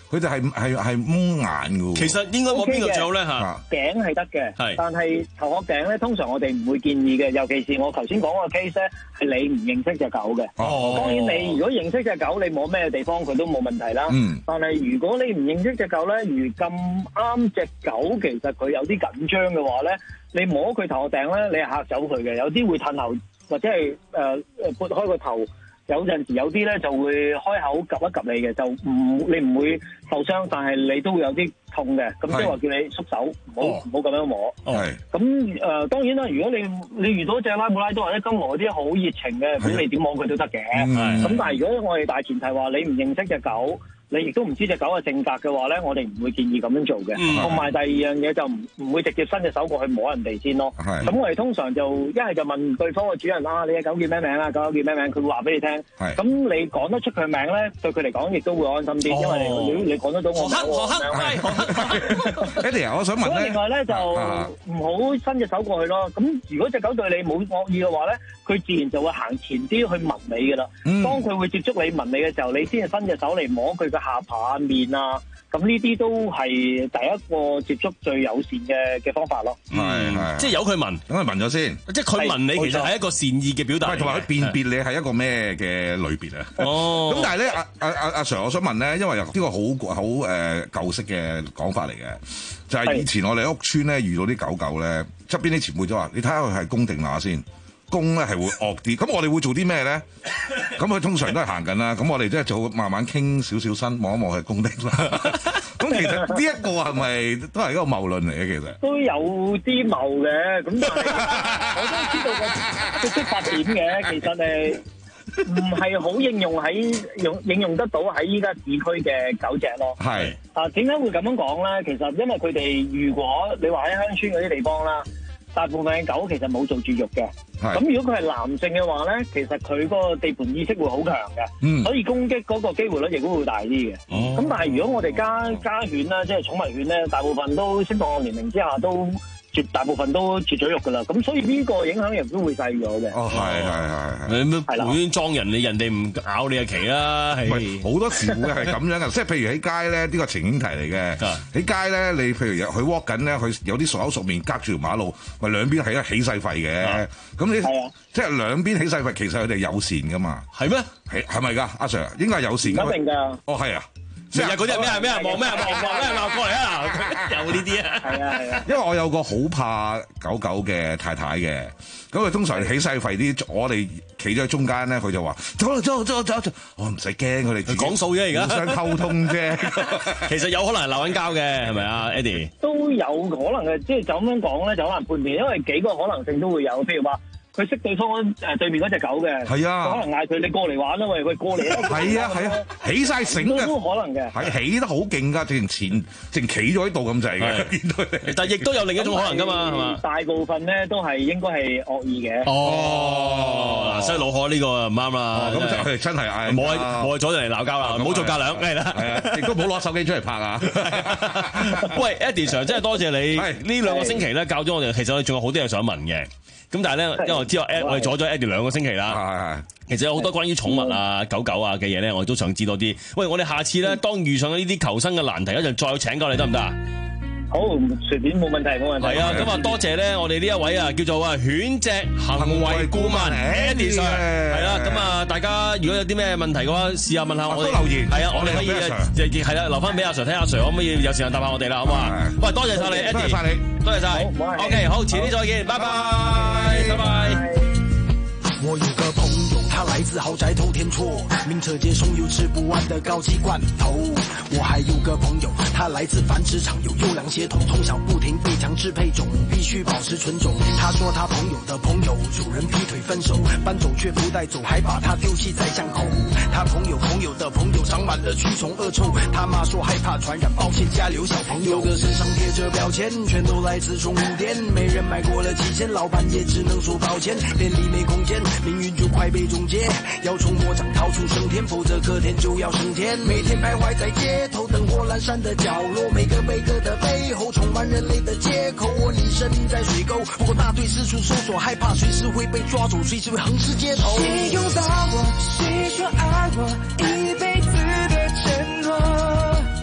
佢哋係係係蒙眼嘅喎。 其實應該摸邊個最好咧嚇？ 頸係得嘅， 係但係頭殼頂咧，通常我哋唔會建議嘅，尤其是我頭先講個 case 咧，係你唔認識隻狗嘅。 哦， 當然你如果認識隻狗，你摸咩地方佢都冇問題啦。 嗯。 但係如果你唔認識隻狗咧，如咁啱隻狗其實佢有啲緊張嘅話咧，你摸佢頭殼頂咧，你係嚇走佢嘅，有啲會褪後或者係誒誒撥開個頭。有陣時有啲咧就會開口及一及你嘅，就唔你唔會受傷，但係你都會有啲痛嘅。咁即係話叫你縮手，唔好唔好咁樣摸。 係。 咁誒、呃、當然啦，如果你你遇到隻拉布拉多或者金毛嗰啲好熱情嘅，咁你點摸佢都得嘅。咁但係如果我哋大前提話你唔認識隻狗，你亦都唔知隻狗嘅性格嘅話咧，我哋唔會建議咁樣做嘅。同埋、嗯、第二樣嘢就唔唔會直接伸隻手過去摸人哋先咯。咁我哋通常就一係就問對方嘅主人啊，你嘅狗叫咩名啊？狗狗叫咩名？佢會話俾你聽。咁你講得出佢名咧，對佢嚟講亦都會安心啲，哦、因為你你你講得到我名喎。 Eddie，我想問咧。 另外咧就唔好伸隻手過去咯。咁如果隻狗對你冇惡意嘅話咧，佢自然就會行前啲去聞你㗎啦。嗯、當佢會接觸你聞你嘅時候，你先至伸隻手嚟摸佢嘅下巴面啊。咁呢啲都係第一個接觸最友善嘅嘅方法咯。 係係、嗯， 即係由佢聞， 等佢聞咗先。 即係佢聞你，其實係一個善意嘅表達。 同埋佢辨別你係一個咩嘅類別啊？哦。咁但係咧，阿阿阿阿 Sir，我想問咧，因為呢個好好誒舊式嘅講法嚟嘅，就係、是、以前我哋屋村咧遇到啲狗狗咧，側邊啲前輩都話：你睇下佢係公定乸先。公咧係會惡啲，咁我哋會做啲咩咧？咁佢通常都係行緊啦，咁我哋即係做慢慢傾少少身，望一望係公定啦。咁其實呢一個係咪都係一個謬論嚟嘅？其實都有啲謬嘅，咁但係我都知道個個出發點嘅。其實誒唔係好應用喺用應用得到喺依家市區嘅狗隻咯。 係啊，點解會咁樣講咧？其實因為佢哋如果你話喺鄉村嗰啲地方啦。大部分嘅狗其實冇做絕育嘅，咁如果佢係男性嘅話咧，其實佢嗰個地盤意識會好強嘅，嗯、所以攻擊嗰個機會率亦都會大啲嘅。咁、哦、但係如果我哋家家犬啦，即係寵物犬咧，大部分都適當年齡之下都絕大部分都絕咗育噶啦，咁所以呢個影響亦都會細咗嘅。 哦，係係係係。 你咁無端裝人，你人哋唔咬你就奇啦。係好多時會係咁樣嘅，即係譬如喺街咧，呢、呢個情景題嚟嘅。喺街咧，你譬如佢 walk 緊咧，佢有啲熟口熟面隔住條馬路，咪兩邊係一起勢吠嘅。咁你即係兩邊起勢吠，其實佢哋友善噶嘛。 係咩？ 係係咪㗎？阿 Sir 應該係友善㗎。 一定㗎。 哦，係啊。 成日嗰啲係咩啊咩啊望咩啊望望咩啊過嚟啊！有呢啲啊， 係啊係啊。 因為我有個好怕狗狗嘅太太嘅，咁佢通常起勢吠啲，我哋企咗喺中間咧，佢就話走啦走走走走，我唔使驚，佢哋講數啫而家， 互相溝通啫。 其實有可能係鬧緊交嘅，係咪啊 Eddie？ 都有可能嘅，即係就咁樣講咧，就好難判斷，因為幾個可能性都會有，譬如話。佢識對方誒對面嗰隻狗嘅， 係啊， 可能嗌佢你過嚟玩啦，喂，佢過嚟啦， 係啊係啊，起晒繩嘅都可能嘅， 係起得好勁㗎，直情前直企咗喺度咁滯嘅，見到你。 但係亦都有另一種可能㗎嘛，係嘛？ 大部分咧都係應該係惡意嘅。 哦，所以老何呢個唔啱啦， 咁就係真係嗌冇係冇係阻人嚟鬧交啦，唔好做架梁係啦， 係啊，亦都唔好攞手機出嚟拍啊。 喂 Eddie Sir，真係多謝你呢兩個星期咧教咗我哋，其實我哋仲有好多嘢想問嘅。咁但係咧，因為我知道我哋阻咗 Eddie 兩個星期啦，其實有好多關於寵物啊、狗狗啊嘅嘢咧，我哋都想知多啲。喂，我哋下次咧，當遇上呢啲求生嘅難題，一陣再請教你得唔得啊？ 好，隨便冇問題，冇問題。 係啊，咁啊多謝咧，我哋呢一位啊叫做啊犬隻行為顧問 Eddie Sir，係啦，咁啊大家如果有啲咩問題嘅話，試下問下我哋留言，係啊，我哋可以係啦，留翻俾阿 Sir 睇，阿 Sir 可唔可以有時間答下我哋啦，好唔好啊？喂，多謝晒你 Eddie，多謝晒你，多謝晒。OK，好，遲啲再見，拜拜，拜拜。 我有個朋友，他來自豪宅透天厝，名車接送有吃不完的高級罐頭。我還有個朋友，他來自繁殖場，有優良血統，從小不停被強制配種，必須保持純種。他說他朋友的朋友主人劈腿分手，搬走卻不帶走，還把他丟棄在巷口。他朋友朋友的朋友長滿了蛆蟲惡臭，他媽說害怕傳染，抱歉家留小朋友的身上貼着標籤，全都來自寵物店，沒人買過了幾千，老闆也只能說抱歉，店裡沒空間，命運就快被終結，要從魔掌逃出升天，否則隔天就要升天。每天徘徊在街頭燈火闌珊的角落，每個每個的背後充滿人類的借口。我擬身在水溝，不過大隊四處搜索，害怕隨時會被抓走，隨時會橫屍街頭。誰擁抱我，誰說愛我，一輩子的承諾。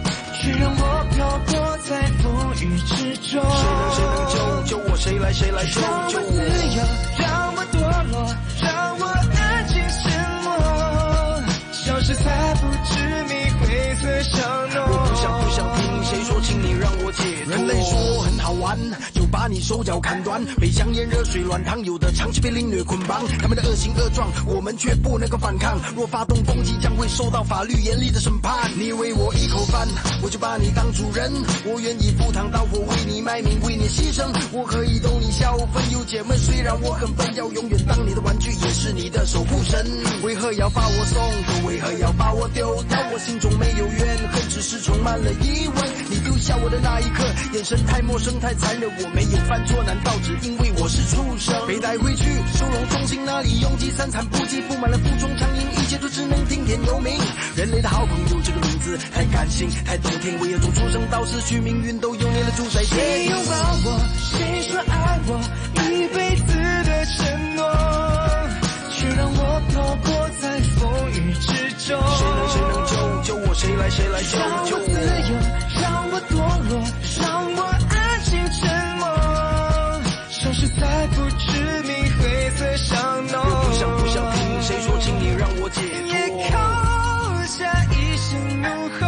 卻讓我漂泊在風雨之中。誰能誰能救救我？誰來誰來救救我？讓我自由，讓我墮落，讓我安靜沉默，消失在不知名灰色巷弄。我不想不想聽誰說，請你讓我解脫。人類說我很好玩，就把你手腳砍斷，被香煙熱水軟糖，有的長期被凌虐捆綁，他們的惡行惡狀，我們卻不能夠反抗。若發動攻擊，將會受到法律嚴厲的審判。你餵我一口飯，我就把你當主人，我願意赴湯蹈火，為你賣命，為你犧牲。我可以逗你笑，分憂解悶，雖然我很笨，要永遠當你的玩具，也是你的守護神。為何要把我送走？為何要把我丟掉？我心中沒有怨恨，只是充滿了疑問。你丟下我的那一刻，眼神太陌生太殘忍，我沒有犯錯，難道只因為我是畜生？被帶回去收容中心，那裡擁擠三餐不繼，布滿了負重蒼蠅，一切都只能聽天由命。人類的好朋友這個名字太感性太動聽，為何從出生到死去，命運都由你來主宰。誰擁抱我？誰說愛我？一輩子的承諾，卻讓我漂泊在風雨之中。誰能誰能救救我？誰來誰來救救我？讓我自由，讓我墮落，讓我安靜沉默，消失在不知名灰色巷弄。我不想不想聽誰說，請你讓我解脫。夜空下一聲怒吼，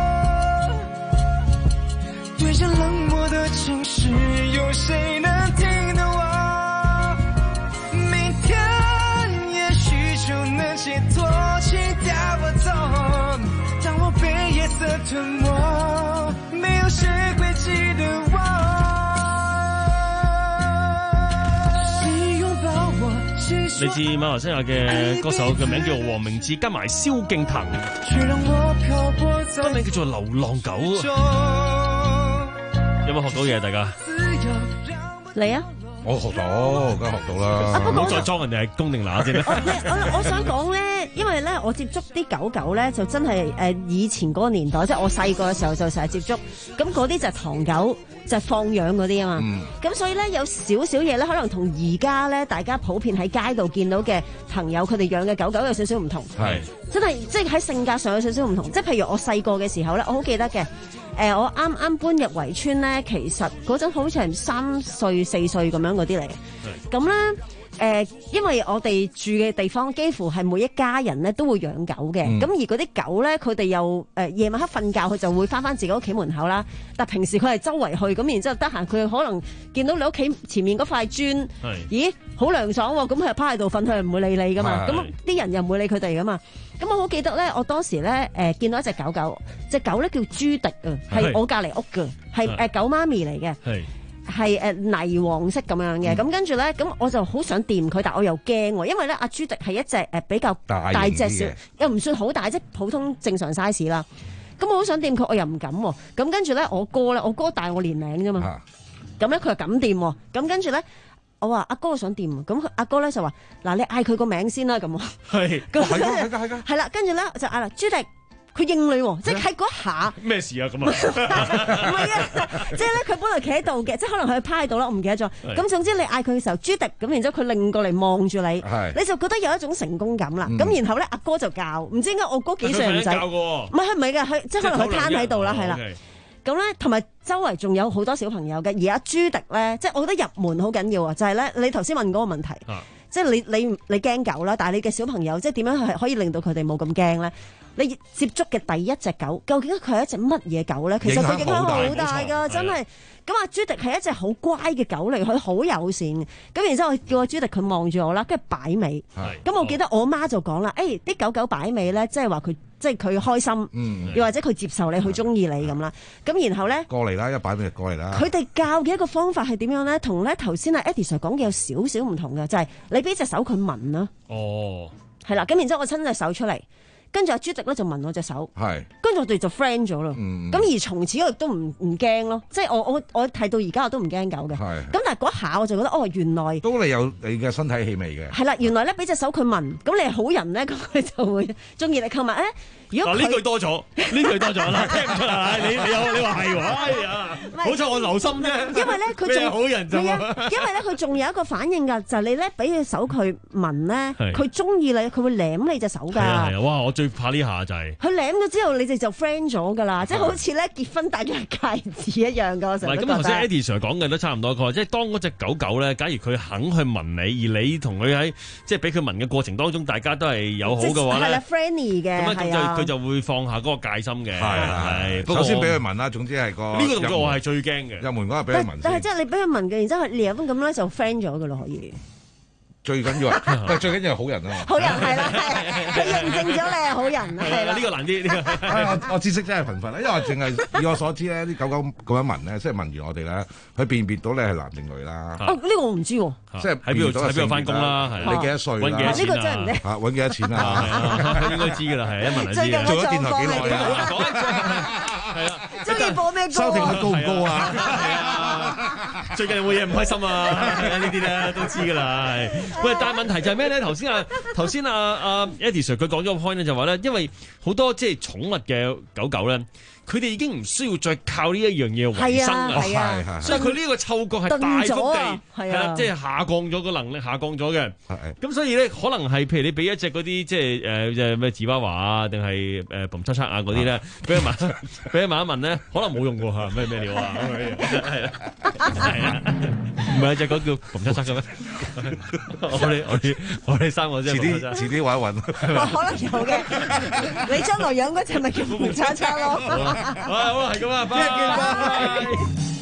對着冷漠的城市，有誰能聽得我？明天也許就能解脫，請帶我走，當我被夜色吞沒，沒有誰會記得我。 嚟自馬來西亞嘅歌手嘅名叫黃明志，跟埋蕭敬騰，歌名叫做《流浪狗》。有冇學到嘢？大家嚟啊！ 我學到，梗係學到啦。 唔好再裝人哋係公定乸先啦。 我我想講咧，因為咧我接觸啲狗狗咧，就真係誒以前嗰個年代，即係我細個嘅時候就成日接觸，咁嗰啲就係唐狗，就係放養嗰啲啊嘛。咁、嗯、所以咧有少少嘢咧，可能同而家咧大家普遍喺街度見到嘅朋友，佢哋養嘅狗狗有少少唔同。係真係即係喺性格上有少少唔同。即係譬如我細個嘅時候咧，我好記得嘅。誒、呃，我啱啱搬入圍村咧，其實嗰陣好似係三歲四歲咁樣嗰啲嚟嘅。咁咧，誒、呃，因為我哋住嘅地方幾乎係每一家人咧都會養狗嘅。咁、嗯、而嗰啲狗咧，佢哋又誒夜、呃、晚黑瞓覺，佢就會翻翻自己屋企門口啦。但平時佢係周圍去，咁然之後得閒佢可能見到你屋企前面嗰塊磚，咦，好涼爽喎、哦，咁佢就趴喺度瞓，佢又唔會理你噶嘛。咁啲人又唔會理佢哋噶嘛。咁我好記得咧，我當時咧誒、呃、見到一隻狗狗，隻狗咧叫朱迪啊，係我隔離屋嘅，係誒、呃、狗媽咪嚟嘅，係誒泥黃色咁樣嘅。咁、嗯、跟住咧，咁我就好想掂佢，但我又驚喎，因為咧阿朱迪係一隻誒比較大隻少，又唔算好大，即係普通正常 size 啦。咁我好想掂佢，我又唔敢喎。咁跟住咧，我哥咧，我哥大我年齡啫嘛。咁咧佢又敢掂喎。咁跟住咧。我話阿哥我想掂，咁阿哥咧就話嗱，你嗌佢個名先啦，咁係，係係噶係噶係啦，跟住咧就嗌啦朱迪，佢應你，即係嗰下咩事啊咁啊？ 唔係啊，即係咧佢本來企喺度嘅，即係可能佢趴喺度啦，我唔記得咗。咁總之你嗌佢嘅時候，朱迪咁，然之後佢擰過嚟望住你，你就覺得有一種成功感啦。咁、嗯、然後咧阿哥就教，唔知點解我哥幾歲唔使，唔係佢唔係嘅，佢即係可能佢攤喺度啦，係啦。咁咧，同埋周圍仲有好多小朋友嘅，而阿朱迪咧，即係我覺得入門好緊要啊！就係、是、咧，你頭先問嗰個問題，啊、即係你你你驚狗啦，但係你嘅小朋友即係點樣係可以令到佢哋冇咁驚咧？你接觸嘅第一隻狗，究竟佢係一隻乜嘢狗咧？其實佢影響好大㗎，真係。咁阿朱迪係一隻好乖嘅狗嚟，佢好友善。咁然之後我叫阿朱迪佢望住我啦，跟住擺尾。咁我記得我媽就講啦，誒、欸、啲狗狗擺尾咧，即係話佢即係佢開心，嗯、又或者佢接受你，佢中意你咁啦。咁然後咧過嚟啦，一擺尾就過嚟啦。 佢哋教嘅一個方法係點樣咧？同咧頭先阿 Eddie Sir 講嘅有少少唔同嘅，就係、是、你俾隻手佢聞啦。哦，係啦。咁然之後我伸隻手出嚟。跟住阿朱迪咧就聞我隻手，跟住我哋就 friend 咗咯。咁、嗯、而從此我亦都唔唔驚咯，即係我我我睇到而家我都唔驚狗嘅。咁但係嗰下我就覺得哦，原來都你有你嘅身體氣味嘅。 係啦，原來咧俾隻手佢聞，咁你係好人咧，咁佢就會中意你購物咧。如果呢句多咗，呢句多咗啦，聽唔出啦。你你有你話係喎，哎呀，好彩我留心啫。 因為咧佢仲好人就，因為咧佢仲有一個反應㗎，就係、是、你咧俾隻手佢聞咧，佢中意你，佢會舐你隻手㗎。 係啊係啊，哇！我最怕呢下就係佢舐咗之後，你哋就 friend 咗㗎啦，即係好似咧結婚戴咗戒指一樣㗎。我成日都覺得。 咁頭先 Eddie Sir 講嘅都差唔多，佢話即係當嗰隻狗狗咧，假如佢肯去聞你，而你同佢喺即係俾佢聞嘅過程當中，大家都係友好嘅話咧， 係啦 friendly 嘅， 咁咧就係啊佢就會放下嗰個戒心嘅。 係係。首先俾佢聞啦，總之係個呢個動作我係最驚嘅。 入門嗰個俾佢聞先。 但係即係你俾佢聞嘅，然之後舐咁咧就 friend 咗㗎啦，可以。 最緊要係，最緊要係好人啊嘛！ 好人係啦，係佢認證咗你係好人，係啦。 呢個難啲，呢個。 我我知識真係貧乏啦，因為我淨係以我所知咧，啲狗狗咁樣聞咧，即係聞完我哋咧，佢辨別到你係男定女啦。 哦，呢個我唔知喎。 即係喺邊度喺邊度翻工啦？係你幾多歲啦？ 揾幾多錢啊？ 呢個真係唔識。 嚇，揾幾多錢啊？ 應該知㗎啦，係一聞就知。 最近做咗電台幾耐啊？ 講一係啦， 中意播咩歌？ 收聽率高唔高啊？ 係啊，最近有冇嘢唔開心啊？呢啲咧都知㗎啦。喂，但係問題就係咩咧？頭先啊，頭先啊啊 Eddie Sir 佢講咗個 point 咧，就話咧，因為好多即係寵物嘅狗狗咧，佢哋已經唔需要再靠呢一樣嘢維生啊，所以佢呢個嗅覺係大幅地係啦，即係下降咗個能力，下降咗嘅。咁所以咧，可能係譬如你俾一隻嗰啲即係誒即係咩芝娃娃啊，定係誒嘭七七啊嗰啲咧，俾佢聞，俾佢聞一聞咧，可能冇用㗎嚇，咩咩料啊？係啊，係啊，唔係隻狗叫嘭七七嘅咩？我哋我哋我哋三個真係遲啲遲啲揾一揾， 可能有嘅。你將來養嗰隻咪叫嘭七七咯。 好啦，係咁啦，拜拜。